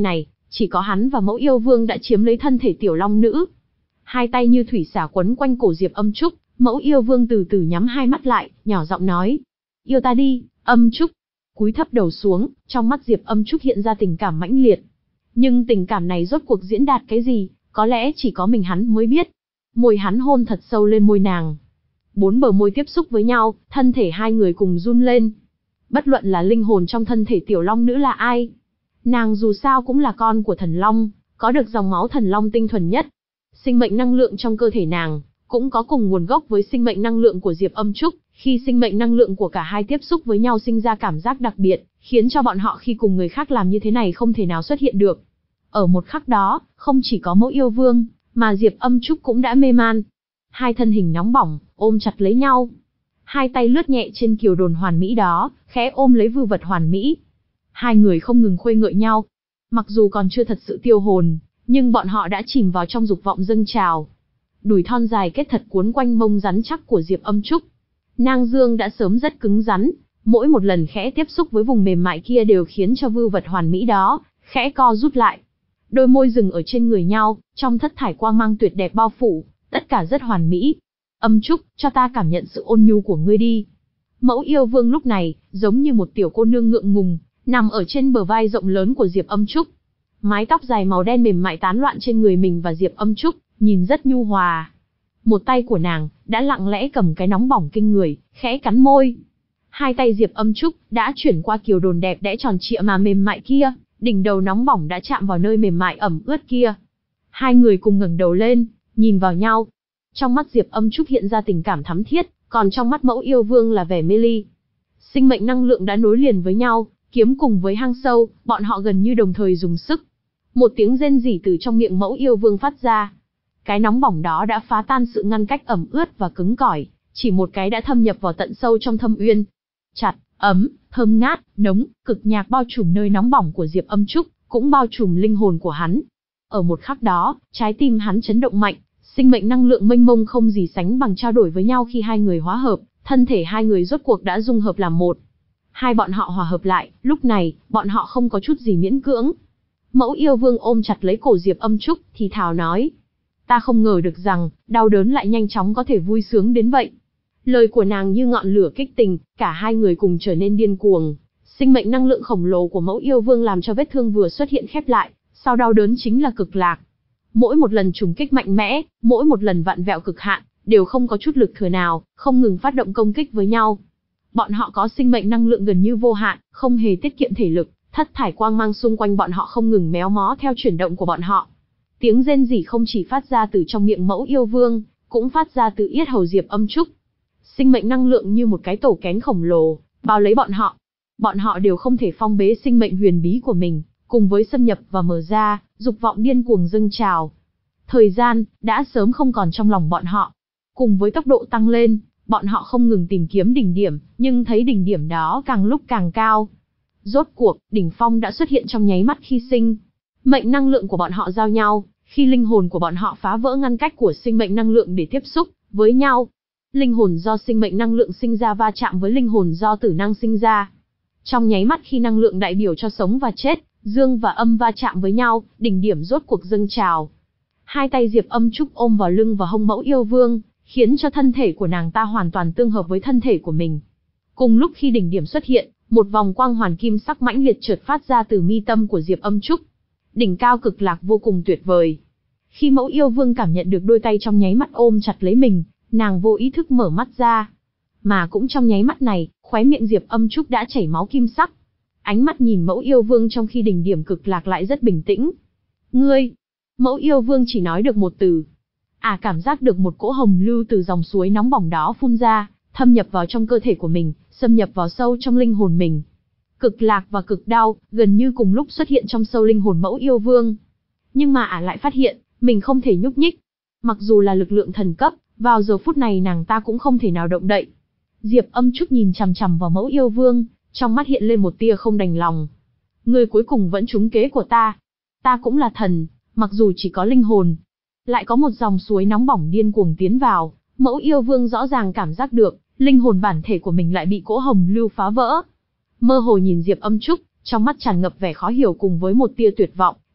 Chỉ có hắn và Mẫu Yêu Vương đã chiếm lấy thân thể tiểu long nữ. Hai tay như thủy xả quấn quanh cổ Diệp Âm Trúc, Mẫu Yêu Vương từ từ nhắm hai mắt lại, nhỏ giọng nói: "Yêu ta đi, Âm Trúc." Cúi thấp đầu xuống, trong mắt Diệp Âm Trúc hiện ra tình cảm mãnh liệt. Nhưng tình cảm này rốt cuộc diễn đạt cái gì, có lẽ chỉ có mình hắn mới biết. Môi hắn hôn thật sâu lên môi nàng. Bốn bờ môi tiếp xúc với nhau, thân thể hai người cùng run lên. Bất luận là linh hồn trong thân thể tiểu long nữ là ai, nàng dù sao cũng là con của thần long, có được dòng máu thần long tinh thuần nhất. Sinh mệnh năng lượng trong cơ thể nàng cũng có cùng nguồn gốc với sinh mệnh năng lượng của Diệp Âm Trúc, khi sinh mệnh năng lượng của cả hai tiếp xúc với nhau sinh ra cảm giác đặc biệt, khiến cho bọn họ khi cùng người khác làm như thế này không thể nào xuất hiện được. Ở một khắc đó, không chỉ có Mẫu Yêu Vương, mà Diệp Âm Trúc cũng đã mê man. Hai thân hình nóng bỏng, ôm chặt lấy nhau. Hai tay lướt nhẹ trên kiều đồn hoàn mỹ đó, khẽ ôm lấy vư vật hoàn mỹ. Hai người không ngừng khuê ngợi nhau. Mặc dù còn chưa thật sự tiêu hồn, nhưng bọn họ đã chìm vào trong dục vọng dâng trào. Đùi thon dài kết thật cuốn quanh mông rắn chắc của Diệp Âm Trúc. Nang dương đã sớm rất cứng rắn, mỗi một lần khẽ tiếp xúc với vùng mềm mại kia đều khiến cho vư vật hoàn mỹ đó khẽ co rút lại. Đôi môi dừng ở trên người nhau, trong thất thải quang mang tuyệt đẹp bao phủ, tất cả rất hoàn mỹ. Âm Trúc, cho ta cảm nhận sự ôn nhu của ngươi đi. Mẫu Yêu Vương lúc này, giống như một tiểu cô nương ngượng ngùng, nằm ở trên bờ vai rộng lớn của Diệp Âm Trúc. Mái tóc dài màu đen mềm mại tán loạn trên người mình và Diệp Âm Trúc, nhìn rất nhu hòa. Một tay của nàng, đã lặng lẽ cầm cái nóng bỏng kinh người, khẽ cắn môi. Hai tay Diệp Âm Trúc, đã chuyển qua kiều đồn đẹp đẽ tròn trịa mà mềm mại kia, đỉnh đầu nóng bỏng đã chạm vào nơi mềm mại ẩm ướt kia. Hai người cùng ngẩng đầu lên, nhìn vào nhau. Trong mắt Diệp Âm Trúc hiện ra tình cảm thắm thiết, còn trong mắt Mẫu Yêu Vương là vẻ mê ly. Sinh mệnh năng lượng đã nối liền với nhau, kiếm cùng với hang sâu, bọn họ gần như đồng thời dùng sức. Một tiếng rên rỉ từ trong miệng Mẫu Yêu Vương phát ra. Cái nóng bỏng đó đã phá tan sự ngăn cách ẩm ướt và cứng cỏi, chỉ một cái đã thâm nhập vào tận sâu trong thâm uyên. Chặt, ấm, thơm ngát, nóng, cực nhạc bao trùm nơi nóng bỏng của Diệp Âm Trúc, cũng bao trùm linh hồn của hắn. Ở một khắc đó, trái tim hắn chấn động mạnh, sinh mệnh năng lượng mênh mông không gì sánh bằng trao đổi với nhau khi hai người hóa hợp, thân thể hai người rốt cuộc đã dung hợp làm một. Hai bọn họ hòa hợp lại, lúc này, bọn họ không có chút gì miễn cưỡng. Mẫu Yêu Vương ôm chặt lấy cổ Diệp Âm Trúc, thì thào nói: "Ta không ngờ được rằng, đau đớn lại nhanh chóng có thể vui sướng đến vậy." Lời của nàng như ngọn lửa kích tình, cả hai người cùng trở nên điên cuồng. Sinh mệnh năng lượng khổng lồ của Mẫu Yêu Vương làm cho vết thương vừa xuất hiện khép lại, sau đau đớn chính là cực lạc. Mỗi một lần trùng kích mạnh mẽ, mỗi một lần vặn vẹo cực hạn, đều không có chút lực thừa nào, không ngừng phát động công kích với nhau. Bọn họ có sinh mệnh năng lượng gần như vô hạn, không hề tiết kiệm thể lực, thất thải quang mang xung quanh bọn họ không ngừng méo mó theo chuyển động của bọn họ. Tiếng rên rỉ không chỉ phát ra từ trong miệng Mẫu Yêu Vương, cũng phát ra từ yết hầu Diệp Âm Trúc. Sinh mệnh năng lượng như một cái tổ kén khổng lồ, bao lấy bọn họ. Bọn họ đều không thể phong bế sinh mệnh huyền bí của mình, cùng với xâm nhập và mở ra, dục vọng điên cuồng dâng trào. Thời gian, đã sớm không còn trong lòng bọn họ. Cùng với tốc độ tăng lên, bọn họ không ngừng tìm kiếm đỉnh điểm, nhưng thấy đỉnh điểm đó càng lúc càng cao. Rốt cuộc, đỉnh phong đã xuất hiện trong nháy mắt khi sinh mệnh năng lượng của bọn họ giao nhau, khi linh hồn của bọn họ phá vỡ ngăn cách của sinh mệnh năng lượng để tiếp xúc với nhau. Linh hồn do sinh mệnh năng lượng sinh ra va chạm với linh hồn do tử năng sinh ra. Trong nháy mắt khi năng lượng đại biểu cho sống và chết, dương và âm va chạm với nhau, đỉnh điểm rốt cuộc dâng trào. Hai tay Diệp Âm Trúc ôm vào lưng và hông Mẫu Yêu Vương, khiến cho thân thể của nàng ta hoàn toàn tương hợp với thân thể của mình. Cùng lúc khi đỉnh điểm xuất hiện, một vòng quang hoàn kim sắc mãnh liệt chợt phát ra từ mi tâm của Diệp Âm Trúc. Đỉnh cao cực lạc vô cùng tuyệt vời. Khi Mẫu Yêu Vương cảm nhận được đôi tay trong nháy mắt ôm chặt lấy mình, nàng vô ý thức mở mắt ra. Mà cũng trong nháy mắt này, khóe miệng Diệp Âm Trúc đã chảy máu kim sắc. Ánh mắt nhìn Mẫu Yêu Vương trong khi đỉnh điểm cực lạc lại rất bình tĩnh. Ngươi! Mẫu Yêu Vương chỉ nói được một từ. À cảm giác được một cỗ hồng lưu từ dòng suối nóng bỏng đó phun ra, thâm nhập vào trong cơ thể của mình, xâm nhập vào sâu trong linh hồn mình. Cực lạc và cực đau, gần như cùng lúc xuất hiện trong sâu linh hồn Mẫu Yêu Vương. Nhưng mà ả lại phát hiện, mình không thể nhúc nhích. Mặc dù là lực lượng thần cấp, vào giờ phút này nàng ta cũng không thể nào động đậy. Diệp Âm Trúc nhìn chằm chằm vào Mẫu Yêu Vương, trong mắt hiện lên một tia không đành lòng. Ngươi cuối cùng vẫn trúng kế của ta. Ta cũng là thần, mặc dù chỉ có linh hồn. Lại có một dòng suối nóng bỏng điên cuồng tiến vào, Mẫu Yêu Vương rõ ràng cảm giác được, linh hồn bản thể của mình lại bị cỗ hồng lưu phá vỡ. Mơ hồ nhìn Diệp Âm Trúc, trong mắt tràn ngập vẻ khó hiểu cùng với một tia tuyệt vọng,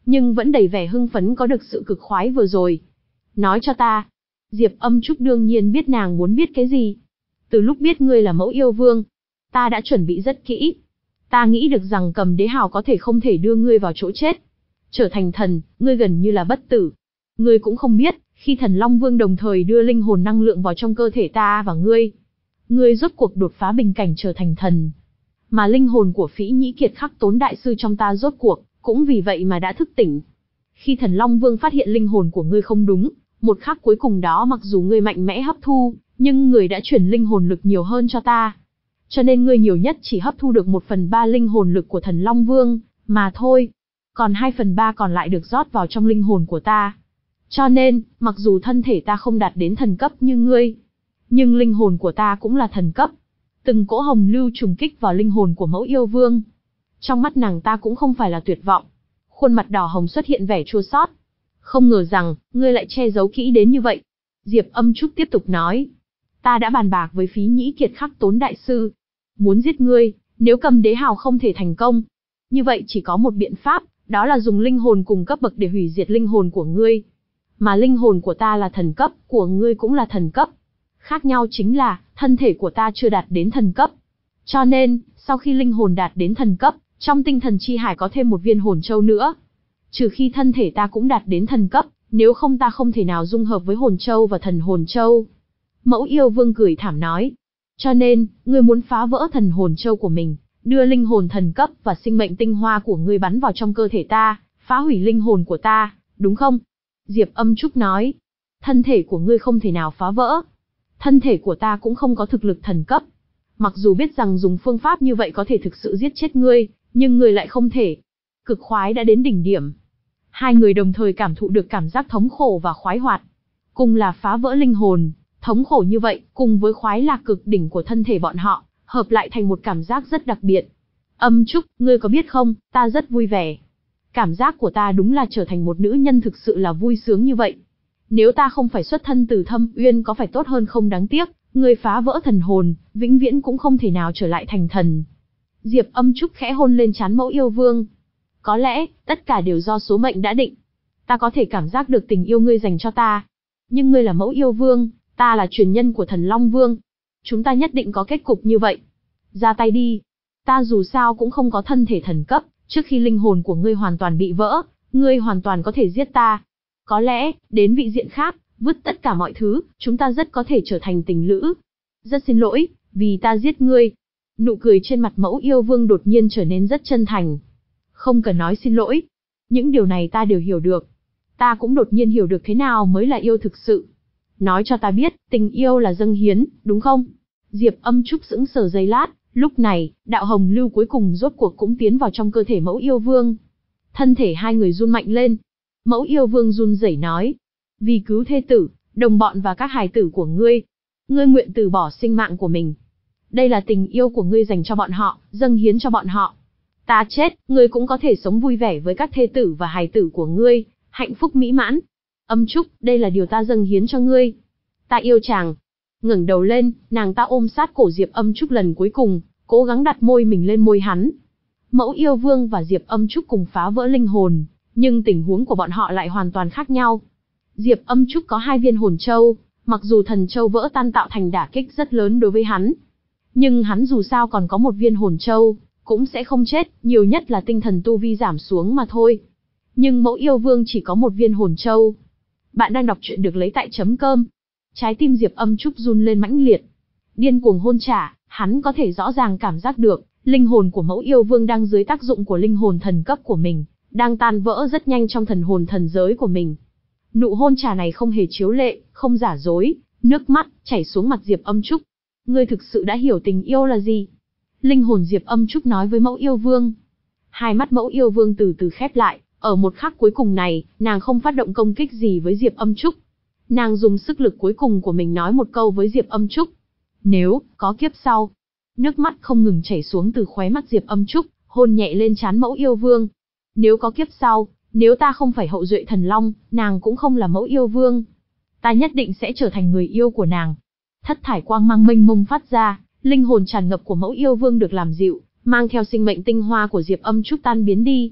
nhưng vẫn đầy vẻ hưng phấn có được sự cực khoái vừa rồi. Nói cho ta. Diệp Âm Trúc đương nhiên biết nàng muốn biết cái gì. Từ lúc biết ngươi là mẫu yêu vương, ta đã chuẩn bị rất kỹ. Ta nghĩ được rằng Cầm Đế Hào có thể không thể đưa ngươi vào chỗ chết. Trở thành thần, ngươi gần như là bất tử. Ngươi cũng không biết, khi Thần Long Vương đồng thời đưa linh hồn năng lượng vào trong cơ thể ta và ngươi, ngươi rốt cuộc đột phá bình cảnh trở thành thần. Mà linh hồn của Phỉ Nhĩ Kiệt Khắc Tốn đại sư trong ta rốt cuộc cũng vì vậy mà đã thức tỉnh. Khi Thần Long Vương phát hiện linh hồn của ngươi không đúng, một khắc cuối cùng đó mặc dù ngươi mạnh mẽ hấp thu, nhưng ngươi đã chuyển linh hồn lực nhiều hơn cho ta. Cho nên ngươi nhiều nhất chỉ hấp thu được một phần ba linh hồn lực của Thần Long Vương, mà thôi. Còn hai phần ba còn lại được rót vào trong linh hồn của ta. Cho nên, mặc dù thân thể ta không đạt đến thần cấp như ngươi, nhưng linh hồn của ta cũng là thần cấp. Từng cỗ hồng lưu trùng kích vào linh hồn của mẫu yêu vương. Trong mắt nàng ta cũng không phải là tuyệt vọng. Khuôn mặt đỏ hồng xuất hiện vẻ chua xót. Không ngờ rằng, ngươi lại che giấu kỹ đến như vậy. Diệp Âm Trúc tiếp tục nói. Ta đã bàn bạc với Phí Nhĩ Kiệt Khắc Tốn đại sư. Muốn giết ngươi, nếu Cầm Đế Hào không thể thành công. Như vậy chỉ có một biện pháp, đó là dùng linh hồn cùng cấp bậc để hủy diệt linh hồn của ngươi. Mà linh hồn của ta là thần cấp, của ngươi cũng là thần cấp. Khác nhau chính là, thân thể của ta chưa đạt đến thần cấp. Cho nên, sau khi linh hồn đạt đến thần cấp, trong tinh thần chi hải có thêm một viên hồn châu nữa. Trừ khi thân thể ta cũng đạt đến thần cấp, nếu không ta không thể nào dung hợp với hồn châu và thần hồn châu. Mẫu yêu vương cười thảm nói. Cho nên, ngươi muốn phá vỡ thần hồn châu của mình, đưa linh hồn thần cấp và sinh mệnh tinh hoa của ngươi bắn vào trong cơ thể ta, phá hủy linh hồn của ta, đúng không? Diệp Âm Trúc nói. Thân thể của ngươi không thể nào phá vỡ. Thân thể của ta cũng không có thực lực thần cấp. Mặc dù biết rằng dùng phương pháp như vậy có thể thực sự giết chết ngươi, nhưng ngươi lại không thể. Cực khoái đã đến đỉnh điểm. Hai người đồng thời cảm thụ được cảm giác thống khổ và khoái hoạt. Cùng là phá vỡ linh hồn, thống khổ như vậy, cùng với khoái lạc cực đỉnh của thân thể bọn họ, hợp lại thành một cảm giác rất đặc biệt. Âm Trúc, ngươi có biết không, ta rất vui vẻ. Cảm giác của ta đúng là trở thành một nữ nhân thực sự là vui sướng như vậy. Nếu ta không phải xuất thân từ Thâm Uyên có phải tốt hơn không, đáng tiếc, ngươi phá vỡ thần hồn, vĩnh viễn cũng không thể nào trở lại thành thần. Diệp Âm Trúc khẽ hôn lên trán mẫu yêu vương. Có lẽ, tất cả đều do số mệnh đã định. Ta có thể cảm giác được tình yêu ngươi dành cho ta. Nhưng ngươi là mẫu yêu vương, ta là truyền nhân của Thần Long Vương. Chúng ta nhất định có kết cục như vậy. Ra tay đi. Ta dù sao cũng không có thân thể thần cấp, trước khi linh hồn của ngươi hoàn toàn bị vỡ, ngươi hoàn toàn có thể giết ta. Có lẽ, đến vị diện khác, vứt tất cả mọi thứ, chúng ta rất có thể trở thành tình lữ. Rất xin lỗi, vì ta giết ngươi. Nụ cười trên mặt mẫu yêu vương đột nhiên trở nên rất chân thành. Không cần nói xin lỗi. Những điều này ta đều hiểu được. Ta cũng đột nhiên hiểu được thế nào mới là yêu thực sự. Nói cho ta biết, tình yêu là dâng hiến, đúng không? Diệp Âm Trúc sững sờ giây lát, lúc này, đạo hồng lưu cuối cùng rốt cuộc cũng tiến vào trong cơ thể mẫu yêu vương. Thân thể hai người run mạnh lên. Mẫu yêu vương run rẩy nói. Vì cứu thê tử, đồng bọn và các hài tử của ngươi, ngươi nguyện từ bỏ sinh mạng của mình. Đây là tình yêu của ngươi dành cho bọn họ, dâng hiến cho bọn họ. Ta chết, ngươi cũng có thể sống vui vẻ với các thê tử và hài tử của ngươi, hạnh phúc mỹ mãn. Âm Trúc, đây là điều ta dâng hiến cho ngươi. Ta yêu chàng. Ngẩng đầu lên, nàng ta ôm sát cổ Diệp Âm Trúc lần cuối cùng, cố gắng đặt môi mình lên môi hắn. Mẫu yêu vương và Diệp Âm Trúc cùng phá vỡ linh hồn, nhưng tình huống của bọn họ lại hoàn toàn khác nhau. Diệp Âm Trúc có hai viên hồn châu, mặc dù thần châu vỡ tan tạo thành đả kích rất lớn đối với hắn, nhưng hắn dù sao còn có một viên hồn châu, cũng sẽ không chết, nhiều nhất là tinh thần tu vi giảm xuống mà thôi. Nhưng mẫu yêu vương chỉ có một viên hồn châu. Bạn đang đọc truyện được lấy tại chấm cơm. Trái tim Diệp Âm Trúc run lên mãnh liệt. Điên cuồng hôn trả, hắn có thể rõ ràng cảm giác được, linh hồn của mẫu yêu vương đang dưới tác dụng của linh hồn thần cấp của mình, đang tan vỡ rất nhanh trong thần hồn thần giới của mình. Nụ hôn trả này không hề chiếu lệ, không giả dối, nước mắt chảy xuống mặt Diệp Âm Trúc. Ngươi thực sự đã hiểu tình yêu là gì? Linh hồn Diệp Âm Trúc nói với mẫu yêu vương. Hai mắt mẫu yêu vương từ từ khép lại, ở một khắc cuối cùng này, nàng không phát động công kích gì với Diệp Âm Trúc. Nàng dùng sức lực cuối cùng của mình nói một câu với Diệp Âm Trúc. Nếu có kiếp sau. Nước mắt không ngừng chảy xuống từ khóe mắt Diệp Âm Trúc, hôn nhẹ lên trán mẫu yêu vương. Nếu có kiếp sau, nếu ta không phải hậu duệ thần long, nàng cũng không là mẫu yêu vương. Ta nhất định sẽ trở thành người yêu của nàng. Thất thải quang mang mênh mông phát ra, linh hồn tràn ngập của mẫu yêu vương được làm dịu, mang theo sinh mệnh tinh hoa của Diệp Âm Trúc tan biến đi.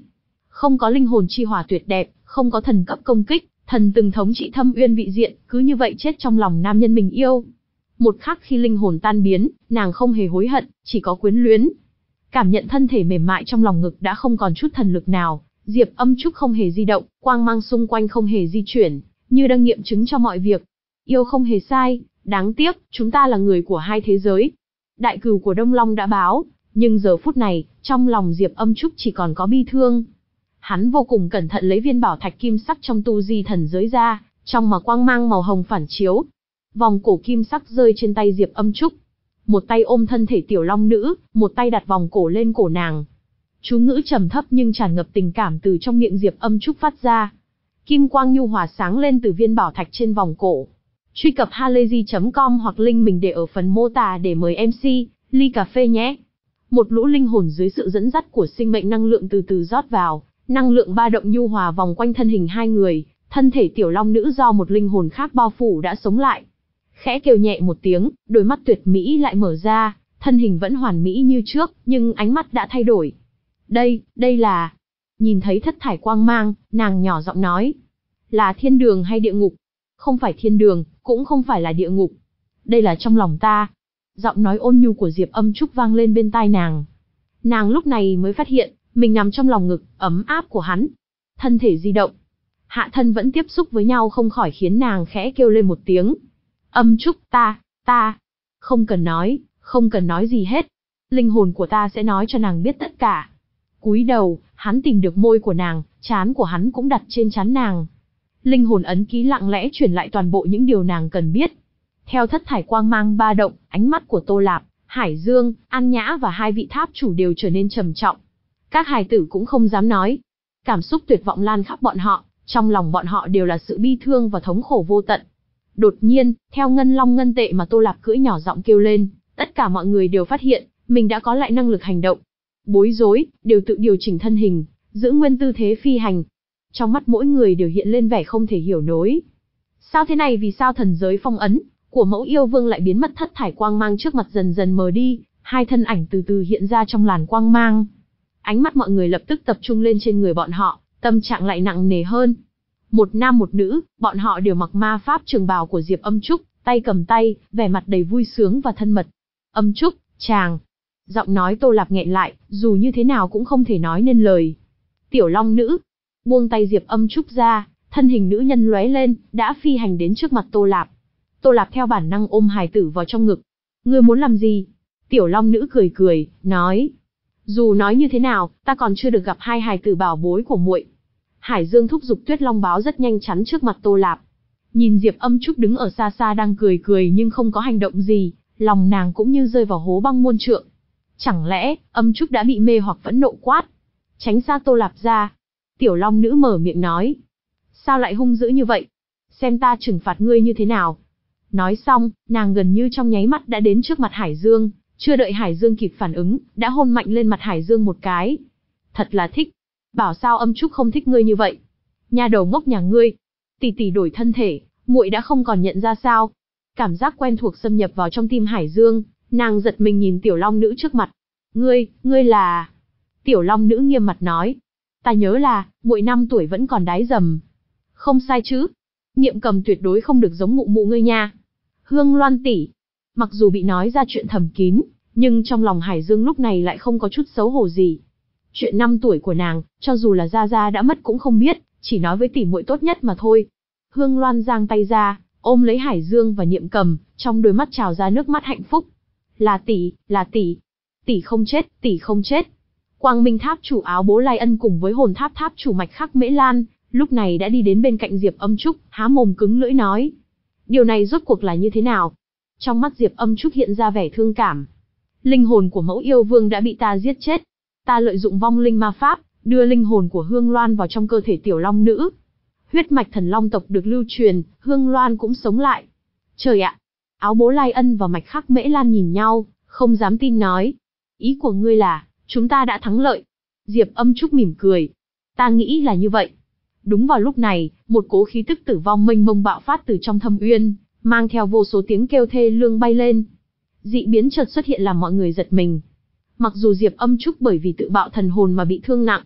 Không có linh hồn chi hỏa tuyệt đẹp, không có thần cấp công kích, thần từng thống trị thâm uyên vị diện, cứ như vậy chết trong lòng nam nhân mình yêu. Một khắc khi linh hồn tan biến, nàng không hề hối hận, chỉ có quyến luyến. Cảm nhận thân thể mềm mại trong lòng ngực đã không còn chút thần lực nào, Diệp Âm Trúc không hề di động, quang mang xung quanh không hề di chuyển, như đang nghiệm chứng cho mọi việc. Yêu không hề sai, đáng tiếc, chúng ta là người của hai thế giới. Đại cừu của Đông Long đã báo, nhưng giờ phút này, trong lòng Diệp Âm Trúc chỉ còn có bi thương. Hắn vô cùng cẩn thận lấy viên bảo thạch kim sắc trong tu di thần giới ra, trong mà quang mang màu hồng phản chiếu. Vòng cổ kim sắc rơi trên tay Diệp Âm Trúc. Một tay ôm thân thể tiểu long nữ, một tay đặt vòng cổ lên cổ nàng. Chú ngữ trầm thấp nhưng tràn ngập tình cảm từ trong miệng Diệp Âm Trúc phát ra. Kim quang nhu hòa sáng lên từ viên bảo thạch trên vòng cổ. Truy cập halayzi chấm com hoặc link mình để ở phần mô tả để mời em xê, ly cà phê nhé. Một lũ linh hồn dưới sự dẫn dắt của sinh mệnh năng lượng từ từ rót vào, năng lượng ba động nhu hòa vòng quanh thân hình hai người, thân thể tiểu long nữ do một linh hồn khác bao phủ đã sống lại. Khẽ kêu nhẹ một tiếng, đôi mắt tuyệt mỹ lại mở ra, thân hình vẫn hoàn mỹ như trước, nhưng ánh mắt đã thay đổi. Đây, đây là... Nhìn thấy thất thải quang mang, nàng nhỏ giọng nói. Là thiên đường hay địa ngục? Không phải thiên đường, cũng không phải là địa ngục. Đây là trong lòng ta. Giọng nói ôn nhu của Diệp Âm Trúc vang lên bên tai nàng. Nàng lúc này mới phát hiện, mình nằm trong lòng ngực, ấm áp của hắn. Thân thể di động. Hạ thân vẫn tiếp xúc với nhau không khỏi khiến nàng khẽ kêu lên một tiếng. Âm Trúc, ta, ta. Không cần nói, không cần nói gì hết. Linh hồn của ta sẽ nói cho nàng biết tất cả. Cúi đầu, hắn tìm được môi của nàng, trán của hắn cũng đặt trên trán nàng. Linh hồn ấn ký lặng lẽ truyền lại toàn bộ những điều nàng cần biết. Theo thất thải quang mang ba động, ánh mắt của Tô Lạp, Hải Dương, An Nhã và hai vị tháp chủ đều trở nên trầm trọng. Các hài tử cũng không dám nói. Cảm xúc tuyệt vọng lan khắp bọn họ, trong lòng bọn họ đều là sự bi thương và thống khổ vô tận. Đột nhiên, theo ngân long ngân tệ mà Tô Lạp cưỡi nhỏ giọng kêu lên, tất cả mọi người đều phát hiện, mình đã có lại năng lực hành động. Bối rối, đều tự điều chỉnh thân hình, giữ nguyên tư thế phi hành. Trong mắt mỗi người đều hiện lên vẻ không thể hiểu nổi. Sao thế này, vì sao thần giới phong ấn của mẫu yêu vương lại biến mất, thất thải quang mang trước mặt dần dần mờ đi, hai thân ảnh từ từ hiện ra trong làn quang mang. Ánh mắt mọi người lập tức tập trung lên trên người bọn họ, tâm trạng lại nặng nề hơn. Một nam một nữ, bọn họ đều mặc ma pháp trường bào của Diệp Âm Trúc, tay cầm tay, vẻ mặt đầy vui sướng và thân mật. Âm Trúc, chàng. Giọng nói Tô Lạp nghẹn lại, dù như thế nào cũng không thể nói nên lời. Tiểu long nữ. Buông tay Diệp Âm Trúc ra, thân hình nữ nhân lóe lên, đã phi hành đến trước mặt Tô Lạp. Tô Lạp theo bản năng ôm hài tử vào trong ngực. Ngươi muốn làm gì? Tiểu long nữ cười cười, nói. Dù nói như thế nào, ta còn chưa được gặp hai hài tử bảo bối của muội. Hải Dương thúc giục Tuyết Long báo rất nhanh chắn trước mặt Tô Lạp. Nhìn Diệp Âm Trúc đứng ở xa xa đang cười cười nhưng không có hành động gì, lòng nàng cũng như rơi vào hố băng muôn trượng. Chẳng lẽ, Âm Trúc đã bị mê hoặc phẫn nộ quát? Tránh xa Tô Lạp ra. Tiểu Long nữ mở miệng nói. Sao lại hung dữ như vậy? Xem ta trừng phạt ngươi như thế nào? Nói xong, nàng gần như trong nháy mắt đã đến trước mặt Hải Dương, chưa đợi Hải Dương kịp phản ứng, đã hôn mạnh lên mặt Hải Dương một cái. Thật là thích. Bảo sao Âm Trúc không thích ngươi như vậy? Nhà đầu ngốc nhà ngươi. Tỷ tỷ đổi thân thể, muội đã không còn nhận ra sao? Cảm giác quen thuộc xâm nhập vào trong tim Hải Dương, nàng giật mình nhìn Tiểu Long nữ trước mặt. Ngươi, ngươi là... Tiểu Long nữ nghiêm mặt nói. Ta nhớ là, muội năm tuổi vẫn còn đái dầm. Không sai chứ? Niệm Cầm tuyệt đối không được giống mụ mụ ngươi nha. Hương Loan tỷ. Mặc dù bị nói ra chuyện thầm kín, nhưng trong lòng Hải Dương lúc này lại không có chút xấu hổ gì. Chuyện năm tuổi của nàng, cho dù là Gia Gia đã mất cũng không biết, chỉ nói với tỷ muội tốt nhất mà thôi. Hương Loan giang tay ra, ôm lấy Hải Dương và Niệm Cầm, trong đôi mắt trào ra nước mắt hạnh phúc. Là tỷ, là tỷ. Tỷ không chết, tỷ không chết. Quang Minh Tháp chủ Áo Bố Lai Ân cùng với Hồn Tháp Tháp chủ Mạch Khắc Mễ Lan, lúc này đã đi đến bên cạnh Diệp Âm Trúc, há mồm cứng lưỡi nói. Điều này rốt cuộc là như thế nào? Trong mắt Diệp Âm Trúc hiện ra vẻ thương cảm. Linh hồn của mẫu yêu vương đã bị ta giết chết. Ta lợi dụng vong linh ma pháp, đưa linh hồn của Hương Loan vào trong cơ thể tiểu long nữ. Huyết mạch thần long tộc được lưu truyền, Hương Loan cũng sống lại. Trời ạ! Áo Bố Lai Ân và Mạch Khắc Mễ Lan nhìn nhau, không dám tin nói. Ý của ngươi là, chúng ta đã thắng lợi. Diệp Âm Trúc mỉm cười. Ta nghĩ là như vậy. Đúng vào lúc này, một cỗ khí tức tử vong mênh mông bạo phát từ trong thâm uyên, mang theo vô số tiếng kêu thê lương bay lên. Dị biến chợt xuất hiện làm mọi người giật mình. Mặc dù Diệp Âm Trúc bởi vì tự bạo thần hồn mà bị thương nặng,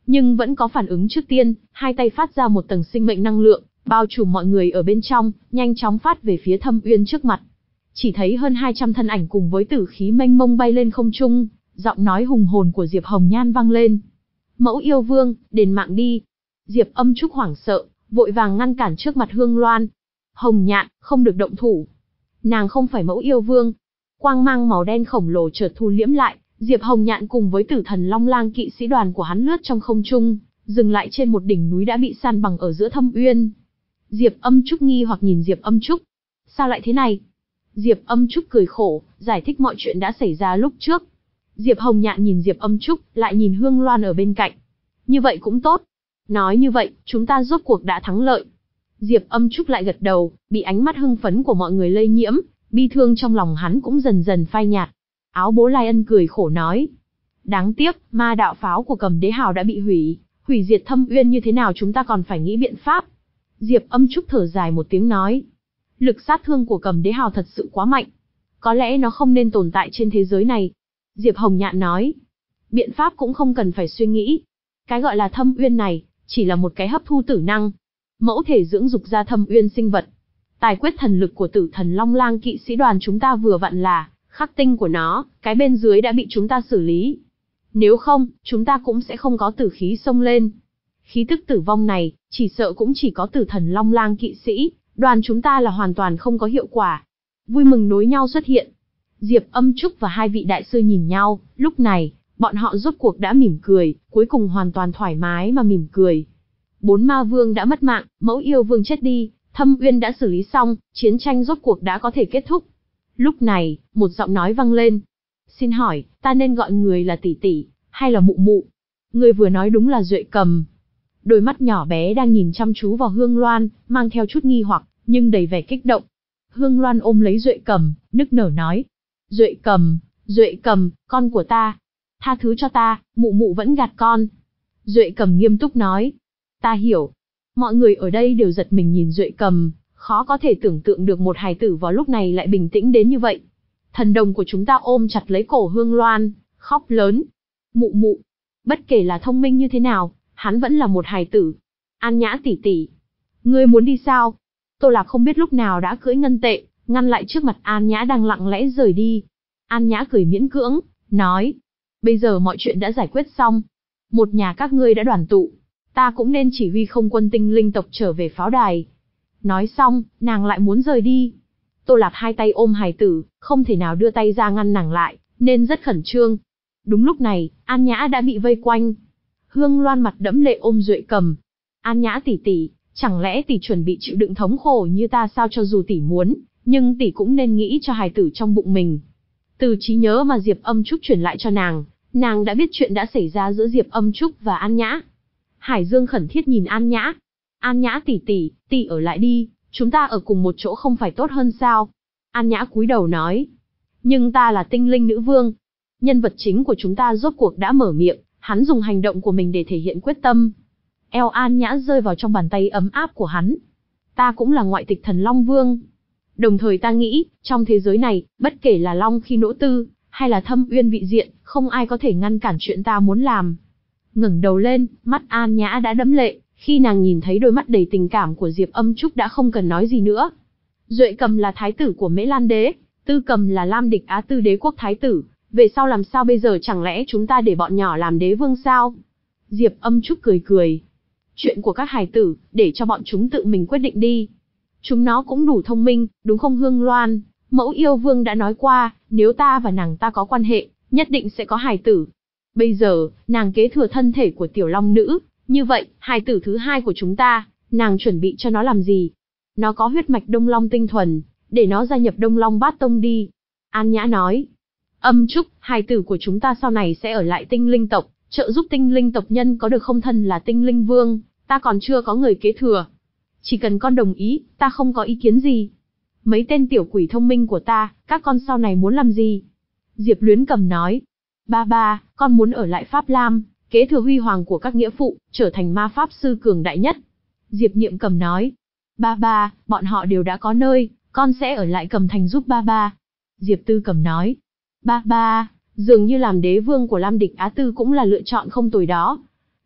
nhưng vẫn có phản ứng trước tiên, hai tay phát ra một tầng sinh mệnh năng lượng, bao trùm mọi người ở bên trong, nhanh chóng phát về phía Thâm Uyên trước mặt. Chỉ thấy hơn hai trăm thân ảnh cùng với tử khí mênh mông bay lên không trung, giọng nói hùng hồn của Diệp Hồng Nhan vang lên. Mẫu yêu vương, đền mạng đi. Diệp Âm Trúc hoảng sợ, vội vàng ngăn cản trước mặt Hương Loan. Hồng Nhạn, không được động thủ. Nàng không phải mẫu yêu vương. Quang mang màu đen khổng lồ chợt thu liễm lại, Diệp Hồng Nhạn cùng với Tử Thần Long Lang kỵ sĩ đoàn của hắn lướt trong không trung, dừng lại trên một đỉnh núi đã bị san bằng ở giữa Thâm Uyên. Diệp Âm Trúc nghi hoặc nhìn Diệp Âm Trúc. Sao lại thế này? Diệp Âm Trúc cười khổ, giải thích mọi chuyện đã xảy ra lúc trước. Diệp Hồng Nhạn nhìn Diệp Âm Trúc, lại nhìn Hương Loan ở bên cạnh. Như vậy cũng tốt. Nói như vậy, chúng ta rốt cuộc đã thắng lợi. Diệp Âm Trúc lại gật đầu, bị ánh mắt hưng phấn của mọi người lây nhiễm, bi thương trong lòng hắn cũng dần dần phai nhạt. Áo bố Lai Ân cười khổ nói. Đáng tiếc, ma đạo pháo của Cầm Đế Hào đã bị hủy, hủy diệt Thâm Uyên như thế nào chúng ta còn phải nghĩ biện pháp. Diệp Âm Trúc thở dài một tiếng nói. Lực sát thương của Cầm Đế Hào thật sự quá mạnh. Có lẽ nó không nên tồn tại trên thế giới này. Diệp Hồng Nhạn nói. Biện pháp cũng không cần phải suy nghĩ. Cái gọi là Thâm Uyên này, chỉ là một cái hấp thu tử năng. Mẫu thể dưỡng dục ra Thâm Uyên sinh vật. Tài quyết thần lực của Tử Thần Long Lang kỵ sĩ đoàn chúng ta vừa vặn là khắc tinh của nó, cái bên dưới đã bị chúng ta xử lý. Nếu không, chúng ta cũng sẽ không có tử khí xông lên. Khí tức tử vong này, chỉ sợ cũng chỉ có Tử Thần Long Lang kỵ sĩ, đoàn chúng ta là hoàn toàn không có hiệu quả. Vui mừng nối nhau xuất hiện. Diệp Âm Trúc và hai vị đại sư nhìn nhau, lúc này, bọn họ rốt cuộc đã mỉm cười, cuối cùng hoàn toàn thoải mái mà mỉm cười. Bốn ma vương đã mất mạng, mẫu yêu vương chết đi, Thâm Uyên đã xử lý xong, chiến tranh rốt cuộc đã có thể kết thúc. Lúc này, một giọng nói vang lên. Xin hỏi, ta nên gọi người là tỷ tỷ, hay là mụ mụ? Người vừa nói đúng là Duệ Cầm. Đôi mắt nhỏ bé đang nhìn chăm chú vào Hương Loan, mang theo chút nghi hoặc, nhưng đầy vẻ kích động. Hương Loan ôm lấy Duệ Cầm, nức nở nói. Duệ Cầm, Duệ Cầm, con của ta. Tha thứ cho ta, mụ mụ vẫn gạt con. Duệ Cầm nghiêm túc nói. Ta hiểu. Mọi người ở đây đều giật mình nhìn Duệ Cầm, khó có thể tưởng tượng được một hài tử vào lúc này lại bình tĩnh đến như vậy. Thần đồng của chúng ta ôm chặt lấy cổ Hương Loan, khóc lớn. Mụ mụ, bất kể là thông minh như thế nào, hắn vẫn là một hài tử. An Nhã tỷ tỷ, ngươi muốn đi sao? Tô Lạc không biết lúc nào đã cưỡi ngân tệ, ngăn lại trước mặt An Nhã đang lặng lẽ rời đi. An Nhã cười miễn cưỡng, nói, bây giờ mọi chuyện đã giải quyết xong. Một nhà các ngươi đã đoàn tụ, ta cũng nên chỉ huy không quân tinh linh tộc trở về pháo đài. Nói xong, nàng lại muốn rời đi. Tô Lạp hai tay ôm hài tử, không thể nào đưa tay ra ngăn nàng lại, nên rất khẩn trương. Đúng lúc này, An Nhã đã bị vây quanh. Hương Loan mặt đẫm lệ ôm Duệ Cầm. An Nhã tỷ tỷ, chẳng lẽ tỷ chuẩn bị chịu đựng thống khổ như ta sao? Cho dù tỷ muốn, nhưng tỷ cũng nên nghĩ cho hài tử trong bụng mình. Từ trí nhớ mà Diệp Âm Trúc truyền lại cho nàng, nàng đã biết chuyện đã xảy ra giữa Diệp Âm Trúc và An Nhã. Hải Dương khẩn thiết nhìn An Nhã. An Nhã tỷ tỷ, tỷ ở lại đi, chúng ta ở cùng một chỗ không phải tốt hơn sao? An Nhã cúi đầu nói. Nhưng ta là tinh linh nữ vương. Nhân vật chính của chúng ta rốt cuộc đã mở miệng, hắn dùng hành động của mình để thể hiện quyết tâm. Eo An Nhã rơi vào trong bàn tay ấm áp của hắn. Ta cũng là ngoại tịch thần Long Vương. Đồng thời ta nghĩ, trong thế giới này, bất kể là Long Khi Nỗ Tư, hay là Thâm Uyên vị diện, không ai có thể ngăn cản chuyện ta muốn làm. Ngẩng đầu lên, mắt An Nhã đã đẫm lệ, khi nàng nhìn thấy đôi mắt đầy tình cảm của Diệp Âm Trúc đã không cần nói gì nữa. Duệ Cầm là thái tử của Mễ Lan Đế, Tư Cầm là Lam Địch Á Tư đế quốc thái tử, về sau làm sao bây giờ, chẳng lẽ chúng ta để bọn nhỏ làm đế vương sao? Diệp Âm Trúc cười cười. Chuyện của các hài tử, để cho bọn chúng tự mình quyết định đi. Chúng nó cũng đủ thông minh, đúng không Hương Loan? Mẫu yêu vương đã nói qua, nếu ta và nàng ta có quan hệ, nhất định sẽ có hài tử. Bây giờ, nàng kế thừa thân thể của tiểu long nữ, như vậy, hài tử thứ hai của chúng ta, nàng chuẩn bị cho nó làm gì? Nó có huyết mạch Đông Long tinh thuần, để nó gia nhập Đông Long Bát Tông đi. An Nhã nói. Âm Trúc, hài tử của chúng ta sau này sẽ ở lại tinh linh tộc, trợ giúp tinh linh tộc nhân có được không? Thân là tinh linh vương, ta còn chưa có người kế thừa. Chỉ cần con đồng ý, ta không có ý kiến gì. Mấy tên tiểu quỷ thông minh của ta, các con sau này muốn làm gì? Diệp Luyến Cầm nói. Ba ba, con muốn ở lại Pháp Lam, kế thừa huy hoàng của các nghĩa phụ, trở thành ma pháp sư cường đại nhất. Diệp Niệm Cầm nói. Ba ba, bọn họ đều đã có nơi, con sẽ ở lại Cầm Thành giúp ba ba. Diệp Tư Cầm nói. Ba ba, dường như làm đế vương của Lam Địch Á Tư cũng là lựa chọn không tồi đó.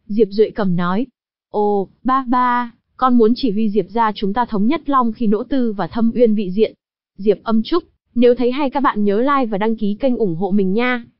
Diệp Duệ Cầm nói. Ồ, ba ba, con muốn chỉ huy Diệp gia chúng ta thống nhất Long Khi Nỗ Tư và Thâm Uyên vị diện. Diệp Âm Trúc, nếu thấy hay các bạn nhớ like và đăng ký kênh ủng hộ mình nha.